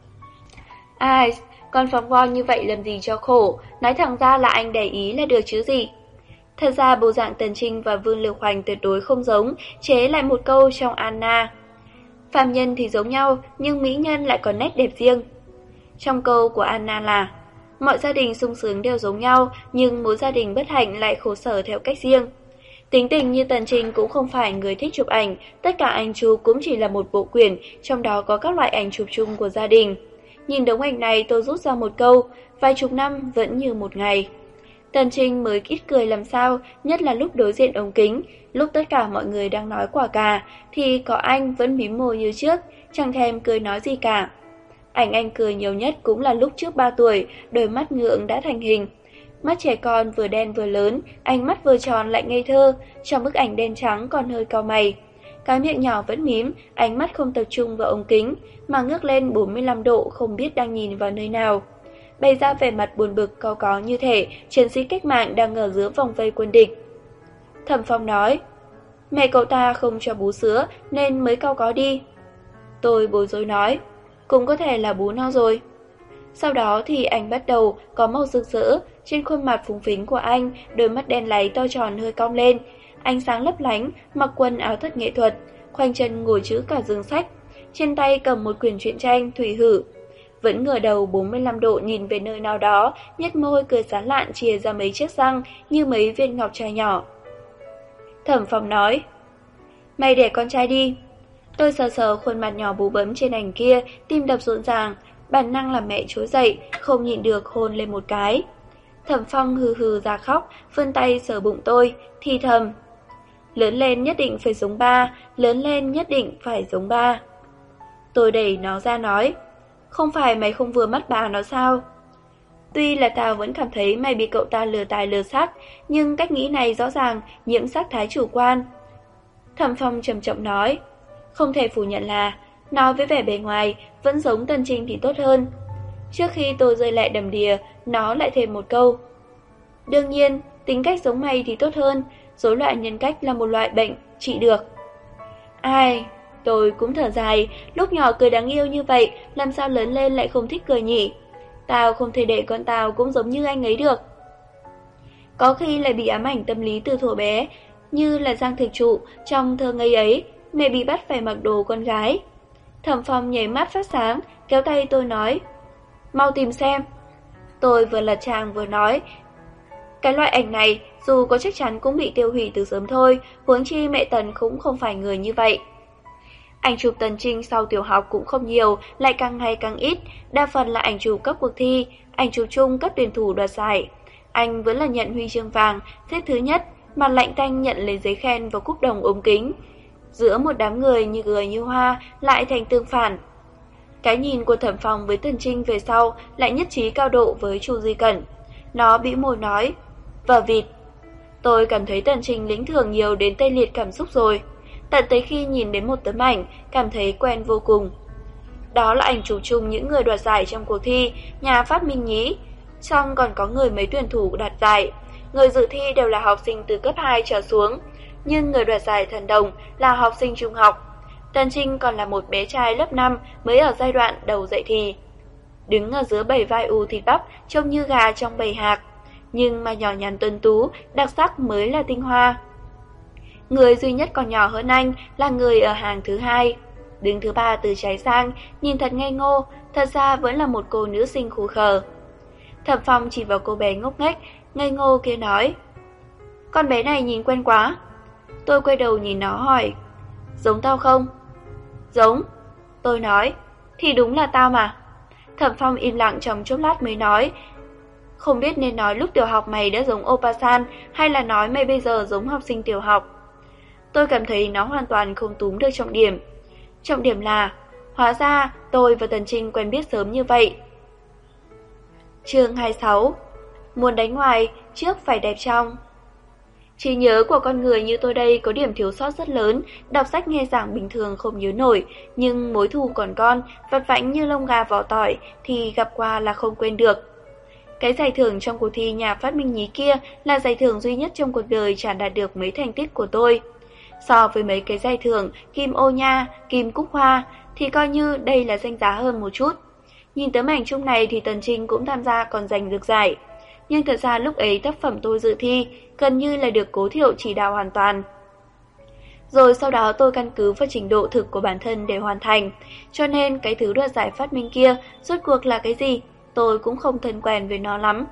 Speaker 1: Ai, con phóng voi như vậy làm gì cho khổ, nói thẳng ra là anh để ý là được chứ gì. Thật ra bộ dạng Tần Trinh và Vương Lục Hoành tuyệt đối không giống, chế lại một câu trong Anna. Phàm nhân thì giống nhau, nhưng mỹ nhân lại có nét đẹp riêng. Trong câu của Anna là mọi gia đình sung sướng đều giống nhau, nhưng mỗi gia đình bất hạnh lại khổ sở theo cách riêng. Tính tình như Tần Trinh cũng không phải người thích chụp ảnh, tất cả ảnh chụp cũng chỉ là một bộ quyển, trong đó có các loại ảnh chụp chung của gia đình. Nhìn đống ảnh này tôi rút ra một câu, vài chục năm vẫn như một ngày. Tần Trinh mới ít cười làm sao, nhất là lúc đối diện ống kính, lúc tất cả mọi người đang nói quả cà, thì có anh vẫn mím môi như trước, chẳng thèm cười nói gì cả. Ảnh anh cười nhiều nhất cũng là lúc trước ba tuổi, đôi mắt ngượng đã thành hình. Mắt trẻ con vừa đen vừa lớn, ánh mắt vừa tròn lại ngây thơ, trong bức ảnh đen trắng còn hơi cau mày. Cái miệng nhỏ vẫn mím, ánh mắt không tập trung vào ống kính, mà ngước lên bốn mươi lăm độ không biết đang nhìn vào nơi nào. Bày ra vẻ mặt buồn bực cau có như thể chiến sĩ cách mạng đang ở giữa vòng vây quân địch. Thẩm Phong nói, mẹ cậu ta không cho bú sữa nên mới cau có đi. Tôi bối rối nói, cũng có thể là bú no rồi. Sau đó thì anh bắt đầu có màu rực rỡ, trên khuôn mặt phúng phính của anh, đôi mắt đen láy to tròn hơi cong lên, ánh sáng lấp lánh, mặc quần áo thật nghệ thuật, khoanh chân ngồi chữ cả giường sách, trên tay cầm một quyển truyện tranh Thủy Hử. Vẫn ngửa đầu bốn mươi lăm độ nhìn về nơi nào đó, nhếch môi cười sán lạn chìa ra mấy chiếc răng như mấy viên ngọc trai nhỏ. Thẩm Phong nói, mày để con trai đi. Tôi sờ sờ khuôn mặt nhỏ bú bấm trên ảnh kia, tim đập rộn ràng, bản năng làm mẹ trỗi dậy, không nhịn được hôn lên một cái. Thẩm Phong hừ hừ ra khóc, vươn tay sờ bụng tôi, thì thầm, lớn lên nhất định phải giống ba, lớn lên nhất định phải giống ba. Tôi đẩy nó ra nói, không phải mày không vừa mắt bà nó sao? Tuy là tao vẫn cảm thấy mày bị cậu ta lừa tài lừa sắc, nhưng cách nghĩ này rõ ràng nhiễm sắc thái chủ quan. Thẩm Phong trầm trọng nói, không thể phủ nhận là nói với vẻ bề ngoài vẫn giống Tần Trinh thì tốt hơn. Trước khi tôi rơi lệ đầm đìa, nó lại thêm một câu, đương nhiên tính cách giống mày thì tốt hơn, rối loạn nhân cách là một loại bệnh trị được. Ai, tôi cũng thở dài, lúc nhỏ cười đáng yêu như vậy, làm sao lớn lên lại không thích cười nhỉ? Tao không thể để con tao cũng giống như anh ấy được. Có khi lại bị ám ảnh tâm lý từ thuở bé, như là Giang Thực Trụ trong thơ ngây ấy, mẹ bị bắt phải mặc đồ con gái. Thẩm Phong nhảy mắt phát sáng, kéo tay tôi nói, mau tìm xem. Tôi vừa lật trang vừa nói, cái loại ảnh này dù có chắc chắn cũng bị tiêu hủy từ sớm thôi, huống chi mẹ Tần cũng không phải người như vậy. Ảnh chụp Tần Trinh sau tiểu học cũng không nhiều, lại càng ngày càng ít, đa phần là ảnh chụp các cuộc thi, ảnh chụp chung các tuyển thủ đoạt giải. Anh vẫn là nhận huy chương vàng, xếp thứ nhất, mặt lạnh tanh nhận lấy giấy khen và cúp đồng ống kính. Giữa một đám người như người như hoa lại thành tương phản. Cái nhìn của Thẩm Phong với Tần Trinh về sau lại nhất trí cao độ với Chu Di Cẩn. Nó bĩu môi nói, vở vịt. Tôi cảm thấy Tần Trinh lĩnh thưởng nhiều đến tê liệt cảm xúc rồi. Tận tới khi nhìn đến một tấm ảnh, cảm thấy quen vô cùng. Đó là ảnh chụp chung những người đoạt giải trong cuộc thi Nhà phát minh nhí. Xong còn có người mấy tuyển thủ đoạt giải. Người dự thi đều là học sinh từ cấp hai trở xuống, nhưng người đoạt giải thần đồng là học sinh trung học. Tần Trinh còn là một bé trai lớp năm mới ở giai đoạn đầu dậy thì. Đứng ở giữa bầy vai u thịt bắp, trông như gà trong bầy hạc, nhưng mà nhỏ nhắn tuấn tú, đặc sắc mới là tinh hoa. Người duy nhất còn nhỏ hơn anh là người ở hàng thứ hai, đứng thứ ba từ trái sang, nhìn thật ngây ngô, thật ra vẫn là một cô nữ sinh khù khờ. Thẩm Phong chỉ vào cô bé ngốc nghếch, ngây ngô kia nói. Con bé này nhìn quen quá. Tôi quay đầu nhìn nó hỏi. Giống tao không? Giống. Tôi nói. Thì đúng là tao mà. Thẩm Phong im lặng trong chốc lát mới nói. Không biết nên nói lúc tiểu học mày đã giống Opa-san hay là nói mày bây giờ giống học sinh tiểu học. Tôi cảm thấy nó hoàn toàn không túm được trọng điểm. Trọng điểm là, hóa ra tôi và Tần Trinh quen biết sớm như vậy. Chương hai mươi sáu. Muốn đánh ngoài, trước phải đẹp trong. Trí nhớ của con người như tôi đây có điểm thiếu sót rất lớn, đọc sách nghe giảng bình thường không nhớ nổi, nhưng mối thù còn con, vặt vãnh như lông gà vỏ tỏi thì gặp qua là không quên được. Cái giải thưởng trong cuộc thi nhà phát minh nhí kia là giải thưởng duy nhất trong cuộc đời chả đạt được mấy thành tích của tôi. So với mấy cái giải thưởng Kim Ô Nha, Kim Cúc Hoa thì coi như đây là danh giá hơn một chút. Nhìn tấm ảnh chung này thì Tần Trinh cũng tham gia còn giành được giải. Nhưng thật ra lúc ấy tác phẩm tôi dự thi gần như là được Cố Thiệu chỉ đạo hoàn toàn. Rồi sau đó tôi căn cứ vào trình độ thực của bản thân để hoàn thành. Cho nên cái thứ đoạt giải phát minh kia rốt cuộc là cái gì, tôi cũng không thân quen với nó lắm.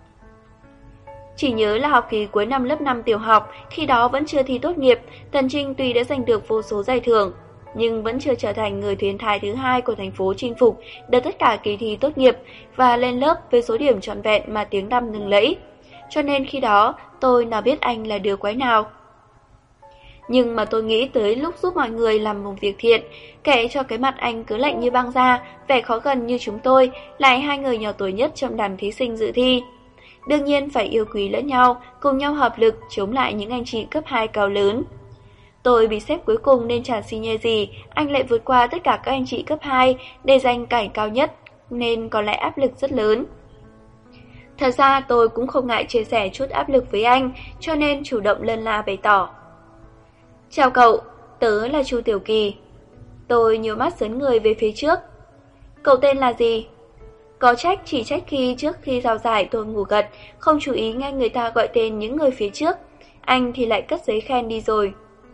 Speaker 1: Chỉ nhớ là học kỳ cuối năm lớp năm tiểu học, khi đó vẫn chưa thi tốt nghiệp, Tần Trinh tuy đã giành được vô số giải thưởng, nhưng vẫn chưa trở thành người thiên tài thứ hai của thành phố chinh phục được tất cả kỳ thi tốt nghiệp và lên lớp với số điểm trọn vẹn mà tiếng tăm lừng lẫy. Cho nên khi đó, tôi nào biết anh là đứa quái nào. Nhưng mà tôi nghĩ tới lúc giúp mọi người làm một việc thiện, kể cho cái mặt anh cứ lạnh như băng ra, vẻ khó gần như chúng tôi, lại hai người nhỏ tuổi nhất trong đàn thí sinh dự thi. Đương nhiên phải yêu quý lẫn nhau, cùng nhau hợp lực chống lại những anh chị cấp hai cao lớn. Tôi bị xếp cuối cùng nên chả xi nhê gì, anh lại vượt qua tất cả các anh chị cấp hai để giành cảnh cao nhất, nên có lẽ áp lực rất lớn. Thật ra tôi cũng không ngại chia sẻ chút áp lực với anh, cho nên chủ động lân la bày tỏ. Chào cậu, tớ là Chu Tiểu Kỳ. Tôi nhíu mắt dẫn người về phía trước. Cậu tên là gì? Có trách chỉ trách khi trước khi giao giải tôi ngủ gật, không chú ý nghe người ta gọi tên những người phía trước. Anh thì lại cất giấy khen đi rồi.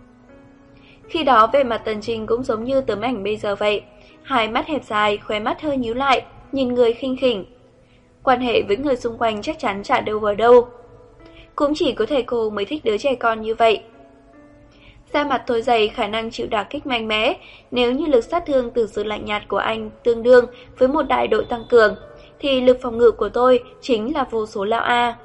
Speaker 1: Khi đó về mặt Tần Trinh cũng giống như tấm ảnh bây giờ vậy. Hai mắt hẹp dài, khóe mắt hơi nhíu lại, nhìn người khinh khỉnh. Quan hệ với người xung quanh chắc chắn chả đâu vào đâu. Cũng chỉ có thể cô mới thích đứa trẻ con như vậy. Da mặt tôi dày khả năng chịu đả kích mạnh mẽ, nếu như lực sát thương từ sự lạnh nhạt của anh tương đương với một đại đội tăng cường, thì lực phòng ngự của tôi chính là vô số lão A.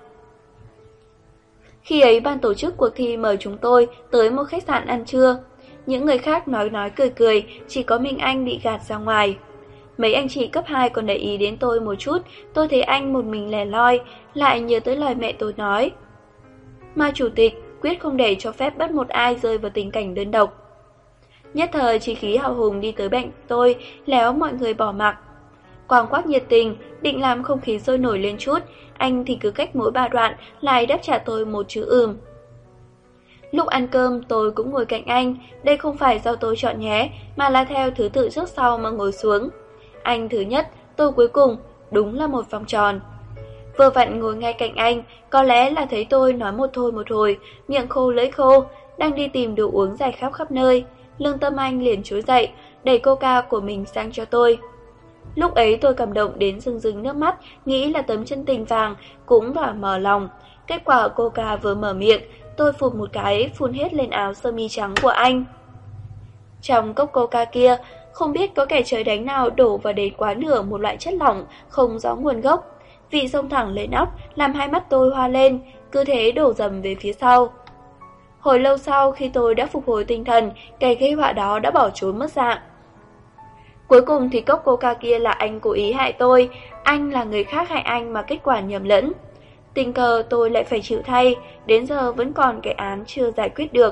Speaker 1: Khi ấy ban tổ chức cuộc thi mời chúng tôi tới một khách sạn ăn trưa. Những người khác nói nói cười cười, chỉ có mình anh bị gạt ra ngoài. Mấy anh chị cấp hai còn để ý đến tôi một chút, tôi thấy anh một mình lẻ loi, lại nhớ tới lời mẹ tôi nói. Mà chủ tịch quyết không để cho phép bất một ai rơi vào tình cảnh đơn độc. Nhất thời chi khí hào hùng đi tới bệnh tôi, léo mọi người bỏ mặc. Quang quác nhiệt tình, định làm không khí sôi nổi lên chút, anh thì cứ cách mỗi ba đoạn lại đáp trả tôi một chữ ừm. Lúc ăn cơm tôi cũng ngồi cạnh anh, đây không phải do tôi chọn nhé, mà là theo thứ tự trước sau mà ngồi xuống. Anh thứ nhất, tôi cuối cùng, đúng là một vòng tròn. Vừa vặn ngồi ngay cạnh anh, có lẽ là thấy tôi nói một thôi một hồi, miệng khô lưỡi khô, đang đi tìm đồ uống dài khắp khắp nơi. Lương Tâm Anh liền trỗi dậy, đẩy coca của mình sang cho tôi. Lúc ấy tôi cảm động đến rưng rưng nước mắt, nghĩ là tấm chân tình vàng cũng đỏ mở lòng. Kết quả coca vừa mở miệng, tôi phụt một cái phun hết lên áo sơ mi trắng của anh. Trong cốc coca kia, không biết có kẻ trời đánh nào đổ vào đến quá nửa một loại chất lỏng không rõ nguồn gốc. Vị xông thẳng lên óc làm hai mắt tôi hoa lên, cứ thế đổ dầm về phía sau. Hồi lâu sau khi tôi đã phục hồi tinh thần, cái gây họa đó đã bỏ trốn mất dạng. Cuối cùng thì cốc coca kia là anh cố ý hại tôi, anh là người khác hại anh mà kết quả nhầm lẫn. Tình cờ tôi lại phải chịu thay, đến giờ vẫn còn cái án chưa giải quyết được.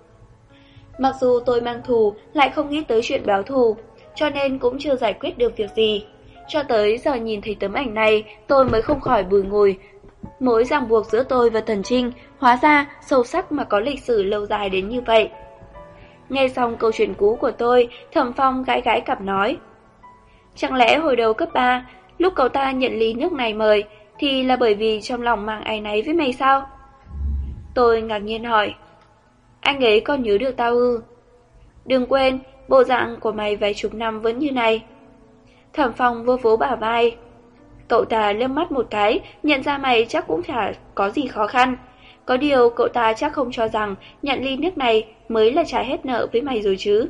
Speaker 1: Mặc dù tôi mang thù, lại không nghĩ tới chuyện báo thù, cho nên cũng chưa giải quyết được việc gì. Cho tới giờ nhìn thấy tấm ảnh này, tôi mới không khỏi bùi ngùi. Mối ràng buộc giữa tôi và Tần Trinh, hóa ra sâu sắc mà có lịch sử lâu dài đến như vậy. Nghe xong câu chuyện cũ của tôi, Thẩm Phong gãi gãi cằm nói. Chẳng lẽ hồi đầu cấp ba, lúc cậu ta nhận ly nước này mời, thì là bởi vì trong lòng mang áy náy với mày sao? Tôi ngạc nhiên hỏi. Anh ấy còn nhớ được tao ư? Đừng quên, bộ dạng của mày vài chục năm vẫn như này. Thẩm Phong vô vỗ bả vai. Cậu ta liếc mắt một cái, nhận ra mày chắc cũng chả có gì khó khăn. Có điều cậu ta chắc không cho rằng nhận ly nước này mới là trả hết nợ với mày rồi chứ.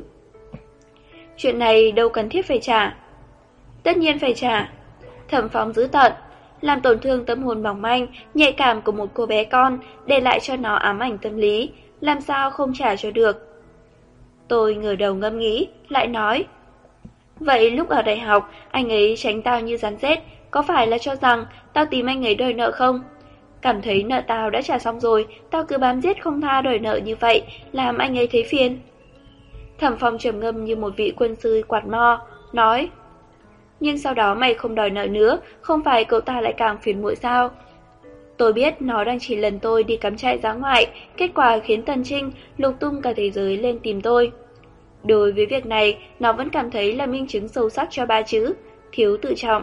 Speaker 1: Chuyện này đâu cần thiết phải trả. Tất nhiên phải trả. Thẩm Phong dữ tợn, làm tổn thương tâm hồn mỏng manh, nhạy cảm của một cô bé con, để lại cho nó ám ảnh tâm lý, làm sao không trả cho được. Tôi ngửa đầu ngẫm nghĩ, lại nói: Vậy lúc ở đại học, anh ấy tránh tao như rắn rết, có phải là cho rằng tao tìm anh ấy đòi nợ không? Cảm thấy nợ tao đã trả xong rồi, tao cứ bám giết không tha đòi nợ như vậy, làm anh ấy thấy phiền. Thẩm Phong trầm ngâm như một vị quân sư quạt mo, nói: Nhưng sau đó mày không đòi nợ nữa, không phải cậu ta lại càng phiền muội sao? Tôi biết nó đang chỉ lần tôi đi cắm trại dã ngoại, kết quả khiến Tần Trinh lục tung cả thế giới lên tìm tôi. Đối với việc này, nó vẫn cảm thấy là minh chứng sâu sắc cho ba chữ: thiếu tự trọng.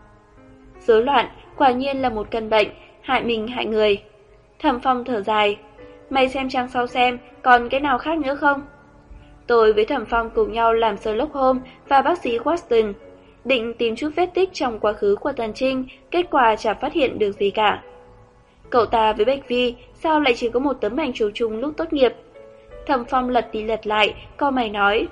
Speaker 1: Rối loạn quả nhiên là một căn bệnh, hại mình hại người. Thẩm Phong thở dài: Mày xem trang sau xem, còn cái nào khác nữa không? Tôi với Thẩm Phong cùng nhau làm Sherlock Holmes và bác sĩ Watson, định tìm chút vết tích trong quá khứ của Tần Trinh, kết quả chả phát hiện được gì cả. Cậu ta với Bạch Vi sao lại chỉ có một tấm ảnh chụp chung lúc tốt nghiệp? Thẩm Phong lật đi lật lại, cau mày nói: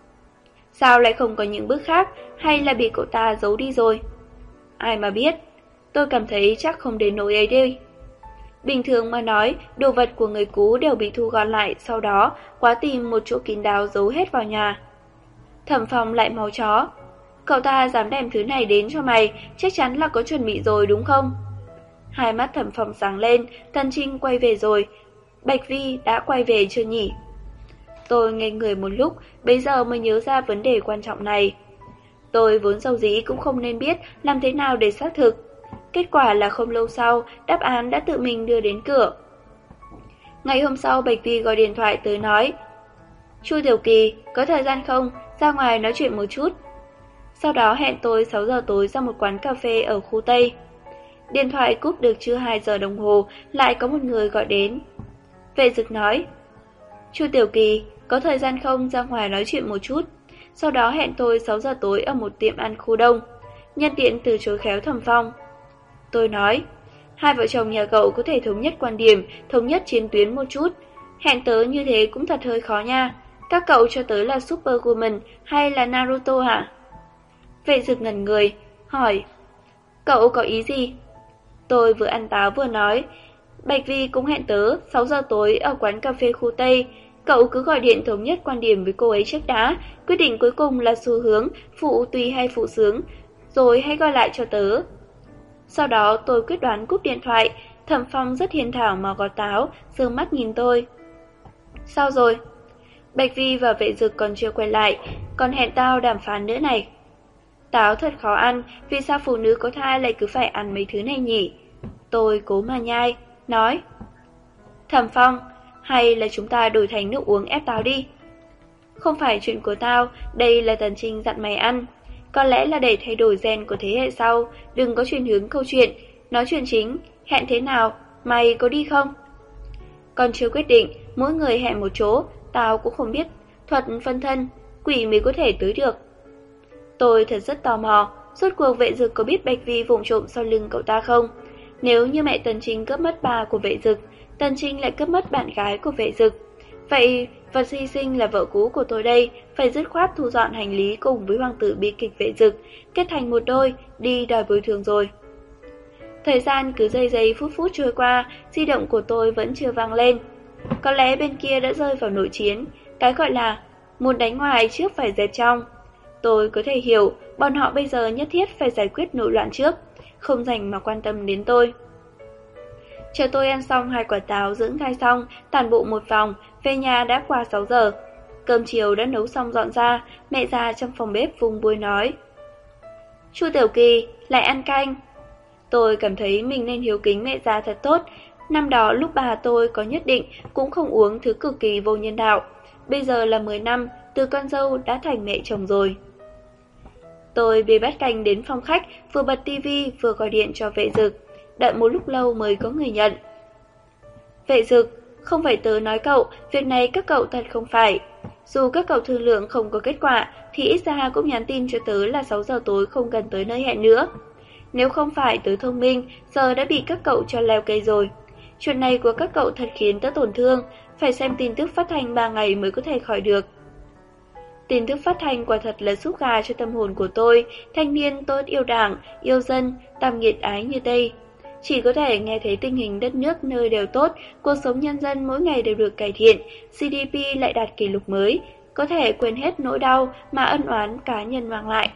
Speaker 1: Sao lại không có những bước khác, hay là bị cậu ta giấu đi rồi? Ai mà biết, tôi cảm thấy chắc không đến nỗi ấy đi. Bình thường mà nói, đồ vật của người cũ đều bị thu gọn lại, sau đó quá tìm một chỗ kín đáo giấu hết vào nhà. Thẩm Phong lại máu chó: Cậu ta dám đem thứ này đến cho mày, chắc chắn là có chuẩn bị rồi đúng không? Hai mắt Thẩm Phong sáng lên, Tần Trinh quay về rồi, Bạch Vi đã quay về chưa nhỉ? Tôi ngây người một lúc, bây giờ mới nhớ ra vấn đề quan trọng này. Tôi vốn dầu dĩ cũng không nên biết làm thế nào để xác thực. Kết quả là không lâu sau, đáp án đã tự mình đưa đến cửa. Ngày hôm sau, Bạch Vi gọi điện thoại tới nói: Chu Tiểu Kỳ, có thời gian không? Ra ngoài nói chuyện một chút. Sau đó hẹn tôi sáu giờ tối ra một quán cà phê ở khu Tây. Điện thoại cúp được chưa hai giờ đồng hồ, lại có một người gọi đến. Vệ Dực nói: Chu Tiểu Kỳ, có thời gian không, ra ngoài nói chuyện một chút. Sau đó hẹn tôi sáu giờ tối ở một tiệm ăn khu đông. Nhân tiện từ chối khéo Thẩm Phong. Tôi nói: Hai vợ chồng nhà cậu có thể thống nhất quan điểm, thống nhất chiến tuyến một chút. Hẹn tớ như thế cũng thật hơi khó nha. Các cậu cho tớ là Superwoman hay là Naruto hả? Vệ Dực ngẩn người, hỏi: Cậu có ý gì? Tôi vừa ăn táo vừa nói: Bạch Vi cũng hẹn tớ sáu giờ tối ở quán cà phê khu Tây. Cậu cứ gọi điện thống nhất quan điểm với cô ấy trước đã. Quyết định cuối cùng là xu hướng, phụ tùy hay phụ sướng, rồi hãy gọi lại cho tớ. Sau đó tôi quyết đoán cúp điện thoại. Thẩm Phong rất hiền thảo mà gọt táo, giương mắt nhìn tôi. Sao rồi? Bạch Vi và Vệ Dực còn chưa quay lại, còn hẹn tao đàm phán nữa này. Táo thật khó ăn, vì sao phụ nữ có thai lại cứ phải ăn mấy thứ này nhỉ? Tôi cố mà nhai, nói: Thẩm Phong, hay là chúng ta đổi thành nước uống ép táo đi? Không phải chuyện của tao, đây là Tần Trinh dặn mày ăn. Có lẽ là để thay đổi gen của thế hệ sau, đừng có chuyển hướng câu chuyện, nói chuyện chính. Hẹn thế nào, mày có đi không? Còn chưa quyết định, mỗi người hẹn một chỗ, tao cũng không biết thuật phân thân, quỷ mới có thể tới được. Tôi thật rất tò mò, rốt cuộc Vệ Dực có biết Bạch Vi vụng trộm sau lưng cậu ta không? Nếu như mẹ Tần Trinh cướp mất ba của Vệ Dực, Tần Trinh lại cướp mất bạn gái của Vệ Dực, vậy vật hy sinh là vợ cũ của tôi đây, phải dứt khoát thu dọn hành lý cùng với hoàng tử bi kịch Vệ Dực, kết thành một đôi, đi đòi bồi thường rồi. Thời gian cứ giây giây phút phút trôi qua, di động của tôi vẫn chưa vang lên. Có lẽ bên kia đã rơi vào nội chiến, cái gọi là muốn đánh ngoài trước phải dẹp trong. Tôi có thể hiểu, bọn họ bây giờ nhất thiết phải giải quyết nội loạn trước, không dành mà quan tâm đến tôi. Chờ tôi ăn xong hai quả táo dưỡng thai xong, tản bộ một vòng, về nhà đã qua sáu giờ. Cơm chiều đã nấu xong dọn ra, mẹ già trong phòng bếp vung bôi nói: Chu Tiểu Kỳ, lại ăn canh. Tôi cảm thấy mình nên hiếu kính mẹ già thật tốt. Năm đó lúc bà tôi có nhất định cũng không uống thứ cực kỳ vô nhân đạo. Bây giờ là mười năm, từ con dâu đã thành mẹ chồng rồi. Tôi bê bát canh đến phòng khách, vừa bật tivi vừa gọi điện cho Vệ Dực. Đợi một lúc lâu mới có người nhận. Vệ Dực, không phải tớ nói cậu, việc này các cậu thật không phải. Dù các cậu thương lượng không có kết quả, thì ít ra cũng nhắn tin cho tớ là sáu giờ tối không cần tới nơi hẹn nữa. Nếu không phải tớ thông minh, giờ đã bị các cậu cho leo cây rồi. Chuyện này của các cậu thật khiến tớ tổn thương, phải xem tin tức phát thanh ba ngày mới có thể khỏi được. Tin tức phát thanh quả thật là súp gà cho tâm hồn của tôi, thanh niên tốt yêu đảng, yêu dân, tam nghiệt ái như Tây. Chỉ có thể nghe thấy tình hình đất nước nơi đều tốt, cuộc sống nhân dân mỗi ngày đều được cải thiện, giê đê pê lại đạt kỷ lục mới, có thể quên hết nỗi đau mà ân oán cá nhân mang lại.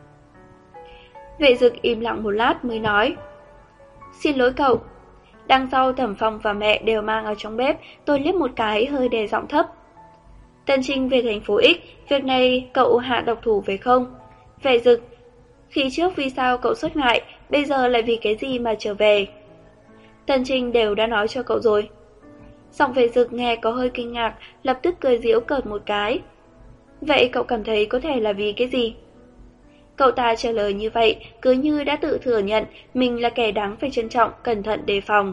Speaker 1: Vệ Dực im lặng một lát mới nói: Xin lỗi cậu. Đằng sau Thẩm Phong và mẹ đều mang ở trong bếp, tôi liếc một cái hơi đè giọng thấp. Tân Trinh về thành phố X, việc này cậu hạ độc thủ phải không? Vệ Dực, khi trước vì sao cậu xuất ngại, bây giờ lại vì cái gì mà trở về? Tân Trinh đều đã nói cho cậu rồi. Giọng Vệ Dực nghe có hơi kinh ngạc, lập tức cười giễu cợt một cái. Vậy cậu cảm thấy có thể là vì cái gì? Cậu ta trả lời như vậy, cứ như đã tự thừa nhận mình là kẻ đáng phải trân trọng, cẩn thận đề phòng.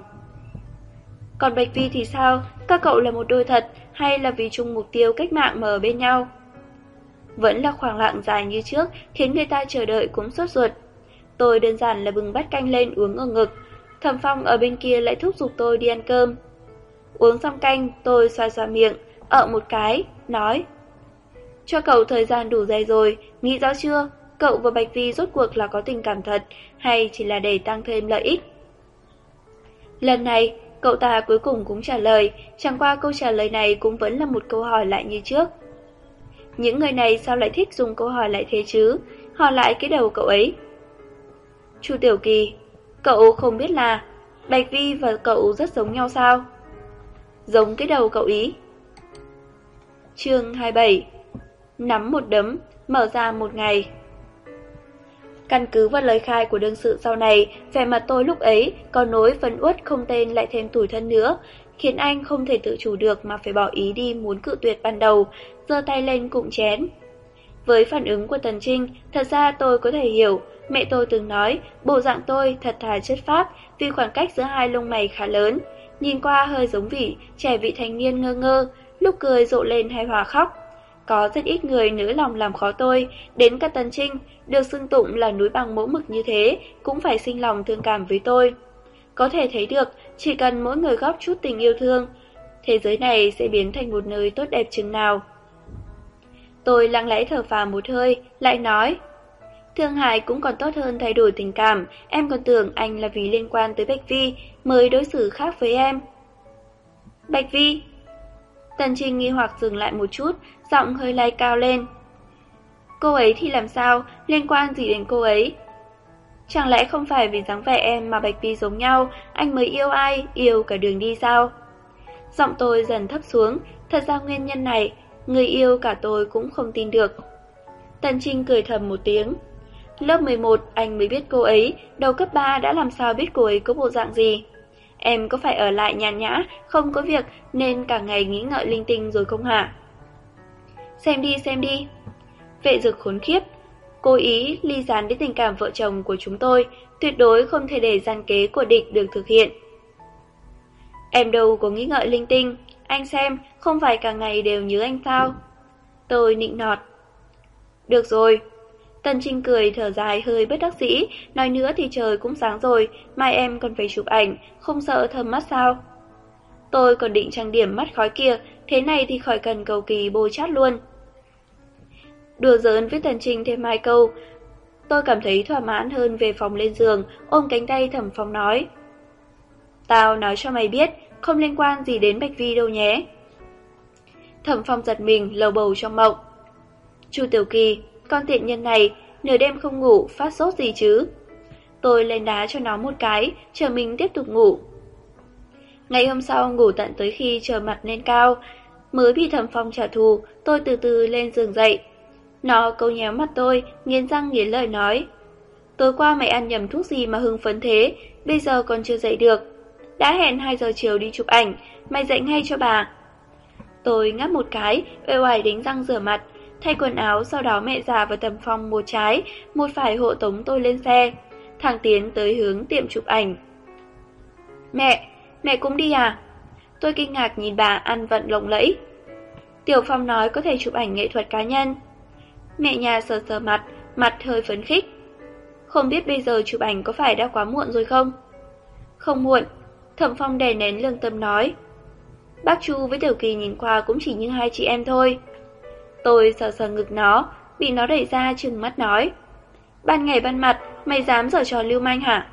Speaker 1: Còn Bạch Vi thì sao? Các cậu là một đôi thật, hay là vì chung mục tiêu cách mạng mà ở bên nhau? Vẫn là khoảng lặng dài như trước, khiến người ta chờ đợi cũng sốt ruột. Tôi đơn giản là bừng bát canh lên uống ở ngực. Thẩm Phong ở bên kia lại thúc giục tôi đi ăn cơm. Uống xong canh, tôi xoa xoa miệng, ợ một cái, nói: Cho cậu thời gian đủ dài rồi, nghĩ rõ chưa? Cậu và Bạch Vi rốt cuộc là có tình cảm thật, hay chỉ là để tăng thêm lợi ích? Lần này, cậu ta cuối cùng cũng trả lời, chẳng qua câu trả lời này cũng vẫn là một câu hỏi lại như trước. Những người này sao lại thích dùng câu hỏi lại thế chứ? Hỏi lại cái đầu cậu ấy. Chu Tiểu Kỳ, cậu không biết là Bạch Vi và cậu rất giống nhau sao? Giống cái đầu cậu ý. Chương hai mươi bảy. Nắm một đấm, mở ra một ngày. Căn cứ vào lời khai của đương sự sau này, vẻ mặt tôi lúc ấy có nỗi phấn uất không tên lại thêm tủi thân nữa, khiến anh không thể tự chủ được mà phải bỏ ý đi muốn cự tuyệt ban đầu, giơ tay lên cụm chén. Với phản ứng của Tần Trinh, thật ra tôi có thể hiểu, mẹ tôi từng nói, bộ dạng tôi thật thà chất phác vì khoảng cách giữa hai lông mày khá lớn, nhìn qua hơi giống vị trẻ vị thành niên ngơ ngơ, lúc cười rộ lên hay hòa khóc. Có rất ít người nỡ lòng làm khó tôi, đến cả Tần Trinh, được xưng tụng là núi bằng mẫu mực như thế, cũng phải sinh lòng thương cảm với tôi. Có thể thấy được, chỉ cần mỗi người góp chút tình yêu thương, thế giới này sẽ biến thành một nơi tốt đẹp chừng nào. Tôi lặng lẽ thở phào một hơi, lại nói: Thương hại cũng còn tốt hơn thay đổi tình cảm, em còn tưởng anh là vì liên quan tới Bạch Vi mới đối xử khác với em. Bạch Vi? Tần Trinh nghi hoặc dừng lại một chút, giọng hơi lay cao lên. Cô ấy thì làm sao, liên quan gì đến cô ấy? Chẳng lẽ không phải vì dáng vẻ em mà Bạch Vi giống nhau, anh mới yêu ai, yêu cả đường đi sao? Giọng tôi dần thấp xuống, thật ra nguyên nhân này, người yêu cả tôi cũng không tin được. Tần Trinh cười thầm một tiếng. Lớp mười một anh mới biết cô ấy, đầu cấp ba đã làm sao biết cô ấy có bộ dạng gì. Em có phải ở lại nhàn nhã, không có việc nên cả ngày nghĩ ngợi linh tinh rồi không hả? Xem đi xem đi. Vệ Dực khốn khiếp, cố ý ly gián đến tình cảm vợ chồng của chúng tôi, tuyệt đối không thể để gian kế của địch được thực hiện. Em đâu có nghĩ ngợi linh tinh, anh xem, không phải cả ngày đều nhớ anh sao? Tôi nịnh nọt. Được rồi. Tần Trinh cười thở dài hơi bất đắc dĩ, nói nữa thì trời cũng sáng rồi, mai em còn phải chụp ảnh, không sợ thâm mắt sao? Tôi còn định trang điểm mắt khói kia, thế này thì khỏi cần cầu kỳ bôi chát luôn. Đùa giỡn với Tần Trinh thêm hai câu, tôi cảm thấy thỏa mãn hơn về phòng lên giường, ôm cánh tay Thẩm Phong nói. Tao nói cho mày biết, không liên quan gì đến Bạch Vi đâu nhé. Thẩm Phong giật mình, lầu bầu trong mộng. Chu Tiểu Kỳ, con tiện nhân này, nửa đêm không ngủ, phát sốt gì chứ? Tôi lên đá cho nó một cái, chờ mình tiếp tục ngủ. Ngày hôm sau ngủ tận tới khi trời mặt lên cao, mới bị Thẩm Phong trả thù, tôi từ từ lên giường dậy. Nó câu nhéo mặt tôi, nghiến răng nghiến lợi nói. Tối qua mày ăn nhầm thuốc gì mà hưng phấn thế, bây giờ còn chưa dậy được. Đã hẹn hai giờ chiều đi chụp ảnh, mày dậy ngay cho bà. Tôi ngáp một cái, uể oải đánh răng rửa mặt, thay quần áo, sau đó mẹ già và Thẩm Phong một trái, một phải hộ tống tôi lên xe, thẳng tiến tới hướng tiệm chụp ảnh. Mẹ, mẹ cũng đi à? Tôi kinh ngạc nhìn bà ăn vận lộng lẫy. Tiểu Phong nói có thể chụp ảnh nghệ thuật cá nhân. Mẹ nhà sờ sờ mặt, mặt hơi phấn khích. không biết bây giờ chụp ảnh có phải đã quá muộn rồi không? Không muộn, Thẩm Phong đè nén lương tâm nói. Bác Chu với Tiểu Kỳ nhìn qua cũng chỉ như hai chị em thôi. Tôi sờ sờ ngực nó, bị nó đẩy ra trừng mắt nói. Ban ngày ban mặt, mày dám giở trò lưu manh hả?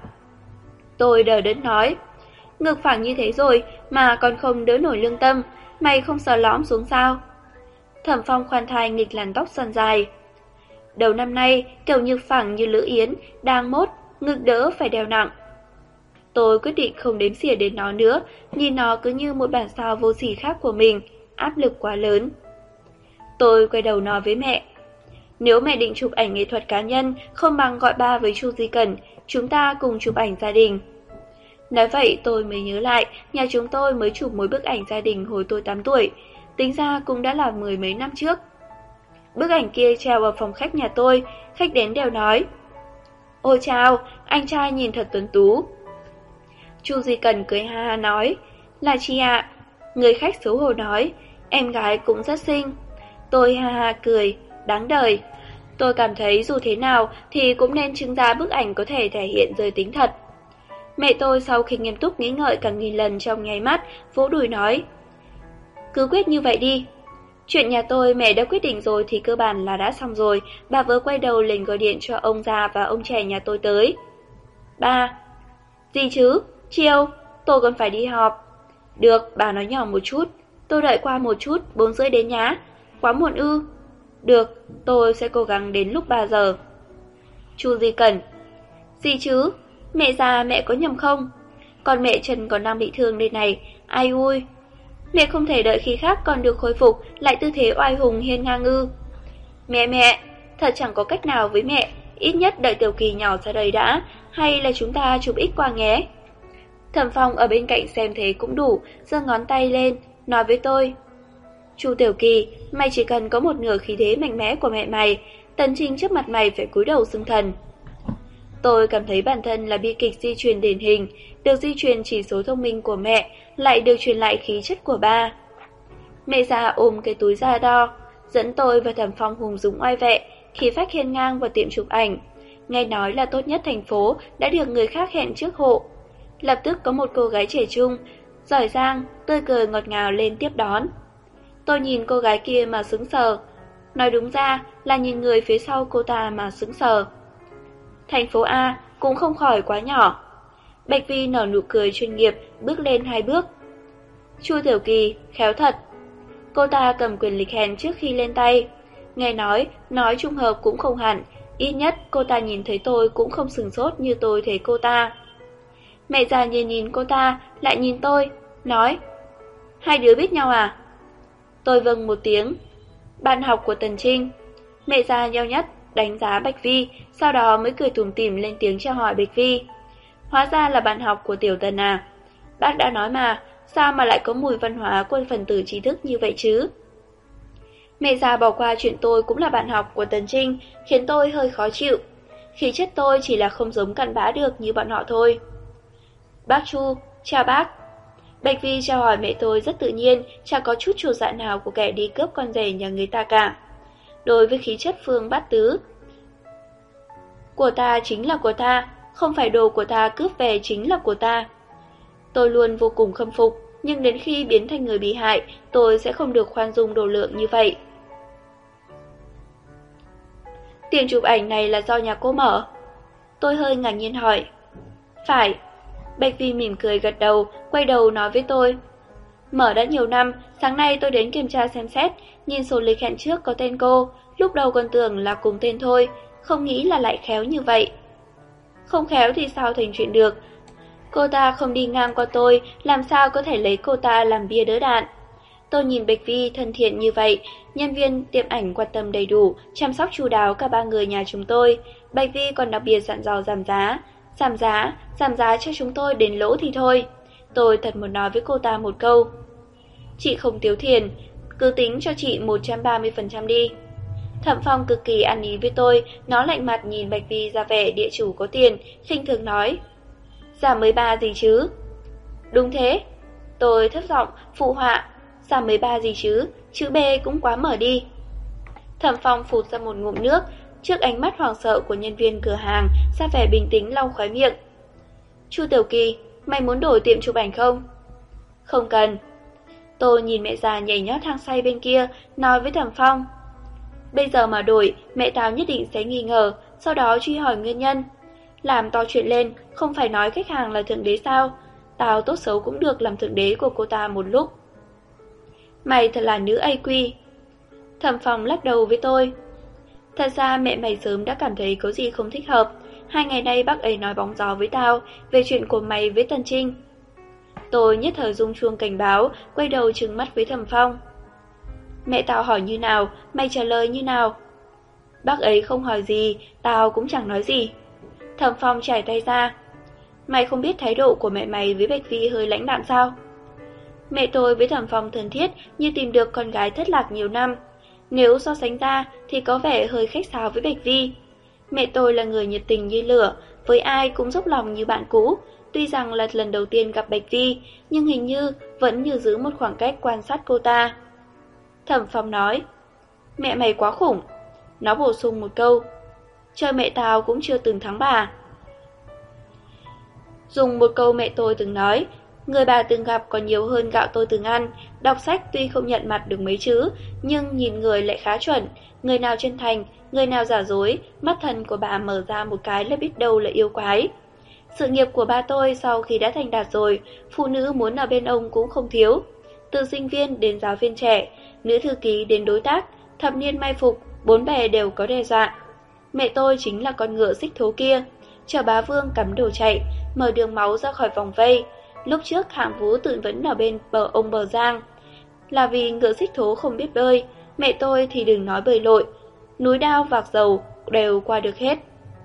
Speaker 1: Tôi đờ đẫn nói. Ngực phẳng như thế rồi mà còn không đỡ nổi lương tâm, mày không sờ lõm xuống sao? Thẩm Phong khoan thai nghịch làn tóc xoăn dài. Đầu năm nay, Tiểu Nhược phẳng như Lữ Yến, đang mốt, ngực đỡ phải đeo nặng. Tôi quyết định không đếm xỉa đến nó nữa, nhìn nó cứ như một bản sao vô sỉ khác của mình, áp lực quá lớn. Tôi quay đầu nói với mẹ. Nếu mẹ định chụp ảnh nghệ thuật cá nhân, không bằng gọi ba với Chu Di Cẩn, chúng ta cùng chụp ảnh gia đình. Nói vậy tôi mới nhớ lại, nhà chúng tôi mới chụp một bức ảnh gia đình hồi tôi tám tuổi, tính ra cũng đã là mười mấy năm trước. Bức ảnh kia treo ở phòng khách nhà tôi, khách đến đều nói. Ôi chào, anh trai nhìn thật tuấn tú. Chu Di Cẩn cười ha ha nói, là chị ạ. Người khách xấu hổ nói, em gái cũng rất xinh. Tôi ha ha cười, đáng đời. Tôi cảm thấy dù thế nào thì cũng nên trưng ra bức ảnh có thể thể hiện giới tính thật. Mẹ tôi sau khi nghiêm túc nghĩ ngợi cả nghìn lần trong nháy mắt, vỗ đùi nói. Cứ quyết như vậy đi. Chuyện nhà tôi mẹ đã quyết định rồi thì cơ bản là đã xong rồi, bà vớ quay đầu lên gọi điện cho ông già và ông trẻ nhà tôi tới. Ba. Gì chứ? Chiều, tôi còn phải đi họp. Được, bà nói nhỏ một chút. Tôi đợi qua một chút, bốn rưỡi đến nhá. Quá muộn ư? Được, tôi sẽ cố gắng đến lúc ba giờ. Chu Di Cẩn. Gì chứ? Mẹ già mẹ có nhầm không? Còn mẹ Trần còn đang bị thương đây này. Ai ui. Mẹ không thể đợi khi khác còn được khôi phục, lại tư thế oai hùng hiên ngang ư? Mẹ mẹ, thật chẳng có cách nào với mẹ. Ít nhất đợi Tiểu Kỳ nhỏ ra đời đã. Hay là chúng ta chụp ít qua nhé. Thẩm Phong ở bên cạnh xem thế cũng đủ, giơ ngón tay lên, nói với tôi. Chu Tiểu Kỳ, mày chỉ cần có một nửa khí thế mạnh mẽ của mẹ mày, Tần Trinh trước mặt mày phải cúi đầu xưng thần. Tôi cảm thấy bản thân là bi kịch di truyền điển hình, được di truyền chỉ số thông minh của mẹ, lại được truyền lại khí chất của ba. Mẹ già ôm cái túi da đo, dẫn tôi và Thẩm Phong hùng dũng oai vệ, khí phách hiên ngang vào tiệm chụp ảnh. Nghe nói là tốt nhất thành phố, đã được người khác hẹn trước hộ. Lập tức có một cô gái trẻ trung, giỏi giang, tươi cười ngọt ngào lên tiếp đón. Tôi nhìn cô gái kia mà sững sờ. Nói đúng ra là nhìn người phía sau cô ta mà sững sờ. Thành phố A cũng không khỏi quá nhỏ. Bạch Vi nở nụ cười chuyên nghiệp, bước lên hai bước. Chu Tiểu Kỳ, khéo thật. Cô ta cầm quyền lịch hẹn trước khi lên tay. Nghe nói, nói trùng hợp cũng không hẳn. Ít nhất cô ta nhìn thấy tôi cũng không sửng sốt như tôi thấy cô ta. Mẹ già nhìn nhìn cô ta, lại nhìn tôi, nói. Hai đứa biết nhau à? Tôi vâng một tiếng. Bạn học của Tần Trinh. Mẹ già nheo nhắt đánh giá Bạch Vi, sau đó mới cười tủm tỉm lên tiếng chào hỏi Bạch Vi. Hóa ra là bạn học của Tiểu Tần à? Bác đã nói mà, sao mà lại có mùi văn hóa của phần tử trí thức như vậy chứ? Mẹ già bỏ qua chuyện tôi cũng là bạn học của Tần Trinh, khiến tôi hơi khó chịu. Khí chất tôi chỉ là không giống cặn bã được như bọn họ thôi. Bác Chu, chào bác. Bạch Vi chào hỏi mẹ tôi rất tự nhiên, chẳng có chút trột dạ nào của kẻ đi cướp con rể nhà người ta cả. Đối với khí chất Phương Bát Tứ, của ta chính là của ta, không phải đồ của ta cướp về chính là của ta. Tôi luôn vô cùng khâm phục, nhưng đến khi biến thành người bị hại, tôi sẽ không được khoan dung độ lượng như vậy. Tiền chụp ảnh này là do nhà cô mở? Tôi hơi ngạc nhiên hỏi. Phải. Bạch Vi mỉm cười gật đầu, quay đầu nói với tôi. Mở đã nhiều năm, sáng nay tôi đến kiểm tra xem xét, nhìn sổ lịch hẹn trước có tên cô, lúc đầu còn tưởng là cùng tên thôi, không nghĩ là lại khéo như vậy. Không khéo thì sao thành chuyện được. Cô ta không đi ngang qua tôi, làm sao có thể lấy cô ta làm bia đỡ đạn. Tôi nhìn Bạch Vi thân thiện như vậy, nhân viên tiệm ảnh quan tâm đầy đủ, chăm sóc chu đáo cả ba người nhà chúng tôi. Bạch Vi còn đặc biệt dặn dò giảm giá. Giảm giá, giảm giá cho chúng tôi đến lỗ thì thôi. Tôi thật muốn nói với cô ta một câu. Chị không thiếu tiền, cứ tính cho chị một trăm ba mươi phần trăm đi. Thẩm Phong cực kỳ ăn ý với tôi, nó lạnh mặt nhìn Bạch Vi ra vẻ địa chủ có tiền, khinh thường nói. Giảm mười ba gì chứ? Đúng thế. Tôi thấp giọng, phụ họa. Giảm mười ba gì chứ, chữ B cũng quá mở đi. Thẩm Phong phụt ra một ngụm nước, trước ánh mắt hoảng sợ của nhân viên cửa hàng, ra vẻ bình tĩnh lau khóe miệng. Chu Tiểu Kỳ, mày muốn đổi tiệm chụp ảnh không? Không cần. Tôi nhìn mẹ già nhảy nhót hang say bên kia, nói với Thẩm Phong. Bây giờ mà đổi, mẹ tao nhất định sẽ nghi ngờ, sau đó truy hỏi nguyên nhân. Làm to chuyện lên, không phải nói khách hàng là thượng đế sao? Tao tốt xấu cũng được làm thượng đế của cô ta một lúc. Mày thật là nữ a quy. Thẩm Phong lắc đầu với tôi. Thật ra mẹ mày sớm đã cảm thấy có gì không thích hợp. Hai ngày nay bác ấy nói bóng gió với tao về chuyện của mày với Tần Trinh. Tôi nhất thời rung chuông cảnh báo, quay đầu trừng mắt với Thẩm Phong. Mẹ tao hỏi như nào, mày trả lời như nào? Bác ấy không hỏi gì, tao cũng chẳng nói gì. Thẩm Phong chải tay ra. Mày không biết thái độ của mẹ mày với Bạch Vi hơi lãnh đạm sao? Mẹ tôi với Thẩm Phong thân thiết như tìm được con gái thất lạc nhiều năm. Nếu so sánh ra thì có vẻ hơi khách sáo với Bạch Vi. Mẹ tôi là người nhiệt tình như lửa, với ai cũng dốc lòng như bạn cũ. Tuy rằng là lần đầu tiên gặp Bạch Vi, nhưng hình như vẫn như giữ một khoảng cách quan sát cô ta. Thẩm Phong nói, mẹ mày quá khủng. Nó bổ sung một câu, chơi mẹ tao cũng chưa từng thắng bà. Dùng một câu mẹ tôi từng nói, người bà từng gặp còn nhiều hơn gạo tôi từng ăn. Đọc sách tuy không nhận mặt được mấy chữ, nhưng nhìn người lại khá chuẩn. Người nào chân thành, người nào giả dối, mắt thần của bà mở ra một cái là biết đâu là yêu quái. Sự nghiệp của ba tôi sau khi đã thành đạt rồi, phụ nữ muốn ở bên ông cũng không thiếu. Từ sinh viên đến giáo viên trẻ, nữ thư ký đến đối tác, thập niên mai phục, bốn bề đều có đe dọa. Mẹ tôi chính là con ngựa xích thố kia, chờ bá vương cắm đầu chạy, mở đường máu ra khỏi vòng vây. Lúc trước Hạng Vũ tự vẫn ở bên bờ ông bờ Giang. Là vì ngựa xích thố không biết bơi, mẹ tôi thì đừng nói bơi lội, núi đao vạc dầu đều qua được hết.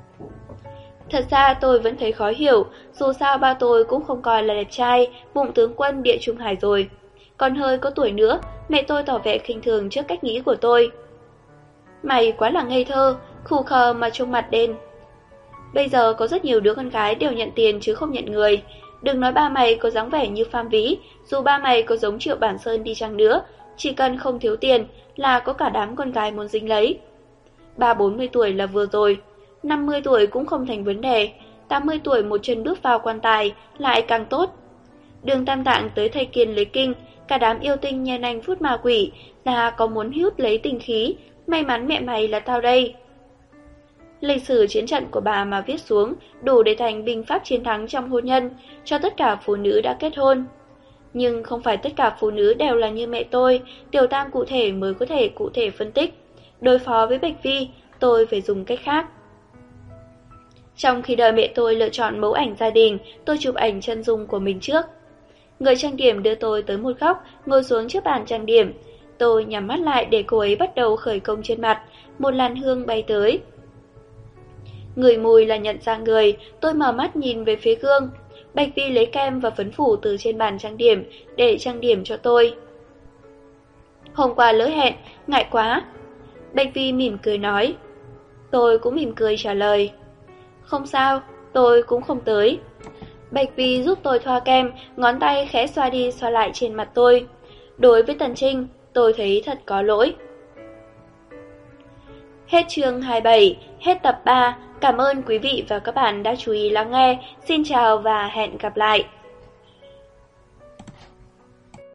Speaker 1: Thật ra tôi vẫn thấy khó hiểu, dù sao ba tôi cũng không coi là đẹp trai, bụng tướng quân địa trung hải rồi. Còn hơi có tuổi nữa, mẹ tôi tỏ vẻ khinh thường trước cách nghĩ của tôi. Mày quá là ngây thơ, khù khờ mà trông mặt đen. Bây giờ có rất nhiều đứa con gái đều nhận tiền chứ không nhận người. Đừng nói ba mày có dáng vẻ như Phạm Vĩ, dù ba mày có giống Triệu Bản Sơn đi chăng nữa, chỉ cần không thiếu tiền là có cả đám con gái muốn dính lấy. Ba bốn mươi tuổi là vừa rồi, năm mươi tuổi cũng không thành vấn đề, tám mươi tuổi một chân bước vào quan tài lại càng tốt. Đường Tam Tạng tới thầy Kiên lấy kinh, cả đám yêu tinh nhen anh phút ma quỷ là có muốn hút lấy tinh khí, may mắn mẹ mày là tao đây. Lịch sử chiến trận của bà mà viết xuống đủ để thành binh pháp chiến thắng trong hôn nhân cho tất cả phụ nữ đã kết hôn. Nhưng không phải tất cả phụ nữ đều là như mẹ tôi, tiểu tam cụ thể mới có thể cụ thể phân tích. Đối phó với Bạch Vi, tôi phải dùng cách khác. Trong khi đợi mẹ tôi lựa chọn mẫu ảnh gia đình, tôi chụp ảnh chân dung của mình trước. Người trang điểm đưa tôi tới một góc, ngồi xuống trước bàn trang điểm. Tôi nhắm mắt lại để cô ấy bắt đầu khởi công trên mặt, một làn hương bay tới. Ngửi mùi là nhận ra người, tôi mở mắt nhìn về phía gương. Bạch Vi lấy kem và phấn phủ từ trên bàn trang điểm để trang điểm cho tôi. Hôm qua lỡ hẹn, ngại quá. Bạch Vi mỉm cười nói. Tôi cũng mỉm cười trả lời. Không sao, tôi cũng không tới. Bạch Vi giúp tôi thoa kem, ngón tay khẽ xoa đi xoa lại trên mặt tôi. Đối với Tần Trinh, tôi thấy thật có lỗi. Hết chương hai mươi bảy, hết tập ba. Cảm ơn quý vị và các bạn đã chú ý lắng nghe. Xin chào và hẹn gặp lại.